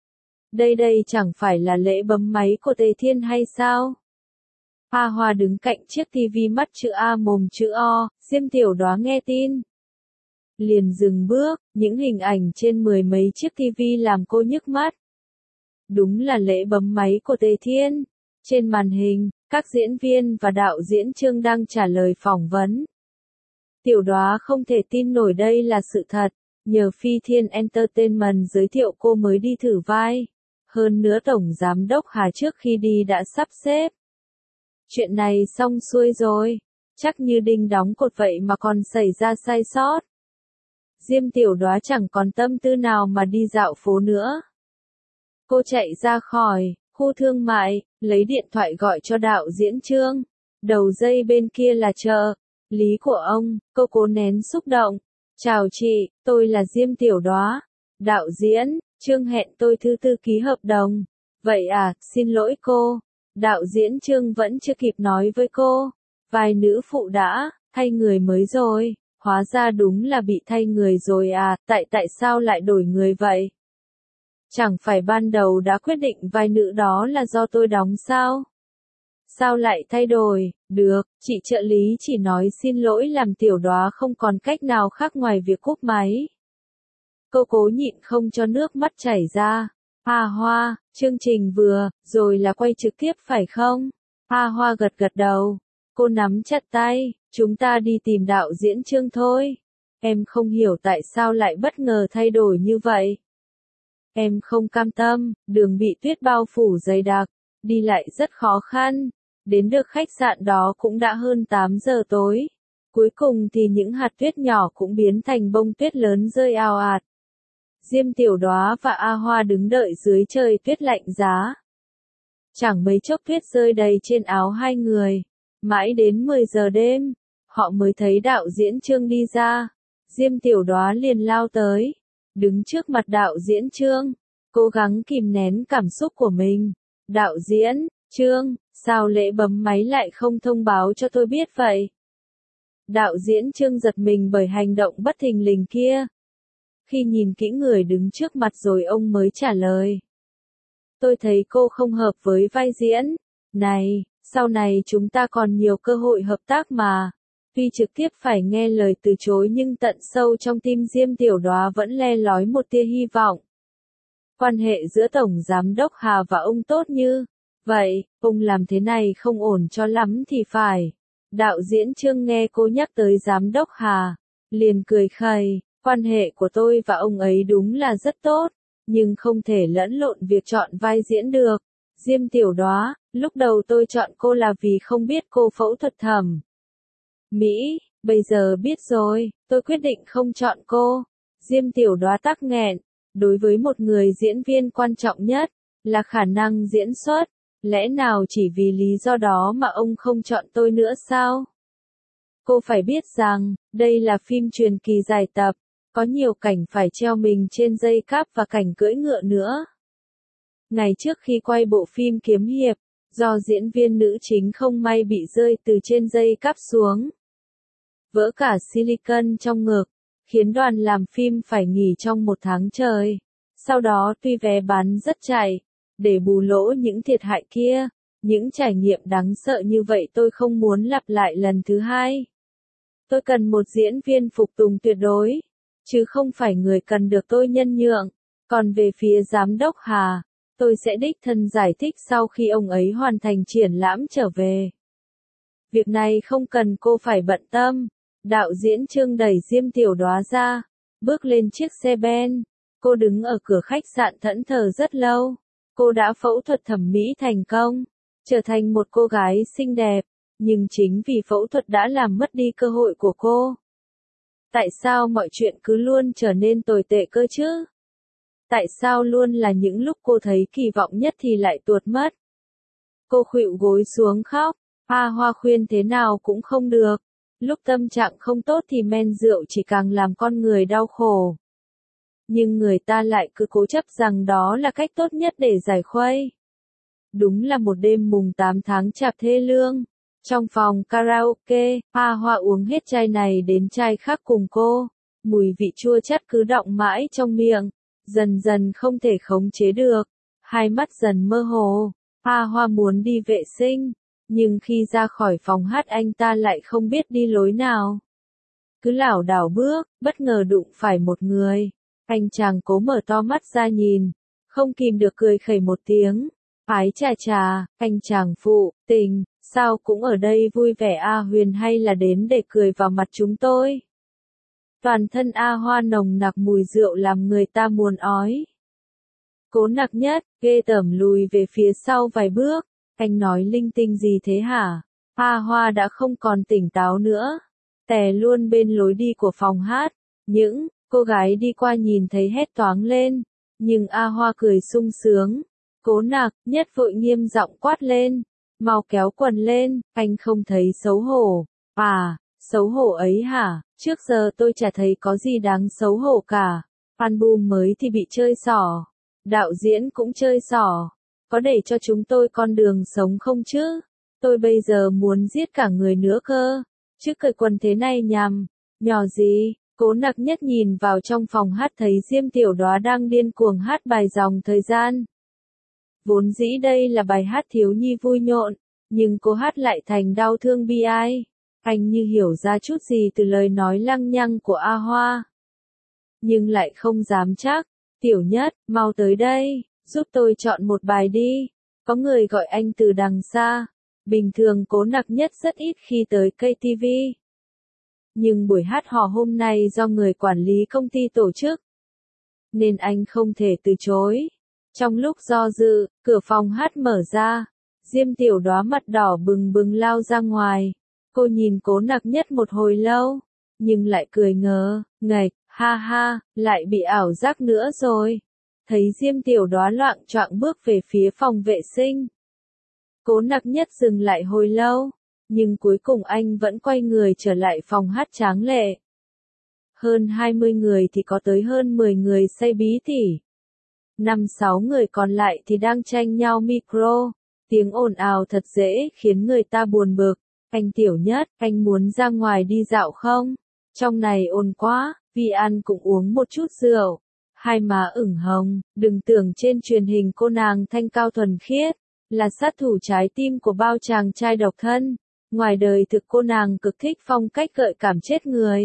Đây chẳng phải là lễ bấm máy của Tề Thiên hay sao? A Hoa đứng cạnh chiếc tivi mắt chữ A mồm chữ O, Diêm Tiểu Đóa nghe tin. Liền dừng bước, những hình ảnh trên 10 mấy chiếc tivi làm cô nhức mắt. Đúng là lễ bấm máy của Tề Thiên. Trên màn hình, các diễn viên và đạo diễn Trương đang trả lời phỏng vấn. Tiểu Đóa không thể tin nổi đây là sự thật, nhờ Phi Thiên Entertainment giới thiệu cô mới đi thử vai. Hơn nữa Tổng Giám đốc Hà trước khi đi đã sắp xếp. Chuyện này xong xuôi rồi, chắc như đinh đóng cột vậy mà còn xảy ra sai sót. Diêm Tiểu Đóa chẳng còn tâm tư nào mà đi dạo phố nữa. Cô chạy ra khỏi khu thương mại, lấy điện thoại gọi cho đạo diễn Trương. Đầu dây bên kia là trợ lý của ông, cô cố nén xúc động. Chào chị, tôi là Diêm Tiểu Đóa. Đạo diễn, Trương hẹn tôi thứ tư ký hợp đồng. Vậy à, xin lỗi cô. Đạo diễn Trương vẫn chưa kịp nói với cô. Vai nữ phụ đã thay người mới rồi. Hóa ra đúng là bị thay người rồi à, tại sao lại đổi người vậy? Chẳng phải ban đầu đã quyết định vai nữ đó là do tôi đóng sao? Sao lại thay đổi? Được, chị trợ lý chỉ nói xin lỗi làm Tiểu Đóa không còn cách nào khác ngoài việc cúp máy. Cô cố nhịn không cho nước mắt chảy ra. A Hoa, chương trình vừa rồi là quay trực tiếp phải không? A Hoa gật gật đầu. Cô nắm chặt tay, chúng ta đi tìm đạo diễn Trương thôi. Em không hiểu tại sao lại bất ngờ thay đổi như vậy. Em không cam tâm, đường bị tuyết bao phủ dày đặc, đi lại rất khó khăn. Đến được khách sạn đó cũng đã hơn 8 giờ tối. Cuối cùng thì những hạt tuyết nhỏ cũng biến thành bông tuyết lớn rơi ào ạt. Diêm Tiểu Đóa và A Hoa đứng đợi dưới trời tuyết lạnh giá. Chẳng mấy chốc tuyết rơi đầy trên áo hai người. Mãi đến 10 giờ đêm, họ mới thấy đạo diễn Trương đi ra. Diêm Tiểu Đóa liền lao tới, đứng trước mặt đạo diễn Trương, cố gắng kìm nén cảm xúc của mình. Đạo diễn, Trương, sao Lễ bấm máy lại không thông báo cho tôi biết vậy? Đạo diễn Trương giật mình bởi hành động bất thình lình kia. Khi nhìn kỹ người đứng trước mặt rồi ông mới trả lời. Tôi thấy cô không hợp với vai diễn. Này, sau này chúng ta còn nhiều cơ hội hợp tác mà. Tuy trực tiếp phải nghe lời từ chối nhưng tận sâu trong tim Diêm Tiểu Đóa vẫn le lói một tia hy vọng. Quan hệ giữa Tổng Giám đốc Hà và ông tốt như vậy, ông làm thế này không ổn cho lắm thì phải. Đạo diễn Trương nghe cô nhắc tới Giám đốc Hà, liền cười khẩy, quan hệ của tôi và ông ấy đúng là rất tốt, nhưng không thể lẫn lộn việc chọn vai diễn được. Diêm Tiểu Đóa, lúc đầu tôi chọn cô là vì không biết cô phẫu thuật thẩm mỹ, bây giờ biết rồi, tôi quyết định không chọn cô. Diêm Tiểu Đóa tắc nghẹn, đối với một người diễn viên quan trọng nhất, là khả năng diễn xuất, lẽ nào chỉ vì lý do đó mà ông không chọn tôi nữa sao? Cô phải biết rằng, đây là phim truyền kỳ dài tập, có nhiều cảnh phải treo mình trên dây cáp và cảnh cưỡi ngựa nữa. Ngày trước khi quay bộ phim kiếm hiệp, do diễn viên nữ chính không may bị rơi từ trên dây cáp xuống, vỡ cả silicon trong ngực, khiến đoàn làm phim phải nghỉ trong 1 tháng trời. Sau đó tuy vé bán rất chạy, để bù lỗ những thiệt hại kia, những trải nghiệm đáng sợ như vậy tôi không muốn lặp lại lần thứ hai. Tôi cần một diễn viên phục tùng tuyệt đối, chứ không phải người cần được tôi nhân nhượng. Còn về phía Giám đốc Hà, tôi sẽ đích thân giải thích sau khi ông ấy hoàn thành triển lãm trở về. Việc này không cần cô phải bận tâm. Đạo diễn Trương đẩy Diêm Tiểu Đóa ra, bước lên chiếc xe ben. Cô đứng ở cửa khách sạn thẫn thờ rất lâu. Cô đã phẫu thuật thẩm mỹ thành công, trở thành một cô gái xinh đẹp, nhưng chính vì phẫu thuật đã làm mất đi cơ hội của cô. Tại sao mọi chuyện cứ luôn trở nên tồi tệ cơ chứ? Tại sao luôn là những lúc cô thấy kỳ vọng nhất thì lại tuột mất? Cô khuỵu gối xuống khóc, Hoa khuyên thế nào cũng không được. Lúc tâm trạng không tốt thì men rượu chỉ càng làm con người đau khổ. Nhưng người ta lại cứ cố chấp rằng đó là cách tốt nhất để giải khuây. Đúng là một đêm mùng 8 tháng Chạp thê lương. Trong phòng karaoke, Hoa uống hết chai này đến chai khác cùng cô. Mùi vị chua chát cứ đọng mãi trong miệng, dần dần không thể khống chế được. Hai mắt dần mơ hồ. Hoa muốn đi vệ sinh, nhưng khi ra khỏi phòng hát anh ta lại không biết đi lối nào. Cứ lảo đảo bước, bất ngờ đụng phải một người. Anh chàng cố mở to mắt ra nhìn, không kìm được cười khẩy một tiếng. Ái chà chà, anh chàng phụ tình, sao cũng ở đây vui vẻ Huyền hay là đến để cười vào mặt chúng tôi? Toàn thân Hoa nồng nặc mùi rượu làm người ta muốn ói. Cố Nặc Nhất, ghê tởm lùi về phía sau vài bước. Anh nói linh tinh gì thế hả? Hoa đã không còn tỉnh táo nữa, tè luôn bên lối đi của phòng hát. Những cô gái đi qua nhìn thấy hét toáng lên, nhưng Hoa cười sung sướng. Cố Nặc Nhất vội nghiêm giọng quát lên, mau kéo quần lên, anh không thấy xấu hổ? Xấu hổ ấy hả? Trước giờ tôi chả thấy có gì đáng xấu hổ cả. Album mới thì bị chơi xỏ, đạo diễn cũng chơi xỏ. Có để cho chúng tôi con đường sống không chứ? Tôi bây giờ muốn giết cả người nữa cơ. Chứ cởi quần thế này nhằm nhỏ gì? Cố Nặc Nhất nhìn vào trong phòng hát thấy Diêm Tiểu Đóa đang điên cuồng hát bài Dòng Thời Gian. Vốn dĩ đây là bài hát thiếu nhi vui nhộn, nhưng cô hát lại thành đau thương bi ai. Anh như hiểu ra chút gì từ lời nói lăng nhăng của Hoa, nhưng lại không dám chắc. Tiểu Nhất, mau tới đây, giúp tôi chọn một bài đi. Có người gọi anh từ đằng xa. Bình thường Cố Nặc Nhất rất ít khi tới KTV. Nhưng buổi hát hò hôm nay do người quản lý công ty tổ chức, nên anh không thể từ chối. Trong lúc do dự, cửa phòng hát mở ra. Diêm Tiểu Đóa mặt đỏ bừng bừng lao ra ngoài. Cô nhìn Cố Nặc Nhất một hồi lâu, nhưng lại cười ngớ ngạch, ha, lại bị ảo giác nữa rồi. Thấy Diêm Tiểu Đóa loạng choạng bước về phía phòng vệ sinh, Cố Nặc Nhất dừng lại hồi lâu, nhưng cuối cùng anh vẫn quay người trở lại phòng hát tráng lệ. Hơn 20 người thì có tới hơn 10 người say bí tỉ. 5-6 người còn lại thì đang tranh nhau micro. Tiếng ồn ào thật dễ khiến người ta buồn bực. Anh Tiểu Nhất, anh muốn ra ngoài đi dạo không? Trong này ồn quá, Vi An cũng uống một chút rượu. Hai má ửng hồng, đừng tưởng trên truyền hình cô nàng thanh cao thuần khiết, là sát thủ trái tim của bao chàng trai độc thân. Ngoài đời thực cô nàng cực thích phong cách gợi cảm chết người.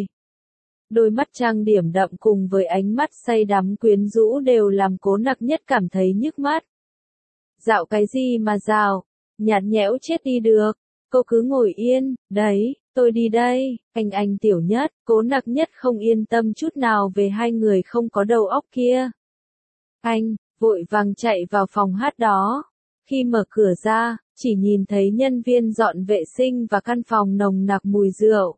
Đôi mắt trang điểm đậm cùng với ánh mắt say đắm quyến rũ đều làm Cố Nặc Nhất cảm thấy nhức mắt. Dạo cái gì mà dạo, nhạt nhẽo chết đi được, cô cứ ngồi yên, đấy, tôi đi đây, anh Tiểu Nhất, Cố Nặc Nhất không yên tâm chút nào về hai người không có đầu óc kia. Anh, vội vàng chạy vào phòng hát đó, khi mở cửa ra, chỉ nhìn thấy nhân viên dọn vệ sinh và căn phòng nồng nặc mùi rượu.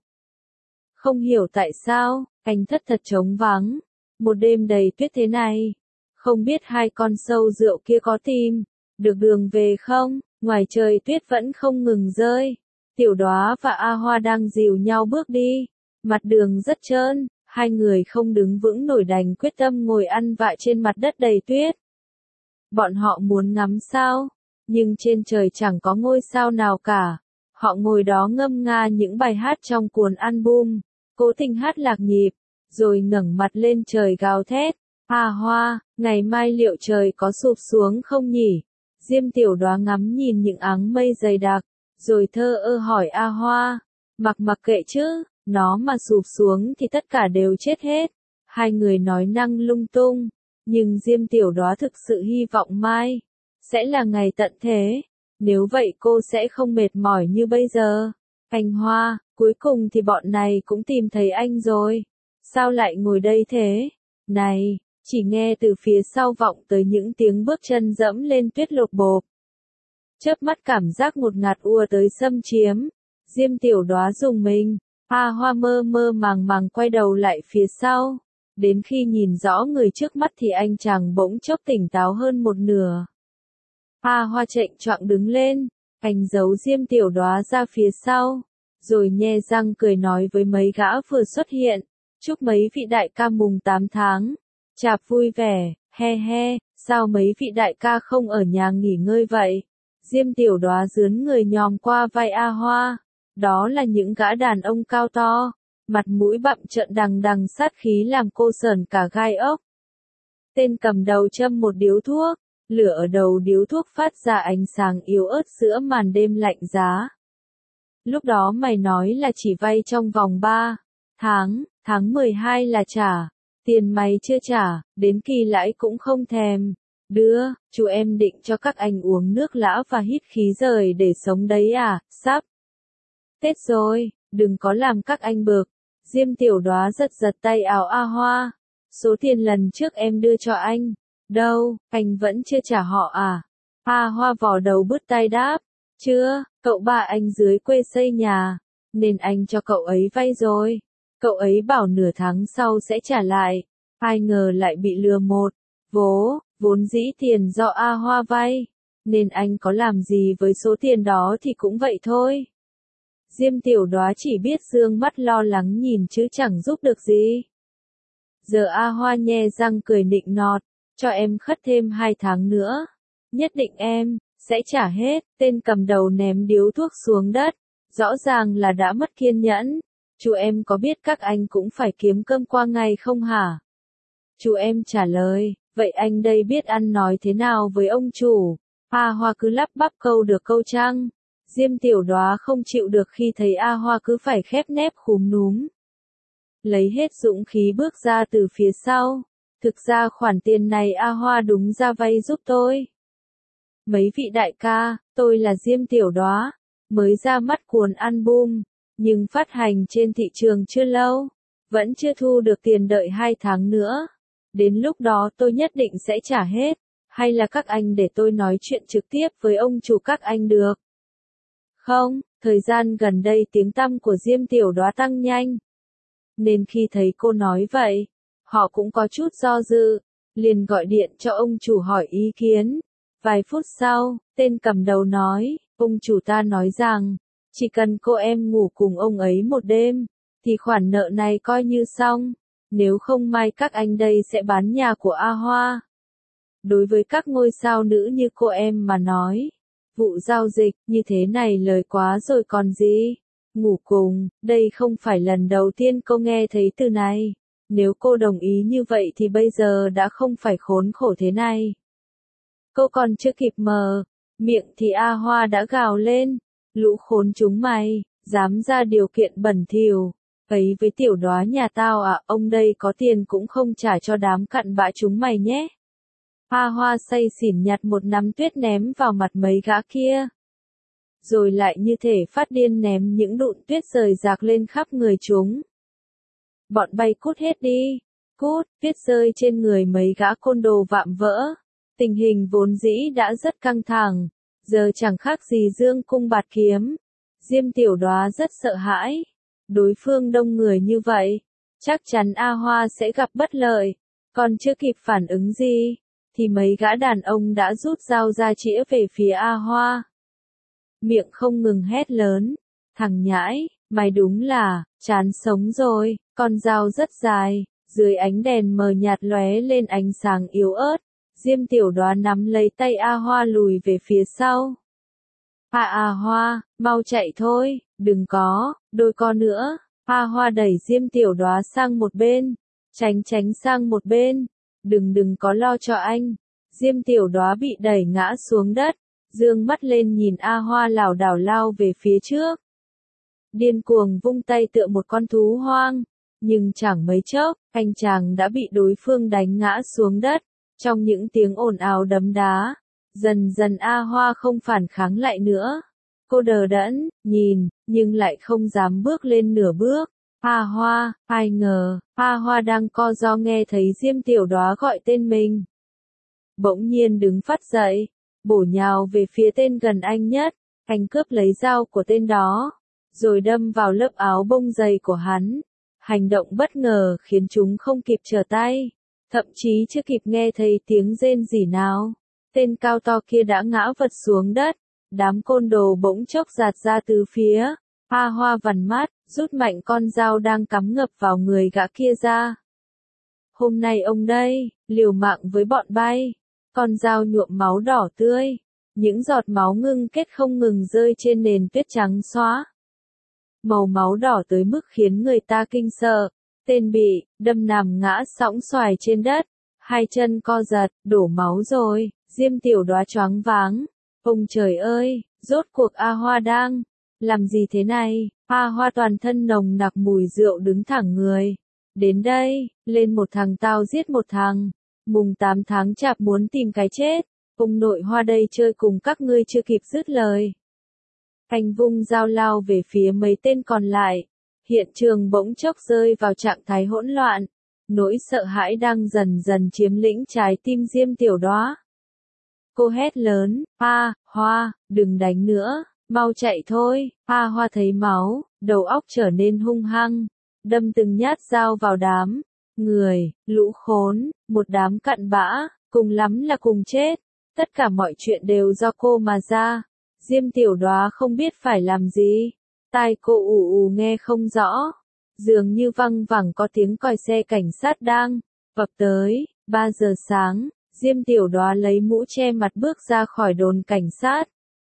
Không hiểu tại sao, anh thất thật trống vắng, một đêm đầy tuyết thế này. Không biết hai con sâu rượu kia có tìm được đường về không, ngoài trời tuyết vẫn không ngừng rơi. Tiểu Đóa và A Hoa đang dìu nhau bước đi, mặt đường rất trơn, hai người không đứng vững nổi đành quyết tâm ngồi ăn vạ trên mặt đất đầy tuyết. Bọn họ muốn ngắm sao, nhưng trên trời chẳng có ngôi sao nào cả. Họ ngồi đó ngâm nga những bài hát trong cuốn album, cố tình hát lạc nhịp, rồi ngẩng mặt lên trời gào thét. A Hoa, ngày mai liệu trời có sụp xuống không nhỉ? Diêm Tiểu Đóa ngắm nhìn những áng mây dày đặc, rồi thơ ơ hỏi A Hoa, mặc kệ chứ, nó mà sụp xuống thì tất cả đều chết hết. Hai người nói năng lung tung, nhưng Diêm Tiểu Đóa thực sự hy vọng mai sẽ là ngày tận thế, nếu vậy cô sẽ không mệt mỏi như bây giờ. Anh Hoa, cuối cùng thì bọn này cũng tìm thấy anh rồi. Sao lại ngồi đây thế? Này, chỉ nghe từ phía sau vọng tới những tiếng bước chân dẫm lên tuyết lột bộp. Chớp mắt cảm giác ngột ngạt ùa tới xâm chiếm. Diêm Tiểu Đóa rùng mình. A Hoa mơ mơ màng màng quay đầu lại phía sau. Đến khi nhìn rõ người trước mắt thì anh chàng bỗng chốc tỉnh táo hơn một nửa. A Hoa chệch choạng đứng lên, anh giấu Diêm Tiểu Đóa ra phía sau, rồi nhe răng cười nói với mấy gã vừa xuất hiện, chúc mấy vị đại ca mùng 8 tháng, chạp vui vẻ, he he, sao mấy vị đại ca không ở nhà nghỉ ngơi vậy? Diêm Tiểu Đóa dướn người nhòm qua vai A Hoa, đó là những gã đàn ông cao to, mặt mũi bặm trợn đằng đằng sát khí làm cô sởn cả gai ốc. Tên cầm đầu châm một điếu thuốc. Lửa ở đầu điếu thuốc phát ra ánh sáng yếu ớt giữa màn đêm lạnh giá. Lúc đó mày nói là chỉ vay trong vòng 3 tháng, tháng 12 là trả. Tiền mày chưa trả, đến kỳ lãi cũng không thèm. Đưa, chú em định cho các anh uống nước lã và hít khí rời để sống đấy à, sắp. Tết rồi, đừng có làm các anh bực. Diêm Tiểu Đóa giật tay áo A Hoa. Số tiền lần trước em đưa cho anh. Đâu, anh vẫn chưa trả họ à? A Hoa vò đầu bứt tai đáp. Chưa, cậu ba anh dưới quê xây nhà, nên anh cho cậu ấy vay rồi. Cậu ấy bảo nửa tháng sau sẽ trả lại. Ai ngờ lại bị lừa một. Vốn dĩ tiền do A Hoa vay, nên anh có làm gì với số tiền đó thì cũng vậy thôi. Diêm Tiểu Đóa chỉ biết dương mắt lo lắng nhìn chứ chẳng giúp được gì. Giờ A Hoa nhe răng cười nịnh nọt. Cho em khất thêm 2 tháng nữa. Nhất định em sẽ trả hết. Tên cầm đầu ném điếu thuốc xuống đất. Rõ ràng là đã mất kiên nhẫn. Chú em có biết các anh cũng phải kiếm cơm qua ngày không hả? Chú em trả lời. Vậy anh đây biết ăn nói thế nào với ông chủ? A Hoa cứ lắp bắp câu được câu trăng. Diêm Tiểu Đóa không chịu được khi thấy A Hoa cứ phải khép nép khúm núm. Lấy hết dũng khí bước ra từ phía sau. Thực ra khoản tiền này A Hoa đúng ra vay giúp tôi. Mấy vị đại ca, tôi là Diêm Tiểu Đóa, mới ra mắt cuốn album, nhưng phát hành trên thị trường chưa lâu, vẫn chưa thu được tiền đợi 2 tháng nữa. Đến lúc đó tôi nhất định sẽ trả hết, hay là các anh để tôi nói chuyện trực tiếp với ông chủ các anh được? Không, thời gian gần đây tiếng tăm của Diêm Tiểu Đóa tăng nhanh. Nên khi thấy cô nói vậy, họ cũng có chút do dự, liền gọi điện cho ông chủ hỏi ý kiến. Vài phút sau, tên cầm đầu nói, Ông chủ ta nói rằng, chỉ cần cô em ngủ cùng ông ấy một đêm, thì khoản nợ này coi như xong, nếu không mai các anh đây sẽ bán nhà của A Hoa. Đối với các ngôi sao nữ như cô em mà nói, vụ giao dịch như thế này lời quá rồi còn gì. Ngủ cùng, đây không phải lần đầu tiên cô nghe thấy từ này. Nếu cô đồng ý như vậy thì bây giờ đã không phải khốn khổ thế này. Cô còn chưa kịp mở miệng thì A Hoa đã gào lên. Lũ khốn chúng mày, dám ra điều kiện bẩn thỉu ấy với tiểu đóa nhà tao à, ông đây có tiền cũng không trả cho đám cặn bã chúng mày nhé. A Hoa say xỉn nhặt một nắm tuyết ném vào mặt mấy gã kia. Rồi lại như thể phát điên ném những đụn tuyết rời rạc lên khắp người chúng. Bọn bay cút hết đi, cút, tuyết rơi trên người mấy gã côn đồ vạm vỡ. Tình hình vốn dĩ đã rất căng thẳng, giờ chẳng khác gì dương cung bạt kiếm. Diêm Tiểu Đóa rất sợ hãi. Đối phương đông người như vậy, chắc chắn A Hoa sẽ gặp bất lợi. Còn chưa kịp phản ứng gì, thì mấy gã đàn ông đã rút dao ra chĩa về phía A Hoa. Miệng không ngừng hét lớn, thằng nhãi, mày đúng là, chán sống rồi, con dao rất dài, dưới ánh đèn mờ nhạt lóe lên ánh sáng yếu ớt, Diêm Tiểu Đóa nắm lấy tay A Hoa lùi về phía sau. A Hoa, mau chạy thôi, đừng có, đôi co nữa. A Hoa đẩy Diêm Tiểu Đóa sang một bên, tránh sang một bên, đừng có lo cho anh. Diêm Tiểu Đóa bị đẩy ngã xuống đất, dương mắt lên nhìn A Hoa lảo đảo lao về phía trước. Điên cuồng vung tay tựa một con thú hoang, nhưng chẳng mấy chốc, anh chàng đã bị đối phương đánh ngã xuống đất, trong những tiếng ồn ào đấm đá. Dần dần A Hoa không phản kháng lại nữa. Cô đờ đẫn, nhìn, nhưng lại không dám bước lên nửa bước. A Hoa, ai ngờ, A Hoa đang co ro nghe thấy Diêm Tiểu Đóa gọi tên mình. Bỗng nhiên đứng phắt dậy, bổ nhào về phía tên gần anh nhất, anh cướp lấy dao của tên đó, rồi đâm vào lớp áo bông dày của hắn. Hành động bất ngờ khiến chúng không kịp trở tay, thậm chí chưa kịp nghe thấy tiếng rên rỉ nào. Tên cao to kia đã ngã vật xuống đất, đám côn đồ bỗng chốc giạt ra từ phía. A Hoa vằn mắt, rút mạnh con dao đang cắm ngập vào người gã kia ra. Hôm nay ông đây, liều mạng với bọn bay. Con dao nhuộm máu đỏ tươi, những giọt máu ngưng kết không ngừng rơi trên nền tuyết trắng xóa. Màu máu đỏ tới mức khiến người ta kinh sợ. Tên bị đâm nằm ngã sõng xoài trên đất, hai chân co giật, đổ máu rồi. Diêm Tiểu Đóa choáng váng. Ông trời ơi, rốt cuộc A Hoa đang làm gì thế này? A Hoa toàn thân nồng nặc mùi rượu đứng thẳng người. Đến đây, lên một thằng tao giết một thằng. Mùng 8 tháng Chạp muốn tìm cái chết. Ông nội Hoa đây chơi cùng các ngươi chưa kịp dứt lời. Anh vung dao lao về phía mấy tên còn lại. Hiện trường bỗng chốc rơi vào trạng thái hỗn loạn. Nỗi sợ hãi đang dần dần chiếm lĩnh trái tim Diêm Tiểu Đóa. Cô hét lớn, A Hoa, đừng đánh nữa, mau chạy thôi. A Hoa thấy máu, đầu óc trở nên hung hăng, đâm từng nhát dao vào đám người, lũ khốn, một đám cặn bã, cùng lắm là cùng chết. Tất cả mọi chuyện đều do cô mà ra. Diêm Tiểu Đóa không biết phải làm gì. Tai cô ù nghe không rõ. Dường như văng vẳng có tiếng còi xe cảnh sát đang vập tới. 3 giờ sáng, Diêm Tiểu Đóa lấy mũ che mặt bước ra khỏi đồn cảnh sát.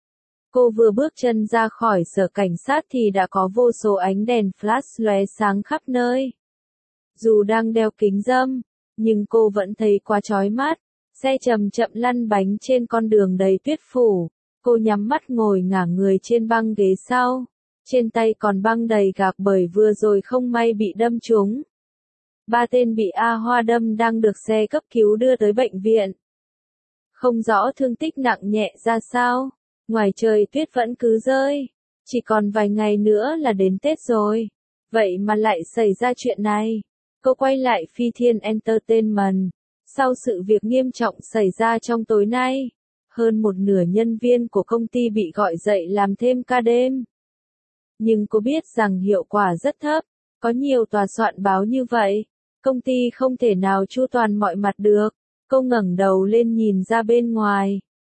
Cô vừa bước chân ra khỏi sở cảnh sát thì đã có vô số ánh đèn flash lóe sáng khắp nơi. Dù đang đeo kính râm, nhưng cô vẫn thấy quá chói mắt. Xe chậm chậm lăn bánh trên con đường đầy tuyết phủ. Cô nhắm mắt ngồi ngả người trên băng ghế sau. Trên tay còn băng đầy gạc bởi vừa rồi không may bị đâm trúng. 3 tên bị A Hoa đâm đang được xe cấp cứu đưa tới bệnh viện. Không rõ thương tích nặng nhẹ ra sao. Ngoài trời tuyết vẫn cứ rơi. Chỉ còn vài ngày nữa là đến Tết rồi. Vậy mà lại xảy ra chuyện này. Cô quay lại Phi Thiên Entertainment. Sau sự việc nghiêm trọng xảy ra trong tối nay, hơn một nửa nhân viên của công ty bị gọi dậy làm thêm ca đêm. Nhưng cô biết rằng hiệu quả rất thấp. Có nhiều tòa soạn báo như vậy. Công ty không thể nào chu toàn mọi mặt được. Cô ngẩng đầu lên nhìn ra bên ngoài.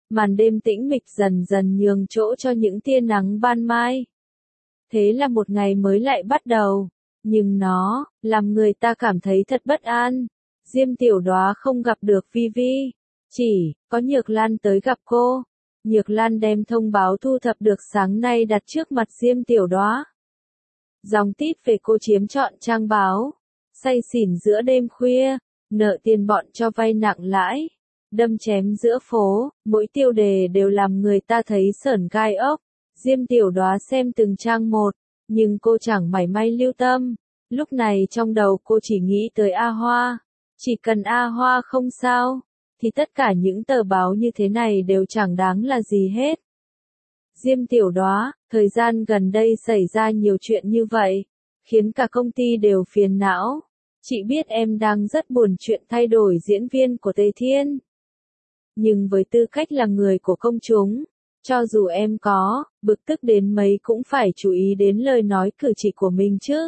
Màn đêm tĩnh mịch dần dần nhường chỗ cho những tia nắng ban mai. Thế là một ngày mới lại bắt đầu, nhưng nó làm người ta cảm thấy thật bất an. Diêm Tiểu Đóa không gặp được Vi Vi, chỉ có Nhược Lan tới gặp cô. Nhược Lan đem thông báo thu thập được sáng nay đặt trước mặt Diêm Tiểu Đóa. Dòng tít về cô chiếm trọn trang báo, say xỉn giữa đêm khuya, nợ tiền bọn cho vay nặng lãi, đâm chém giữa phố, mỗi tiêu đề đều làm người ta thấy sởn gai ốc. Diêm Tiểu Đóa xem từng trang một, nhưng cô chẳng mảy may lưu tâm. Lúc này trong đầu cô chỉ nghĩ tới A Hoa. Chỉ cần A Hoa không sao, thì tất cả những tờ báo như thế này đều chẳng đáng là gì hết. Diêm Tiểu Đóa, thời gian gần đây xảy ra nhiều chuyện như vậy, khiến cả công ty đều phiền não. Chị biết em đang rất buồn chuyện thay đổi diễn viên của Tề Thiên. Nhưng với tư cách là người của công chúng, cho dù em có bực tức đến mấy cũng phải chú ý đến lời nói cử chỉ của mình chứ.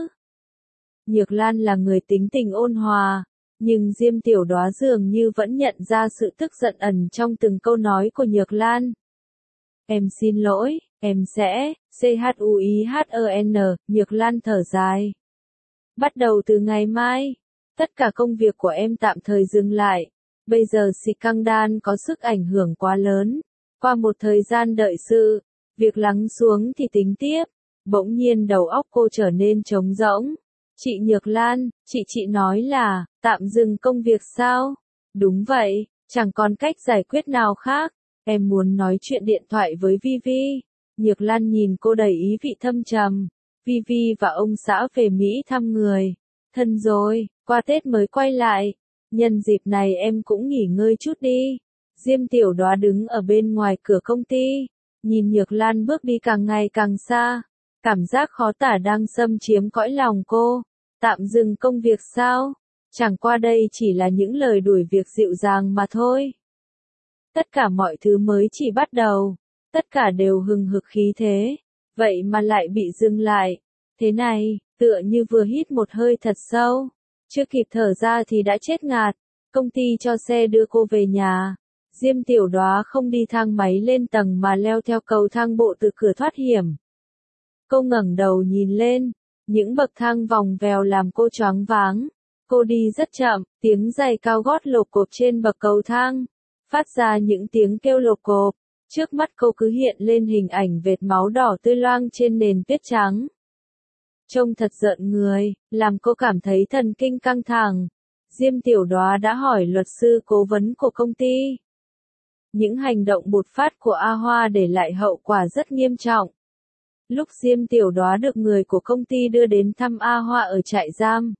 Nhược Lan là người tính tình ôn hòa, nhưng Diêm Tiểu Đóa dường như vẫn nhận ra sự tức giận ẩn trong từng câu nói của Nhược Lan. Em xin lỗi, em sẽ, CHUIHEN, Nhược Lan thở dài. Bắt đầu từ ngày mai, tất cả công việc của em tạm thời dừng lại. Bây giờ scandal có sức ảnh hưởng quá lớn. Qua một thời gian đợi sự, việc lắng xuống thì tính tiếp. Bỗng nhiên đầu óc cô trở nên trống rỗng. Chị Nhược Lan, chị nói là, tạm dừng công việc sao? Đúng vậy, chẳng còn cách giải quyết nào khác. Em muốn nói chuyện điện thoại với Vi Vi. Nhược Lan nhìn cô đầy ý vị thâm trầm. Vi Vi và ông xã về Mỹ thăm người thân rồi, qua Tết mới quay lại. Nhân dịp này em cũng nghỉ ngơi chút đi. Diêm Tiểu Đóa đứng ở bên ngoài cửa công ty, nhìn Nhược Lan bước đi càng ngày càng xa. Cảm giác khó tả đang xâm chiếm cõi lòng cô. Tạm dừng công việc sao? Chẳng qua đây chỉ là những lời đuổi việc dịu dàng mà thôi. Tất cả mọi thứ mới chỉ bắt đầu. Tất cả đều hừng hực khí thế. Vậy mà lại bị dừng lại. Thế này, tựa như vừa hít một hơi thật sâu. Chưa kịp thở ra thì đã chết ngạt. Công ty cho xe đưa cô về nhà. Diêm Tiểu Đóa không đi thang máy lên tầng mà leo theo cầu thang bộ từ cửa thoát hiểm. Cô ngẩng đầu nhìn lên. Những bậc thang vòng vèo làm cô choáng váng. Cô đi rất chậm, tiếng giày cao gót lộp cộp trên bậc cầu thang. Phát ra những tiếng kêu lộp cộp. Trước mắt cô cứ hiện lên hình ảnh vệt máu đỏ tươi loang trên nền tuyết trắng. Trông thật rợn người, làm cô cảm thấy thần kinh căng thẳng. Diêm Tiểu Đóa đã hỏi luật sư cố vấn của công ty. Những hành động bột phát của A Hoa để lại hậu quả rất nghiêm trọng. Lúc Diêm Tiểu Đóa được người của công ty đưa đến thăm A Hoa ở trại giam.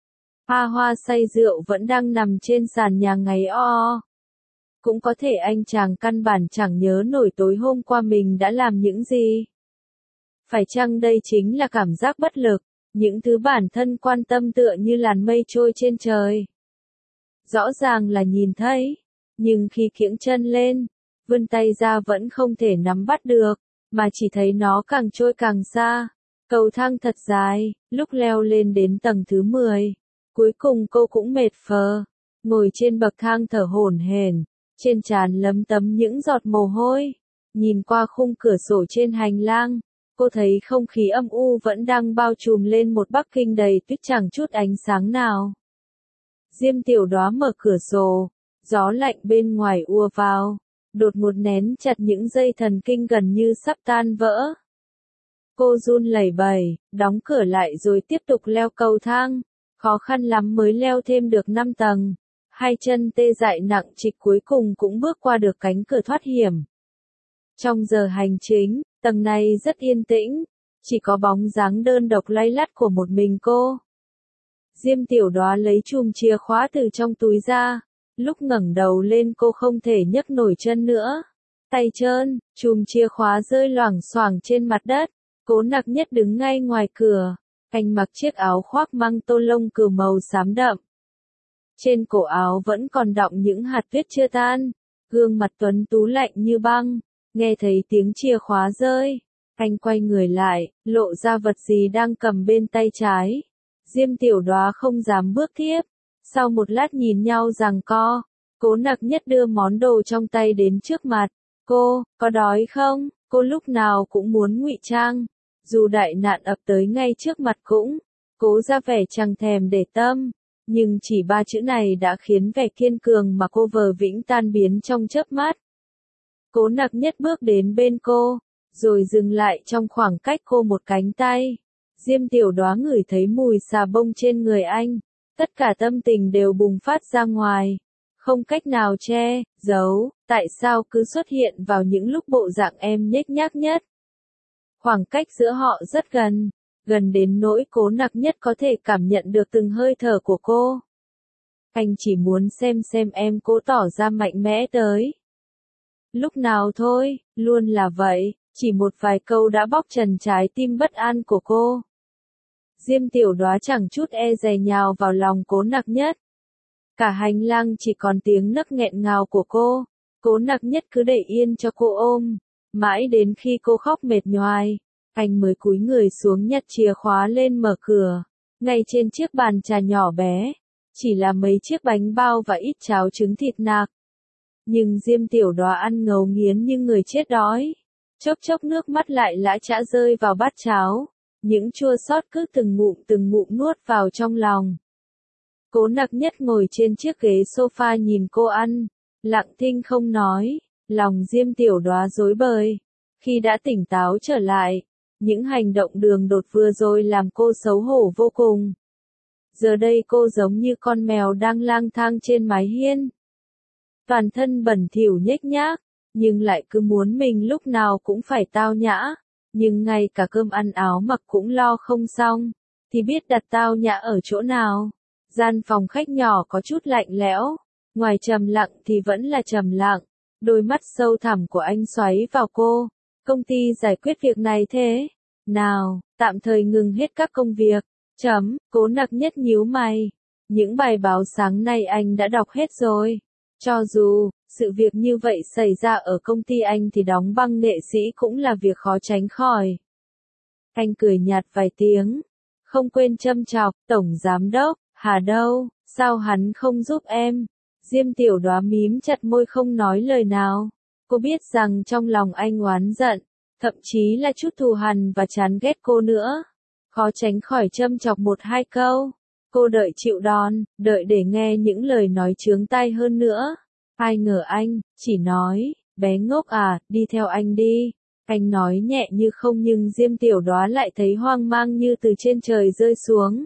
A Hoa say rượu vẫn đang nằm trên sàn nhà ngáy o. Cũng có thể anh chàng căn bản chẳng nhớ nổi tối hôm qua mình đã làm những gì. Phải chăng đây chính là cảm giác bất lực, những thứ bản thân quan tâm tựa như làn mây trôi trên trời. Rõ ràng là nhìn thấy, nhưng khi kiễng chân lên, vươn tay ra vẫn không thể nắm bắt được, mà chỉ thấy nó càng trôi càng xa. Cầu thang thật dài, lúc leo lên đến tầng thứ 10, cuối cùng cô cũng mệt phờ, ngồi trên bậc thang thở hổn hển, trên trán lấm tấm những giọt mồ hôi. Nhìn qua khung cửa sổ trên hành lang, cô thấy không khí âm u vẫn đang bao trùm lên một Bắc Kinh đầy tuyết chẳng chút ánh sáng nào. Diêm Tiểu Đóa mở cửa sổ, gió lạnh bên ngoài ùa vào, đột ngột nén chặt những dây thần kinh gần như sắp tan vỡ. Cô run lẩy bẩy, đóng cửa lại rồi tiếp tục leo cầu thang, khó khăn lắm mới leo thêm được 5 tầng. Hai chân tê dại nặng trịch cuối cùng cũng bước qua được cánh cửa thoát hiểm. Trong giờ hành chính, tầng này rất yên tĩnh, chỉ có bóng dáng đơn độc lay lắt của một mình cô. Diêm Tiểu Đóa lấy chùm chìa khóa từ trong túi ra, lúc ngẩng đầu lên cô không thể nhấc nổi chân nữa. Tay trơn, chùm chìa khóa rơi loảng xoảng trên mặt đất. Cố Nặc Nhất đứng ngay ngoài cửa, anh mặc chiếc áo khoác măng tô lông cừu màu xám đậm. Trên cổ áo vẫn còn đọng những hạt tuyết chưa tan, gương mặt tuấn tú lạnh như băng. Nghe thấy tiếng chìa khóa rơi, anh quay người lại, lộ ra vật gì đang cầm bên tay trái. Diêm Tiểu Đóa không dám bước tiếp. Sau một lát nhìn nhau giằng co, Cố Nặc Nhất đưa món đồ trong tay đến trước mặt. Cô, có đói không? Cô lúc nào cũng muốn ngụy trang. Dù đại nạn ập tới ngay trước mặt cũng, cố ra vẻ chẳng thèm để tâm. Nhưng chỉ 3 chữ này đã khiến vẻ kiên cường mà cô vờ vĩnh tan biến trong chớp mắt. Cố Nặc Nhất bước đến bên cô, rồi dừng lại trong khoảng cách cô một cánh tay. Diêm Tiểu Đoá ngửi thấy mùi xà bông trên người anh. Tất cả tâm tình đều bùng phát ra ngoài. Không cách nào che, giấu, tại sao cứ xuất hiện vào những lúc bộ dạng em nhếch nhác nhất. Khoảng cách giữa họ rất gần, gần đến nỗi Cố Nặc Nhất có thể cảm nhận được từng hơi thở của cô. Anh chỉ muốn xem em cố tỏ ra mạnh mẽ tới. Lúc nào thôi, luôn là vậy, chỉ một vài câu đã bóc trần trái tim bất an của cô. Diêm Tiểu Đoá chẳng chút e dè nhào vào lòng Cố Nặc Nhất. Cả hành lang chỉ còn tiếng nấc nghẹn ngào của cô. Cố Nặc Nhất cứ để yên cho cô ôm. Mãi đến khi cô khóc mệt nhoài, anh mới cúi người xuống nhặt chìa khóa lên mở cửa. Ngay trên chiếc bàn trà nhỏ bé, chỉ là mấy chiếc bánh bao và ít cháo trứng thịt nạc. Nhưng Diêm Tiểu Đoá ăn ngấu nghiến như người chết đói. Chốc chốc nước mắt lại lã chã rơi vào bát cháo. Những chua xót cứ từng ngụm nuốt vào trong lòng. Cố Nặc Nhất ngồi trên chiếc ghế sofa nhìn cô ăn, lặng thinh không nói, lòng Diêm Tiểu Đoá rối bời. Khi đã tỉnh táo trở lại, những hành động đường đột vừa rồi làm cô xấu hổ vô cùng. Giờ đây cô giống như con mèo đang lang thang trên mái hiên. Toàn thân bẩn thỉu nhếch nhác, nhưng lại cứ muốn mình lúc nào cũng phải tao nhã. Nhưng ngay cả cơm ăn áo mặc cũng lo không xong, thì biết đặt tao nhã ở chỗ nào. Gian phòng khách nhỏ có chút lạnh lẽo, ngoài trầm lặng thì vẫn là trầm lặng. Đôi mắt sâu thẳm của anh xoáy vào cô. Công ty giải quyết việc này thế nào, tạm thời ngừng hết các công việc. Cố Nặc Nhất nhíu mày. Những bài báo sáng nay anh đã đọc hết rồi. Cho dù sự việc như vậy xảy ra ở công ty anh thì đóng băng nghệ sĩ cũng là việc khó tránh khỏi. Anh cười nhạt vài tiếng, không quên châm chọc, Tổng Giám Đốc, Hà đâu, sao hắn không giúp em? Diêm Tiểu Đoá mím chặt môi không nói lời nào. Cô biết rằng trong lòng anh oán giận, thậm chí là chút thù hằn và chán ghét cô nữa. Khó tránh khỏi châm chọc một hai câu. Cô đợi chịu đòn, đợi để nghe những lời nói chướng tai hơn nữa. Ai ngờ anh, chỉ nói, bé ngốc à, đi theo anh đi. Anh nói nhẹ như không nhưng Diêm Tiểu Đoá lại thấy hoang mang như từ trên trời rơi xuống.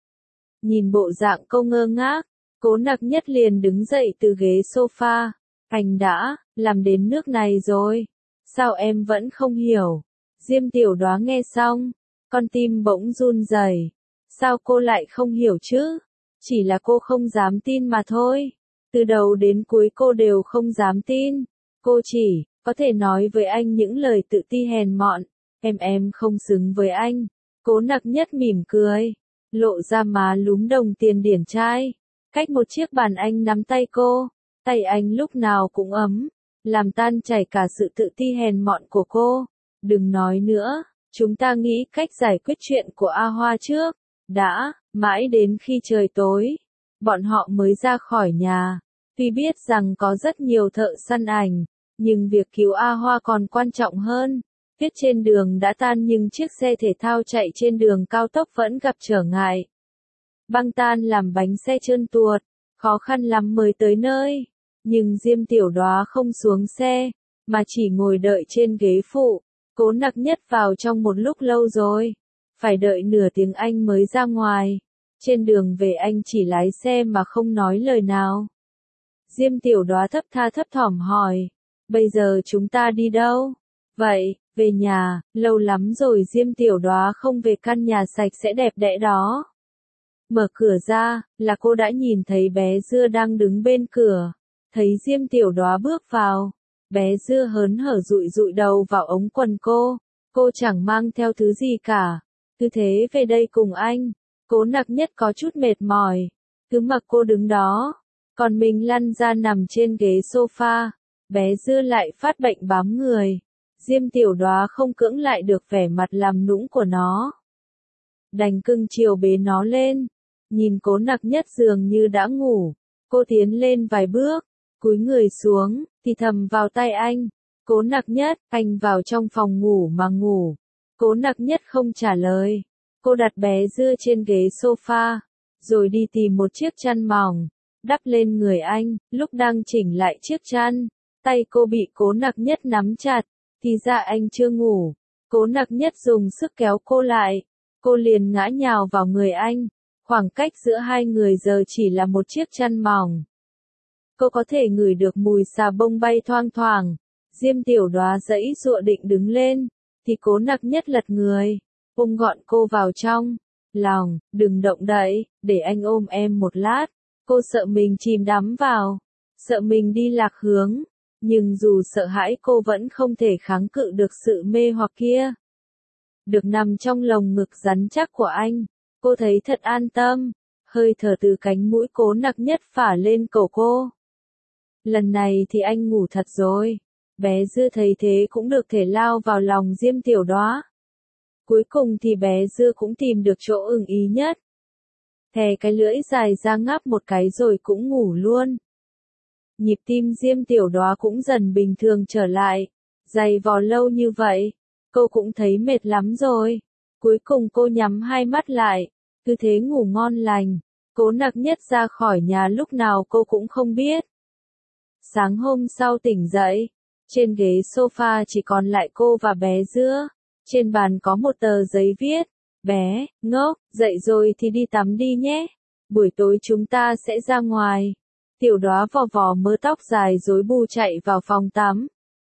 Nhìn bộ dạng cô ngơ ngác, Cố Nặc Nhất liền đứng dậy từ ghế sofa. Anh đã làm đến nước này rồi. Sao em vẫn không hiểu? Diêm Tiểu Đoá nghe xong, con tim bỗng run rẩy. Sao cô lại không hiểu chứ? Chỉ là cô không dám tin mà thôi. Từ đầu đến cuối cô đều không dám tin. Cô chỉ có thể nói với anh những lời tự ti hèn mọn. Em không xứng với anh. Cố Nặc Nhất mỉm cười, lộ ra má lúm đồng tiền điển trai. Cách một chiếc bàn anh nắm tay cô. Tay anh lúc nào cũng ấm, làm tan chảy cả sự tự ti hèn mọn của cô. Đừng nói nữa, chúng ta nghĩ cách giải quyết chuyện của A Hoa trước. Đã, mãi đến khi trời tối, bọn họ mới ra khỏi nhà. Tuy biết rằng có rất nhiều thợ săn ảnh, nhưng việc cứu A Hoa còn quan trọng hơn. Tuyết trên đường đã tan nhưng chiếc xe thể thao chạy trên đường cao tốc vẫn gặp trở ngại. Băng tan làm bánh xe trơn tuột, khó khăn lắm mới tới nơi. Nhưng Diêm Tiểu Đoá không xuống xe, mà chỉ ngồi đợi trên ghế phụ. Cố Nặc Nhất vào trong một lúc lâu rồi. Phải đợi nửa tiếng anh mới ra ngoài. Trên đường về anh chỉ lái xe mà không nói lời nào. Diêm Tiểu Đoá thấp tha thấp thỏm hỏi. Bây giờ chúng ta đi đâu? Vậy, về nhà, lâu lắm rồi Diêm Tiểu Đoá không về căn nhà sạch sẽ đẹp đẽ đó. Mở cửa ra, là cô đã nhìn thấy bé Dưa đang đứng bên cửa. Thấy Diêm Tiểu Đoá bước vào, bé Dưa hớn hở dụi đầu vào ống quần cô. Cô chẳng mang theo thứ gì cả. Cứ thế về đây cùng anh. Cố Nặc Nhất có chút mệt mỏi. Cứ mặc cô đứng đó. Còn mình lăn ra nằm trên ghế sofa. Bé Dưa lại phát bệnh bám người. Diêm Tiểu Đoá không cưỡng lại được vẻ mặt làm nũng của nó. Đành cưng chiều bế nó lên. Nhìn Cố Nặc Nhất dường như đã ngủ. Cô tiến lên vài bước, cúi người xuống, thì thầm vào tai anh. Cố Nặc Nhất, anh vào trong phòng ngủ mà ngủ. Cố Nặc Nhất không trả lời. Cô đặt bé Dưa trên ghế sofa, rồi đi tìm một chiếc chăn mỏng, đắp lên người anh. Lúc đang chỉnh lại chiếc chăn, tay cô bị Cố Nặc Nhất nắm chặt, thì ra anh chưa ngủ. Cố Nặc Nhất dùng sức kéo cô lại, cô liền ngã nhào vào người anh. Khoảng cách giữa hai người giờ chỉ là một chiếc chăn mỏng. Cô có thể ngửi được mùi xà bông bay thoang thoảng. Diêm Tiểu Đoá giãy giụa định đứng lên, thì Cố Nặc Nhất lật người, ôm gọn cô vào trong lòng. Đừng động đậy, để anh ôm em một lát. Cô sợ mình chìm đắm vào, sợ mình đi lạc hướng. Nhưng dù sợ hãi cô vẫn không thể kháng cự được sự mê hoặc kia. Được nằm trong lồng ngực rắn chắc của anh, cô thấy thật an tâm. Hơi thở từ cánh mũi Cố Nặc Nhất phả lên cổ cô. Lần này thì anh ngủ thật rồi. Bé Dưa thấy thế cũng được thể lao vào lòng Diêm Tiểu Đoá. Cuối cùng thì bé Dưa cũng tìm được chỗ ưng ý nhất. Thè cái lưỡi dài ra ngáp một cái rồi cũng ngủ luôn. Nhịp tim Diêm Tiểu Đoá cũng dần bình thường trở lại. Giày vò lâu như vậy, cô cũng thấy mệt lắm rồi. Cuối cùng cô nhắm hai mắt lại, cứ thế ngủ ngon lành. Cố Nặc Nhất ra khỏi nhà lúc nào cô cũng không biết. Sáng hôm sau tỉnh dậy, trên ghế sofa chỉ còn lại cô và bé Dưa. Trên bàn có một tờ giấy viết, bé, ngốc, dậy rồi thì đi tắm đi nhé. Buổi tối chúng ta sẽ ra ngoài. Tiểu Đoá vò vò mớ tóc dài rối bù chạy vào phòng tắm.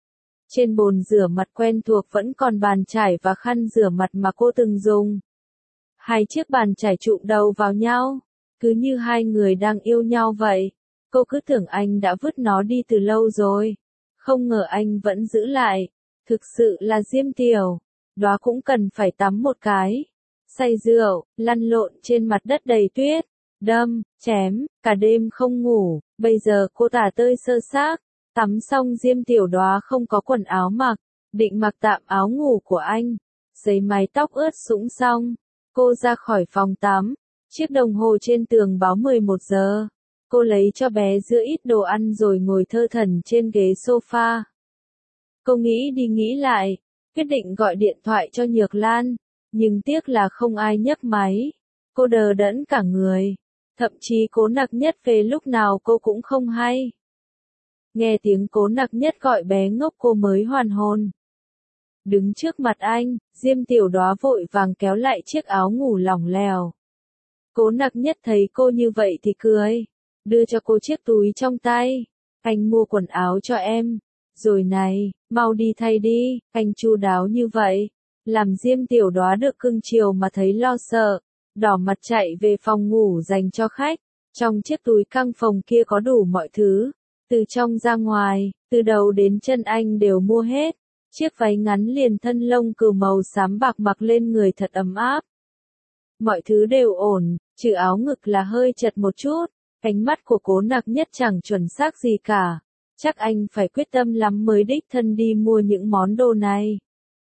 Trên bồn rửa mặt quen thuộc vẫn còn bàn chải và khăn rửa mặt mà cô từng dùng. Hai chiếc bàn chải chụm đầu vào nhau, cứ như hai người đang yêu nhau vậy. Cô cứ tưởng anh đã vứt nó đi từ lâu rồi. Không ngờ anh vẫn giữ lại. Thực sự là Diêm Tiểu Đoá cũng cần phải tắm một cái. Say rượu, lăn lộn trên mặt đất đầy tuyết, đâm, chém, cả đêm không ngủ. Bây giờ cô tả tơi sơ xác. Tắm xong Diêm Tiểu Đoá không có quần áo mặc, định mặc tạm áo ngủ của anh. Giấy mái tóc ướt sũng xong, cô ra khỏi phòng tắm. Chiếc đồng hồ trên tường báo 11 giờ. Cô lấy cho bé Dưa ít đồ ăn rồi ngồi thơ thẩn trên ghế sofa. Cô nghĩ đi nghĩ lại, quyết định gọi điện thoại cho Nhược Lan, nhưng tiếc là không ai nhấc máy. Cô đờ đẫn cả người, thậm chí Cố Nặc Nhất về lúc nào cô cũng không hay. Nghe tiếng Cố Nặc Nhất gọi bé ngốc cô mới hoàn hồn. Đứng trước mặt anh, Diêm Tiểu Đoá vội vàng kéo lại chiếc áo ngủ lỏng lẻo. Cố Nặc Nhất thấy cô như vậy thì cười, đưa cho cô chiếc túi trong tay. Anh mua quần áo cho em. Rồi này, mau đi thay đi, anh chu đáo như vậy. Làm Diêm Tiểu Đoá được cưng chiều mà thấy lo sợ. Đỏ mặt chạy về phòng ngủ dành cho khách. Trong chiếc túi căng phòng kia có đủ mọi thứ. Từ trong ra ngoài, từ đầu đến chân anh đều mua hết. Chiếc váy ngắn liền thân lông cừu màu xám bạc mặc lên người thật ấm áp. Mọi thứ đều ổn, trừ áo ngực là hơi chật một chút. Ánh mắt của Cố Nặc Nhất chẳng chuẩn xác gì cả. Chắc anh phải quyết tâm lắm mới đích thân đi mua những món đồ này.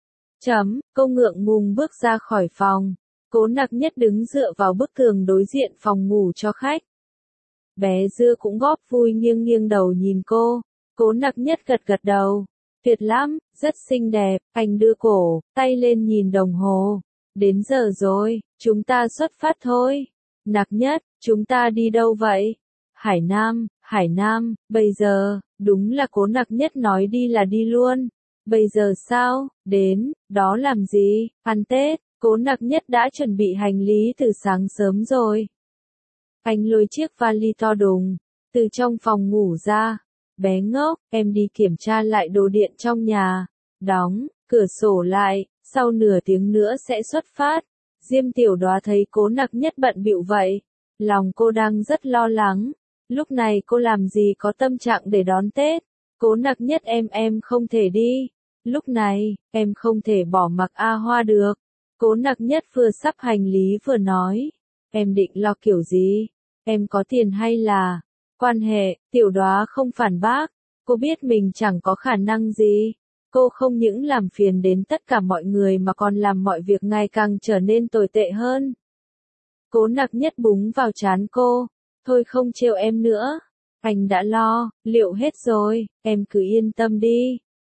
Cô ngượng ngùng bước ra khỏi phòng. Cố Nặc Nhất đứng dựa vào bức tường đối diện phòng ngủ cho khách. Bé Dưa cũng góp vui nghiêng nghiêng đầu nhìn cô. Cố Nặc Nhất gật gật đầu. Tuyệt lắm, rất xinh đẹp. Anh đưa cổ, tay lên nhìn đồng hồ. Đến giờ rồi, chúng ta xuất phát thôi. Nặc Nhất, chúng ta đi đâu vậy? Hải Nam, bây giờ, đúng là Cố Nặc Nhất nói đi là đi luôn. Bây giờ sao, đến, đó làm gì, ăn Tết, Cố Nặc Nhất đã chuẩn bị hành lý từ sáng sớm rồi. Anh lôi chiếc vali to đùng, từ trong phòng ngủ ra. Bé ngốc, em đi kiểm tra lại đồ điện trong nhà. Đóng, cửa sổ lại, sau nửa tiếng nữa sẽ xuất phát. Diêm Tiểu Đoá thấy Cố Nặc Nhất bận bịu vậy. Lòng cô đang rất lo lắng. Lúc này cô làm gì có tâm trạng để đón Tết. Cố Nặc Nhất em không thể đi. Lúc này, em không thể bỏ mặc A Hoa được. Cố Nặc Nhất vừa sắp hành lý vừa nói. Em định lo kiểu gì? Em có tiền hay là quan hệ? Tiểu Đoá không phản bác. Cô biết mình chẳng có khả năng gì. Cô không những làm phiền đến tất cả mọi người mà còn làm mọi việc ngày càng trở nên tồi tệ hơn. Cố Nặc Nhất búng vào trán cô. Thôi không trêu em nữa. Anh đã lo, liệu hết rồi, em cứ yên tâm đi.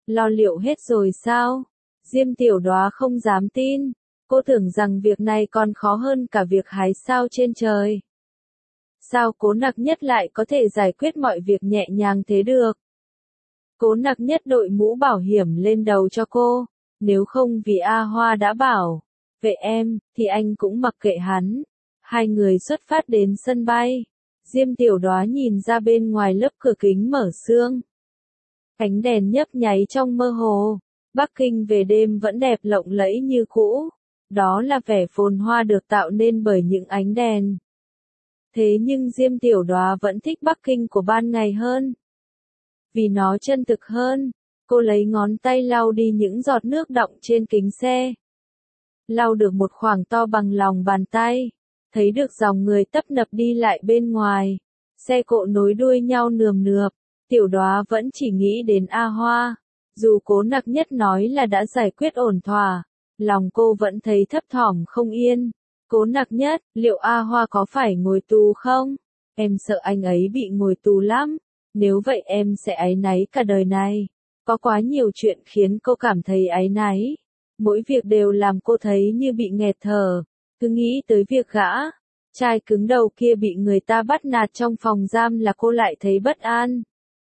Lo liệu hết rồi sao? Diêm Tiểu Đóa không dám tin. Cô tưởng rằng việc này còn khó hơn cả việc hái sao trên trời. Sao Cố Nặc Nhất lại có thể giải quyết mọi việc nhẹ nhàng thế được? Cố Nặc Nhất đội mũ bảo hiểm lên đầu cho cô. Nếu không vì A Hoa đã bảo vệ em, thì anh cũng mặc kệ hắn. Hai người xuất phát đến sân bay. Diêm Tiểu Đóa nhìn ra bên ngoài lớp cửa kính mở sương. Ánh đèn nhấp nháy trong mơ hồ. Bắc Kinh về đêm vẫn đẹp lộng lẫy như cũ. Đó là vẻ phồn hoa được tạo nên bởi những ánh đèn. Thế nhưng Diêm Tiểu Đóa vẫn thích Bắc Kinh của ban ngày hơn. Vì nó chân thực hơn. Cô lấy ngón tay lau đi những giọt nước đọng trên kính xe. Lau được một khoảng to bằng lòng bàn tay. Thấy được dòng người tấp nập đi lại bên ngoài. Xe cộ nối đuôi nhau nườm nượp. Tiểu Đóa vẫn chỉ nghĩ đến A Hoa. Dù Cố Nặc Nhất nói là đã giải quyết ổn thỏa, lòng cô vẫn thấy thấp thỏm không yên. Cố Nặc Nhất, liệu A Hoa có phải ngồi tù không? Em sợ anh ấy bị ngồi tù lắm. Nếu vậy em sẽ áy náy cả đời này. Có quá nhiều chuyện khiến cô cảm thấy áy náy. Mỗi việc đều làm cô thấy như bị nghẹt thở. Cứ nghĩ tới việc gã trai cứng đầu kia bị người ta bắt nạt trong phòng giam là cô lại thấy bất an.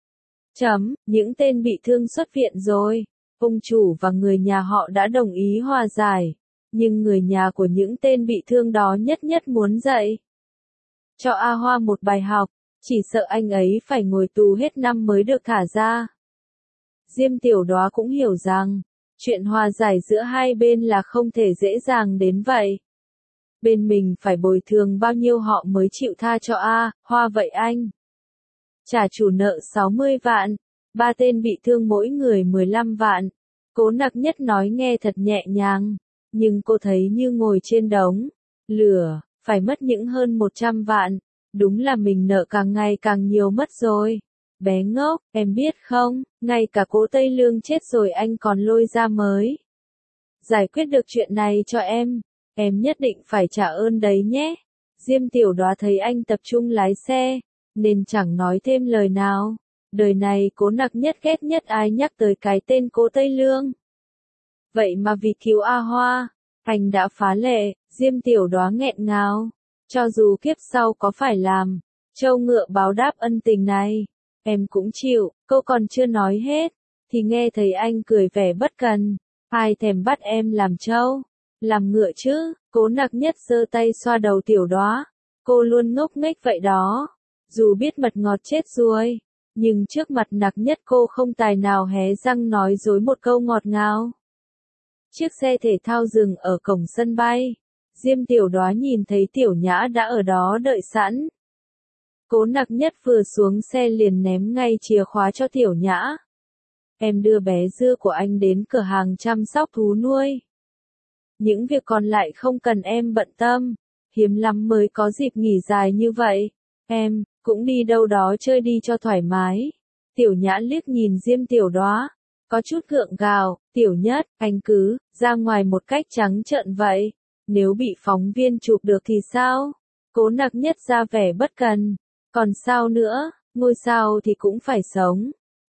Những tên bị thương xuất viện rồi. Ông chủ và người nhà họ đã đồng ý hòa giải. Nhưng người nhà của những tên bị thương đó nhất nhất muốn dạy cho A Hoa một bài học. Chỉ sợ anh ấy phải ngồi tù hết năm mới được thả ra. Diêm Tiểu Đóa cũng hiểu rằng, chuyện hòa giải giữa hai bên là không thể dễ dàng đến vậy. Bên mình phải bồi thường bao nhiêu họ mới chịu tha cho A Hoa vậy anh? Trả chủ nợ 60 vạn, ba tên bị thương mỗi người 15 vạn. Cố Nặc Nhất nói nghe thật nhẹ nhàng, nhưng cô thấy như ngồi trên đống lửa, phải mất những hơn 100 vạn. Đúng là mình nợ càng ngày càng nhiều mất rồi. Bé ngốc, em biết không, ngay cả Cố Tây Lương chết rồi anh còn lôi ra mới giải quyết được chuyện này cho em nhất định phải trả ơn đấy nhé. Diêm Tiểu Đóa thấy anh tập trung lái xe, nên chẳng nói thêm lời nào. Đời này Cố Nặc Nhất ghét nhất ai nhắc tới cái tên Cố Tây Lương. Vậy mà vì cứu A Hoa, anh đã phá lệ. Diêm Tiểu Đóa nghẹn ngào. Cho dù kiếp sau có phải làm trâu ngựa báo đáp ân tình này, em cũng chịu. Cô còn chưa nói hết, thì nghe thấy anh cười vẻ bất cần. Ai thèm bắt em làm trâu, làm ngựa chứ? Cố Nặc Nhất giơ tay xoa đầu Tiểu Đóa. Cô luôn ngốc nghếch vậy đó. Dù biết mật ngọt chết ruồi, nhưng trước mặt Nặc Nhất cô không tài nào hé răng nói dối một câu ngọt ngào. Chiếc xe thể thao dừng ở cổng sân bay. Diêm Tiểu Đóa nhìn thấy Tiểu Nhã đã ở đó đợi sẵn. Cố Nặc Nhất vừa xuống xe liền ném ngay chìa khóa cho Tiểu Nhã. Em đưa bé Dưa của anh đến cửa hàng chăm sóc thú nuôi. Những việc còn lại không cần em bận tâm. Hiếm lắm mới có dịp nghỉ dài như vậy. Em cũng đi đâu đó chơi đi cho thoải mái. Tiểu Nhã liếc nhìn Diêm Tiểu Đóa, có chút gượng gạo. Tiểu Nhất, anh cứ ra ngoài một cách trắng trợn vậy. Nếu bị phóng viên chụp được thì sao? Cố Nặc Nhất ra vẻ bất cần. Còn sao nữa, ngôi sao thì cũng phải sống.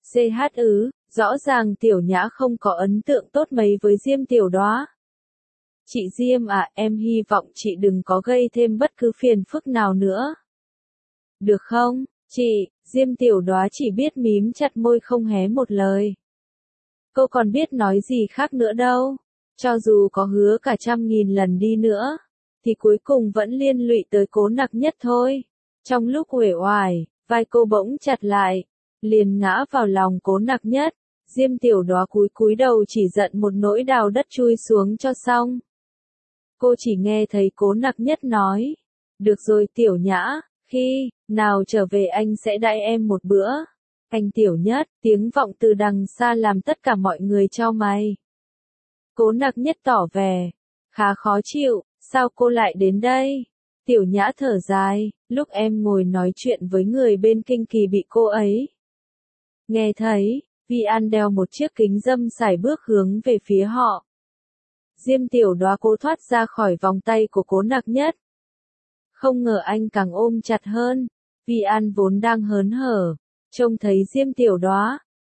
Rõ ràng Tiểu Nhã không có ấn tượng tốt mấy với Diêm Tiểu Đóa. Chị Diêm à, em hy vọng chị đừng có gây thêm bất cứ phiền phức nào nữa. Được không, chị? Diêm Tiểu Đóa chỉ biết mím chặt môi không hé một lời. Cô còn biết nói gì khác nữa đâu. Cho dù có hứa cả 100.000 lần đi nữa, thì cuối cùng vẫn liên lụy tới Cố Nặc Nhất thôi. Trong lúc uể oải, vai cô bỗng chặt lại, liền ngã vào lòng Cố Nặc Nhất. Diêm Tiểu Đóa cúi đầu chỉ giận một nỗi đào đất chui xuống cho xong. Cô chỉ nghe thấy Cố Nặc Nhất nói, được rồi Tiểu Nhã, khi nào trở về anh sẽ đãi em một bữa. Anh Tiểu Nhất, tiếng vọng từ đằng xa làm tất cả mọi người chau mày. Cố Nặc Nhất tỏ vẻ khá khó chịu, sao cô lại đến đây? Tiểu Nhã thở dài, lúc em ngồi nói chuyện với người bên Kinh Kỳ bị cô ấy nghe thấy. Vi An đeo một chiếc kính râm sải bước hướng về phía họ. Diêm Tiểu Đóa cố thoát ra khỏi vòng tay của Cố Nặc Nhất. Không ngờ anh càng ôm chặt hơn. Vi An vốn đang hớn hở, trông thấy Diêm Tiểu Đóa,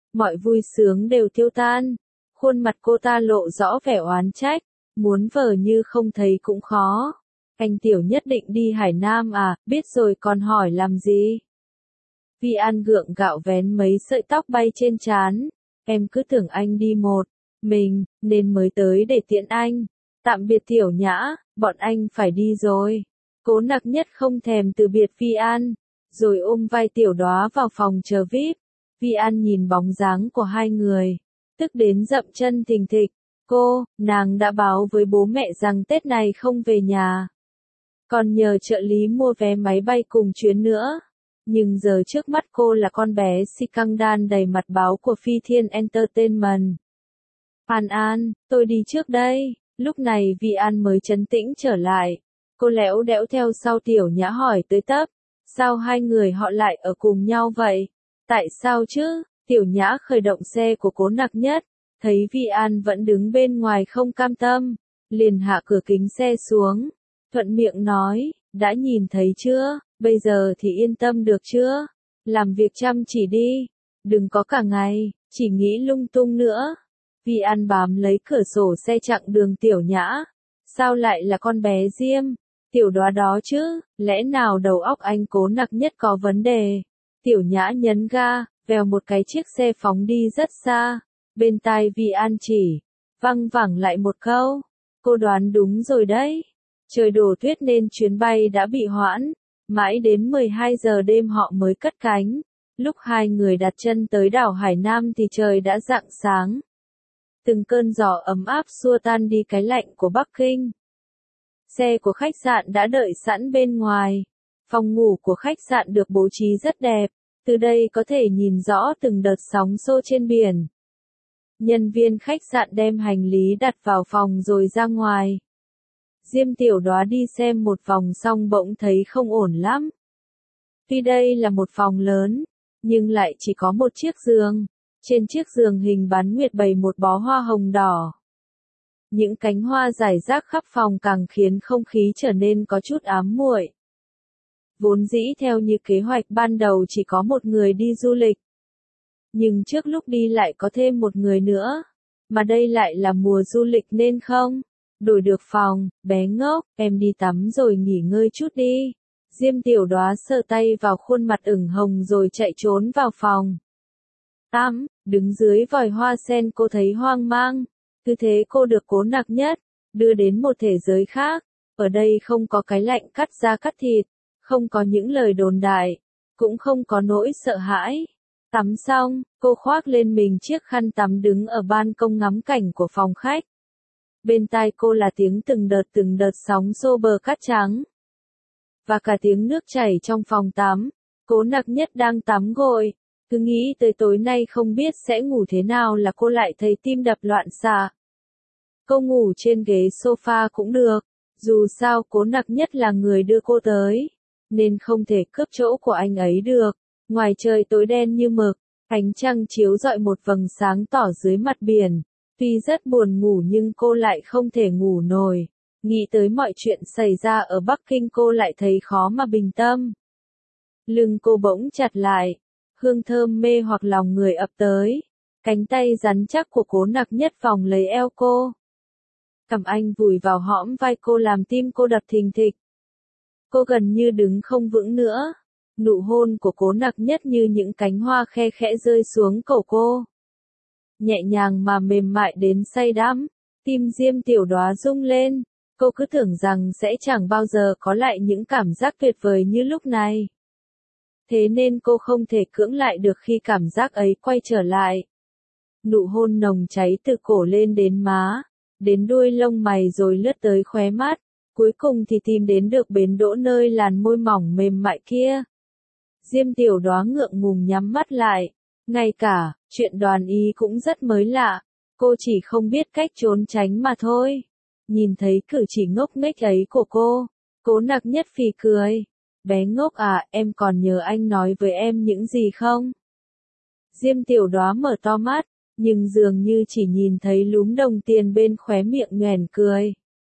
mọi vui sướng đều tiêu tan. Khuôn mặt cô ta lộ rõ vẻ oán trách, muốn vờ như không thấy cũng khó. Anh Tiểu nhất định đi Hải Nam à, biết rồi còn hỏi làm gì? Vi An gượng gạo vén mấy sợi tóc bay trên trán. Em cứ tưởng anh đi một mình, nên mới tới để tiễn anh. Tạm biệt Tiểu Nhã, bọn anh phải đi rồi. Cố Nặc Nhất không thèm từ biệt Vi An, rồi ôm vai Tiểu Đóa vào phòng chờ VIP. Vi An nhìn bóng dáng của hai người, tức đến dậm chân thình thịch. Nàng đã báo với bố mẹ rằng Tết này không về nhà. Còn nhờ trợ lý mua vé máy bay cùng chuyến nữa. Nhưng giờ trước mắt cô là con bé si căng đan đầy mặt báo của Phi Thiên Entertainment. An, tôi đi trước đây. Lúc này Vi An mới trấn tĩnh trở lại. Cô lẽo đẽo theo sau Tiểu Nhã hỏi tới tấp. Sao hai người họ lại ở cùng nhau vậy? Tại sao chứ? Tiểu Nhã khởi động xe của Cố Nặc Nhất. Thấy Vi An vẫn đứng bên ngoài không cam tâm. Liền hạ cửa kính xe xuống. Thuận miệng nói, đã nhìn thấy chưa? Bây giờ thì yên tâm được chưa? Làm việc chăm chỉ đi. Đừng có cả ngày, chỉ nghĩ lung tung nữa. Vi An bám lấy cửa sổ xe chặng đường Tiểu Nhã. Sao lại là con bé Diêm? Tiểu Đóa đó chứ, lẽ nào đầu óc anh Cố Nặc Nhất có vấn đề? Tiểu Nhã nhấn ga, vèo một cái chiếc xe phóng đi rất xa. Bên tai Vi An chỉ văng vẳng lại một câu. Cô đoán đúng rồi đấy. Trời đổ tuyết nên chuyến bay đã bị hoãn. Mãi đến 12 giờ đêm họ mới cất cánh. Lúc hai người đặt chân tới đảo Hải Nam thì trời đã rạng sáng. Từng cơn gió ấm áp xua tan đi cái lạnh của Bắc Kinh. Xe của khách sạn đã đợi sẵn bên ngoài. Phòng ngủ của khách sạn được bố trí rất đẹp. Từ đây có thể nhìn rõ từng đợt sóng xô trên biển. Nhân viên khách sạn đem hành lý đặt vào phòng rồi ra ngoài. Diêm Tiểu Đóa đi xem một vòng xong bỗng thấy không ổn lắm. Tuy đây là một phòng lớn, nhưng lại chỉ có một chiếc giường. Trên chiếc giường hình bán nguyệt bày một bó hoa hồng đỏ. Những cánh hoa rải rác khắp phòng càng khiến không khí trở nên có chút ám muội. Vốn dĩ theo như kế hoạch ban đầu chỉ có một người đi du lịch. Nhưng trước lúc đi lại có thêm một người nữa. Mà đây lại là mùa du lịch nên không đổi được phòng. Bé ngốc, em đi tắm rồi nghỉ ngơi chút đi. Diêm Tiểu Đóa sờ tay vào khuôn mặt ửng hồng rồi chạy trốn vào phòng. Tắm, đứng dưới vòi hoa sen cô thấy hoang mang. Cứ thế cô được Cố Nặc Nhất đưa đến một thế giới khác. Ở đây không có cái lạnh cắt da cắt thịt, không có những lời đồn đại, cũng không có nỗi sợ hãi. Tắm xong, cô khoác lên mình chiếc khăn tắm đứng ở ban công ngắm cảnh của phòng khách. Bên tai cô là tiếng từng đợt sóng xô bờ cát trắng. Và cả tiếng nước chảy trong phòng tắm. Cố Nặc Nhất đang tắm gội. Cứ nghĩ tới tối nay không biết sẽ ngủ thế nào là cô lại thấy tim đập loạn xạ. Cô ngủ trên ghế sofa cũng được. Dù sao Cố Nặc Nhất là người đưa cô tới. Nên không thể cướp chỗ của anh ấy được. Ngoài trời tối đen như mực. Ánh trăng chiếu rọi một vầng sáng tỏ dưới mặt biển. Tuy rất buồn ngủ nhưng cô lại không thể ngủ nổi. Nghĩ tới mọi chuyện xảy ra ở Bắc Kinh cô lại thấy khó mà bình tâm. Lưng cô bỗng chặt lại. Hương thơm mê hoặc lòng người ập tới. Cánh tay rắn chắc của Cố Nặc Nhất vòng lấy eo cô. Cầm anh vùi vào hõm vai cô làm tim cô đập thình thịch. Cô gần như đứng không vững nữa. Nụ hôn của Cố Nặc Nhất như những cánh hoa khe khẽ rơi xuống cổ cô. Nhẹ nhàng mà mềm mại đến say đắm. Tim Diêm Tiểu Đóa rung lên. Cô cứ tưởng rằng sẽ chẳng bao giờ có lại những cảm giác tuyệt vời như lúc này. Thế nên cô không thể cưỡng lại được khi cảm giác ấy quay trở lại. Nụ hôn nồng cháy từ cổ lên đến má, đến đuôi lông mày rồi lướt tới khóe mắt. Cuối cùng thì tìm đến được bến đỗ nơi làn môi mỏng mềm mại kia. Diêm Tiểu Đóa ngượng ngùng nhắm mắt lại. Ngay cả, chuyện Đoàn Ý cũng rất mới lạ. Cô chỉ không biết cách trốn tránh mà thôi. Nhìn thấy cử chỉ ngốc nghếch ấy của cô, Cố Nặc Nhất phì cười. Bé ngốc à, em còn nhớ anh nói với em những gì không? Diêm Tiểu Đóa mở to mắt, nhưng dường như chỉ nhìn thấy lúm đồng tiền bên khóe miệng nhoẻn cười.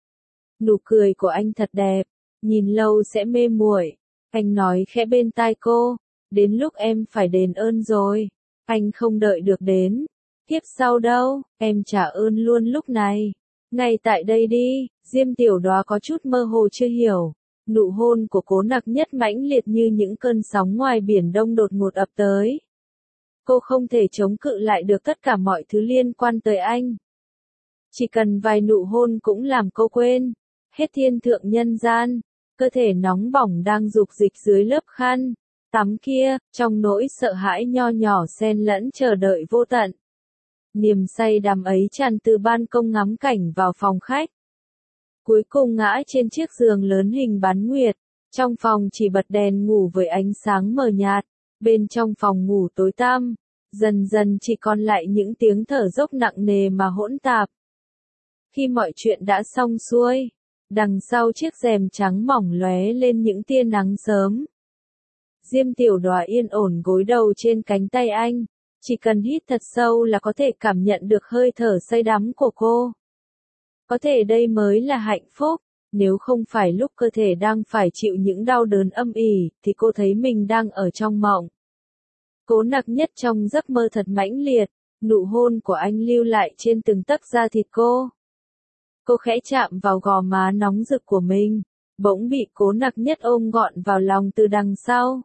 Nụ cười của anh thật đẹp, nhìn lâu sẽ mê muội. Anh nói khẽ bên tai cô, đến lúc em phải đền ơn rồi. Anh không đợi được đến kiếp sau đâu, em trả ơn luôn lúc này. Ngay tại đây đi, Diêm Tiểu Đóa có chút mơ hồ chưa hiểu. Nụ hôn của Cố Nặc Nhất mãnh liệt như những cơn sóng ngoài biển Đông đột ngột ập tới. Cô không thể chống cự lại được tất cả mọi thứ liên quan tới anh. Chỉ cần vài nụ hôn cũng làm cô quên hết thiên thượng nhân gian. Cơ thể nóng bỏng đang dục dịch dưới lớp khăn tắm kia, trong nỗi sợ hãi nho nhỏ xen lẫn chờ đợi vô tận. Niềm say đắm ấy tràn từ ban công ngắm cảnh vào phòng khách. Cuối cùng ngã trên chiếc giường lớn hình bán nguyệt. Trong phòng chỉ bật đèn ngủ với ánh sáng mờ nhạt. Bên trong phòng ngủ tối tăm, dần dần chỉ còn lại những tiếng thở dốc nặng nề mà hỗn tạp. Khi mọi chuyện đã xong xuôi, đằng sau chiếc rèm trắng mỏng lóe lên những tia nắng sớm. Diêm Tiểu Đóa yên ổn gối đầu trên cánh tay anh, chỉ cần hít thật sâu là có thể cảm nhận được hơi thở say đắm của cô. Có thể đây mới là hạnh phúc, nếu không phải lúc cơ thể đang phải chịu những đau đớn âm ỉ, thì cô thấy mình đang ở trong mộng. Cố Nặc Nhất trong giấc mơ thật mãnh liệt, nụ hôn của anh lưu lại trên từng tấc da thịt cô. Cô khẽ chạm vào gò má nóng rực của mình, bỗng bị Cố Nặc Nhất ôm gọn vào lòng từ đằng sau.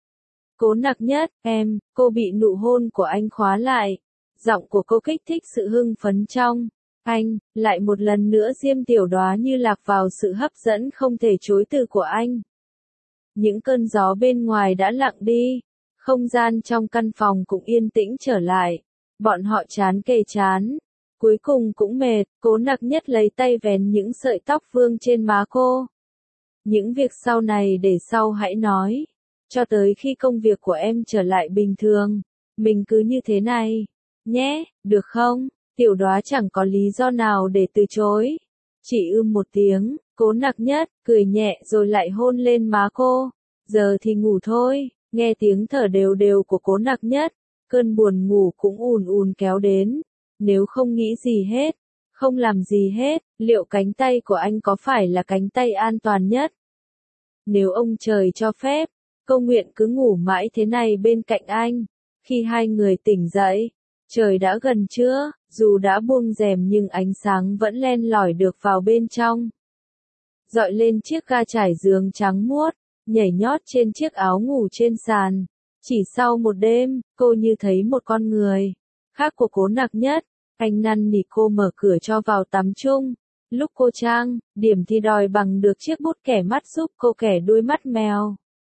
Cố Nặc Nhất, em, cô bị nụ hôn của anh khóa lại. Giọng của cô kích thích sự hưng phấn trong anh, lại một lần nữa Diêm Tiểu Đóa như lạc vào sự hấp dẫn không thể chối từ của anh. Những cơn gió bên ngoài đã lặng đi, không gian trong căn phòng cũng yên tĩnh trở lại. Bọn họ chán kề chán, cuối cùng cũng mệt. Cố Nặc Nhất lấy tay vén những sợi tóc vương trên má cô. Những việc sau này để sau hãy nói. Cho tới khi công việc của em trở lại bình thường, mình cứ như thế này, nhé, được không? Tiểu Đóa chẳng có lý do nào để từ chối. Chỉ một tiếng, Cố Nặc Nhất cười nhẹ rồi lại hôn lên má cô. Giờ thì ngủ thôi. Nghe tiếng thở đều đều của Cố Nặc Nhất, cơn buồn ngủ cũng ùn ùn kéo đến. Nếu không nghĩ gì hết, không làm gì hết, liệu cánh tay của anh có phải là cánh tay an toàn nhất? Nếu ông trời cho phép, cô nguyện cứ ngủ mãi thế này bên cạnh anh. Khi hai người tỉnh dậy, trời đã gần trưa, dù đã buông rèm nhưng ánh sáng vẫn len lỏi được vào bên trong. Dọi lên chiếc ga trải giường trắng muốt, nhảy nhót trên chiếc áo ngủ trên sàn. Chỉ sau một đêm, cô như thấy một con người khác của Cố Nặc Nhất. Anh năn nỉ cô mở cửa cho vào tắm chung. Lúc cô trang điểm thì đòi bằng được chiếc bút kẻ mắt giúp cô kẻ đuôi mắt mèo.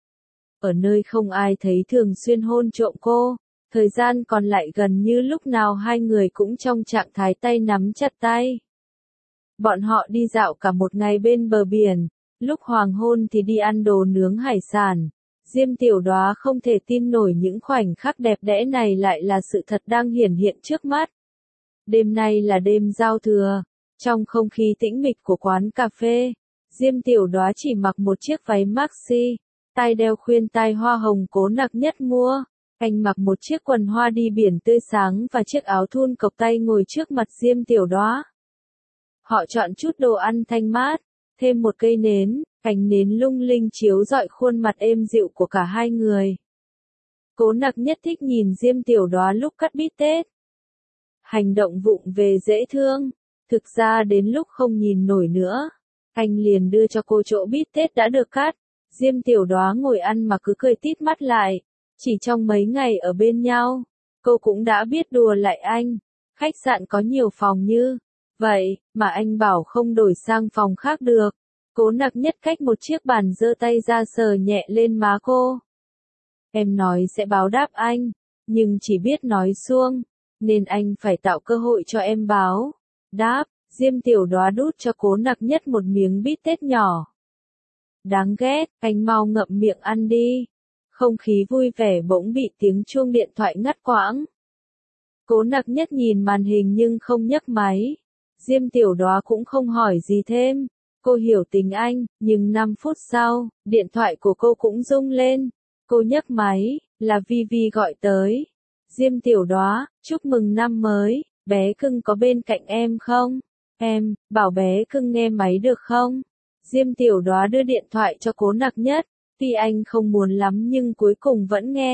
Ở nơi không ai thấy thường xuyên hôn trộm cô. Thời gian còn lại gần như lúc nào hai người cũng trong trạng thái tay nắm chặt tay. Bọn họ đi dạo cả một ngày bên bờ biển. Lúc hoàng hôn thì đi ăn đồ nướng hải sản. Diêm Tiểu Đóa không thể tin nổi những khoảnh khắc đẹp đẽ này lại là sự thật đang hiển hiện trước mắt. Đêm nay là đêm giao thừa. Trong không khí tĩnh mịch của quán cà phê, Diêm Tiểu Đóa chỉ mặc một chiếc váy maxi, tai đeo khuyên tai hoa hồng Cố Nặc Nhất mua. Anh mặc một chiếc quần hoa đi biển tươi sáng và chiếc áo thun cộc tay ngồi trước mặt Diêm Tiểu Đóa. Họ chọn chút đồ ăn thanh mát, thêm một cây nến, ánh nến lung linh chiếu rọi khuôn mặt êm dịu của cả hai người. Cố Nặc Nhất thích nhìn Diêm Tiểu Đóa lúc cắt bít tết. Hành động vụng về dễ thương, thực ra đến lúc không nhìn nổi nữa, anh liền đưa cho cô chỗ bít tết đã được cắt. Diêm Tiểu Đóa ngồi ăn mà cứ cười tít mắt lại. Chỉ trong mấy ngày ở bên nhau, cô cũng đã biết đùa lại anh. Khách sạn có nhiều phòng như vậy, mà anh bảo không đổi sang phòng khác được. Cố Nặc Nhất cách một chiếc bàn giơ tay ra sờ nhẹ lên má cô. Em nói sẽ báo đáp anh, nhưng chỉ biết nói suông, nên anh phải tạo cơ hội cho em báo đáp. Diêm Tiểu Đóa đút cho Cố Nặc Nhất một miếng bít tết nhỏ. Đáng ghét, anh mau ngậm miệng ăn đi. Không khí vui vẻ bỗng bị tiếng chuông điện thoại ngắt quãng. Cố Nặc Nhất nhìn màn hình nhưng không nhấc máy. Diêm Tiểu Đóa cũng không hỏi gì thêm. Cô hiểu tính anh, nhưng 5 phút sau, điện thoại của cô cũng rung lên. Cô nhấc máy, là Vivi gọi tới. Diêm Tiểu Đóa, chúc mừng năm mới, bé cưng có bên cạnh em không? Em, bảo bé cưng nghe máy được không? Diêm Tiểu Đóa đưa điện thoại cho Cố Nặc Nhất. Tuy anh không muốn lắm nhưng cuối cùng vẫn nghe.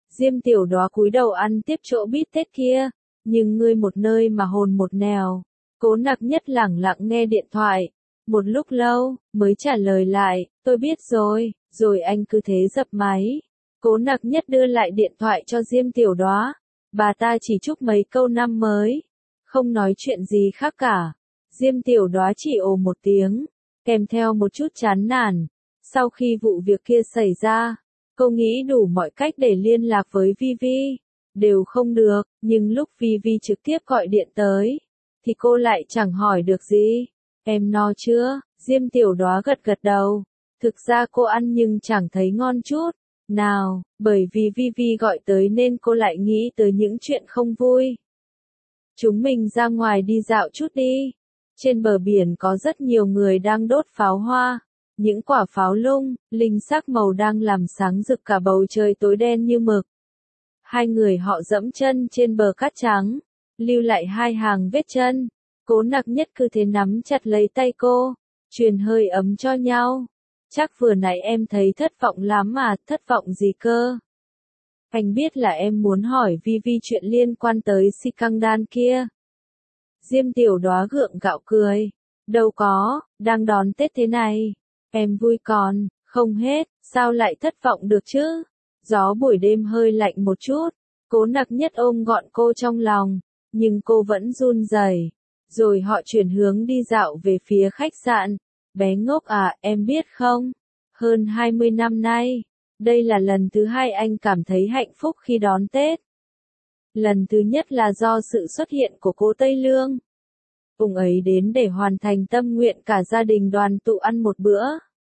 Diêm Tiểu Đóa cúi đầu ăn tiếp chỗ bít tết kia, nhưng ngươi một nơi mà hồn một nẻo. Cố Nặc Nhất lẳng lặng nghe điện thoại, một lúc lâu, mới trả lời lại, tôi biết rồi anh cứ thế dập máy. Cố Nặc Nhất đưa lại điện thoại cho Diêm Tiểu Đóa, bà ta chỉ chúc mấy câu năm mới, không nói chuyện gì khác cả. Diêm Tiểu Đóa chỉ ồ một tiếng, kèm theo một chút chán nản. Sau khi vụ việc kia xảy ra, cô nghĩ đủ mọi cách để liên lạc với Vivi, đều không được, nhưng lúc Vivi trực tiếp gọi điện tới, thì cô lại chẳng hỏi được gì. Em no chưa? Diêm Tiểu Đóa gật gật đầu. Thực ra cô ăn nhưng chẳng thấy ngon chút nào, bởi vì Vivi gọi tới nên cô lại nghĩ tới những chuyện không vui. Chúng mình ra ngoài đi dạo chút đi. Trên bờ biển có rất nhiều người đang đốt pháo hoa. Những quả pháo lung, linh sắc màu đang làm sáng rực cả bầu trời tối đen như mực. Hai người họ dẫm chân trên bờ cát trắng, lưu lại hai hàng vết chân. Cố Nặc Nhất cứ thế nắm chặt lấy tay cô, truyền hơi ấm cho nhau. Chắc vừa nãy em thấy thất vọng lắm mà, thất vọng gì cơ? Anh biết là em muốn hỏi Vivi chuyện liên quan tới si căng đan kia. Diêm Tiểu Đóa gượng gạo cười. Đâu có, đang đón Tết thế này. Em vui còn, không hết, sao lại thất vọng được chứ? Gió buổi đêm hơi lạnh một chút, Cố Nặc Nhất ôm gọn cô trong lòng, nhưng cô vẫn run rẩy. Rồi họ chuyển hướng đi dạo về phía khách sạn. Bé ngốc à, em biết không? Hơn 20 năm nay, đây là lần thứ hai anh cảm thấy hạnh phúc khi đón Tết. Lần thứ nhất là do sự xuất hiện của cô Tây Lương. Ông ấy đến để hoàn thành tâm nguyện cả gia đình đoàn tụ ăn một bữa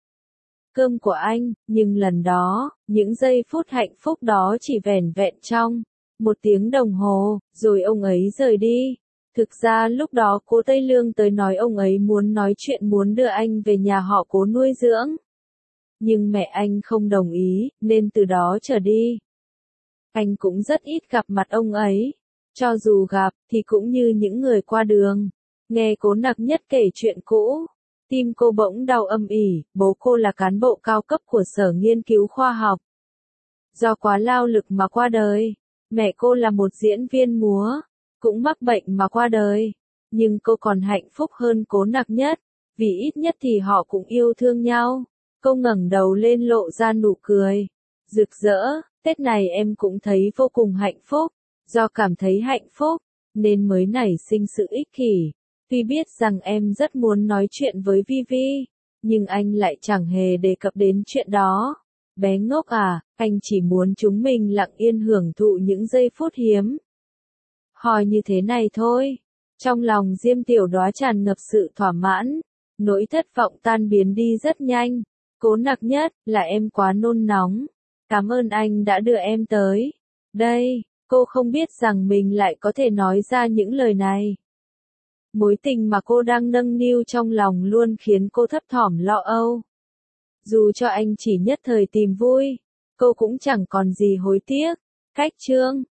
cơm của anh, nhưng lần đó, những giây phút hạnh phúc đó chỉ vẻn vẹn trong 1 tiếng đồng hồ, rồi ông ấy rời đi. Thực ra lúc đó cô Tây Lương tới nói ông ấy muốn nói chuyện muốn đưa anh về nhà họ Cố nuôi dưỡng. Nhưng mẹ anh không đồng ý, nên từ đó trở đi. Anh cũng rất ít gặp mặt ông ấy. Cho dù gặp, thì cũng như những người qua đường. Nghe Cố Nặc Nhất kể chuyện cũ, tim cô bỗng đau âm ỉ. Bố cô là cán bộ cao cấp của Sở Nghiên cứu Khoa học. Do quá lao lực mà qua đời. Mẹ cô là một diễn viên múa, cũng mắc bệnh mà qua đời. Nhưng cô còn hạnh phúc hơn Cố Nặc Nhất, vì ít nhất thì họ cũng yêu thương nhau. Cô ngẩng đầu lên lộ ra nụ cười rực rỡ. Tết này em cũng thấy vô cùng hạnh phúc. Do cảm thấy hạnh phúc, nên mới nảy sinh sự ích kỷ. Tuy biết rằng em rất muốn nói chuyện với Vivi, nhưng anh lại chẳng hề đề cập đến chuyện đó. Bé ngốc à, anh chỉ muốn chúng mình lặng yên hưởng thụ những giây phút hiếm hoi như thế này thôi. Trong lòng Diêm Tiểu Đóa tràn ngập sự thỏa mãn, nỗi thất vọng tan biến đi rất nhanh. Cố Nặc Nhất, là em quá nôn nóng. Cảm ơn anh đã đưa em tới đây. Cô không biết rằng mình lại có thể nói ra những lời này. Mối tình mà cô đang nâng niu trong lòng luôn khiến cô thấp thỏm lo âu. Dù cho anh chỉ nhất thời tìm vui, cô cũng chẳng còn gì hối tiếc. Cách chương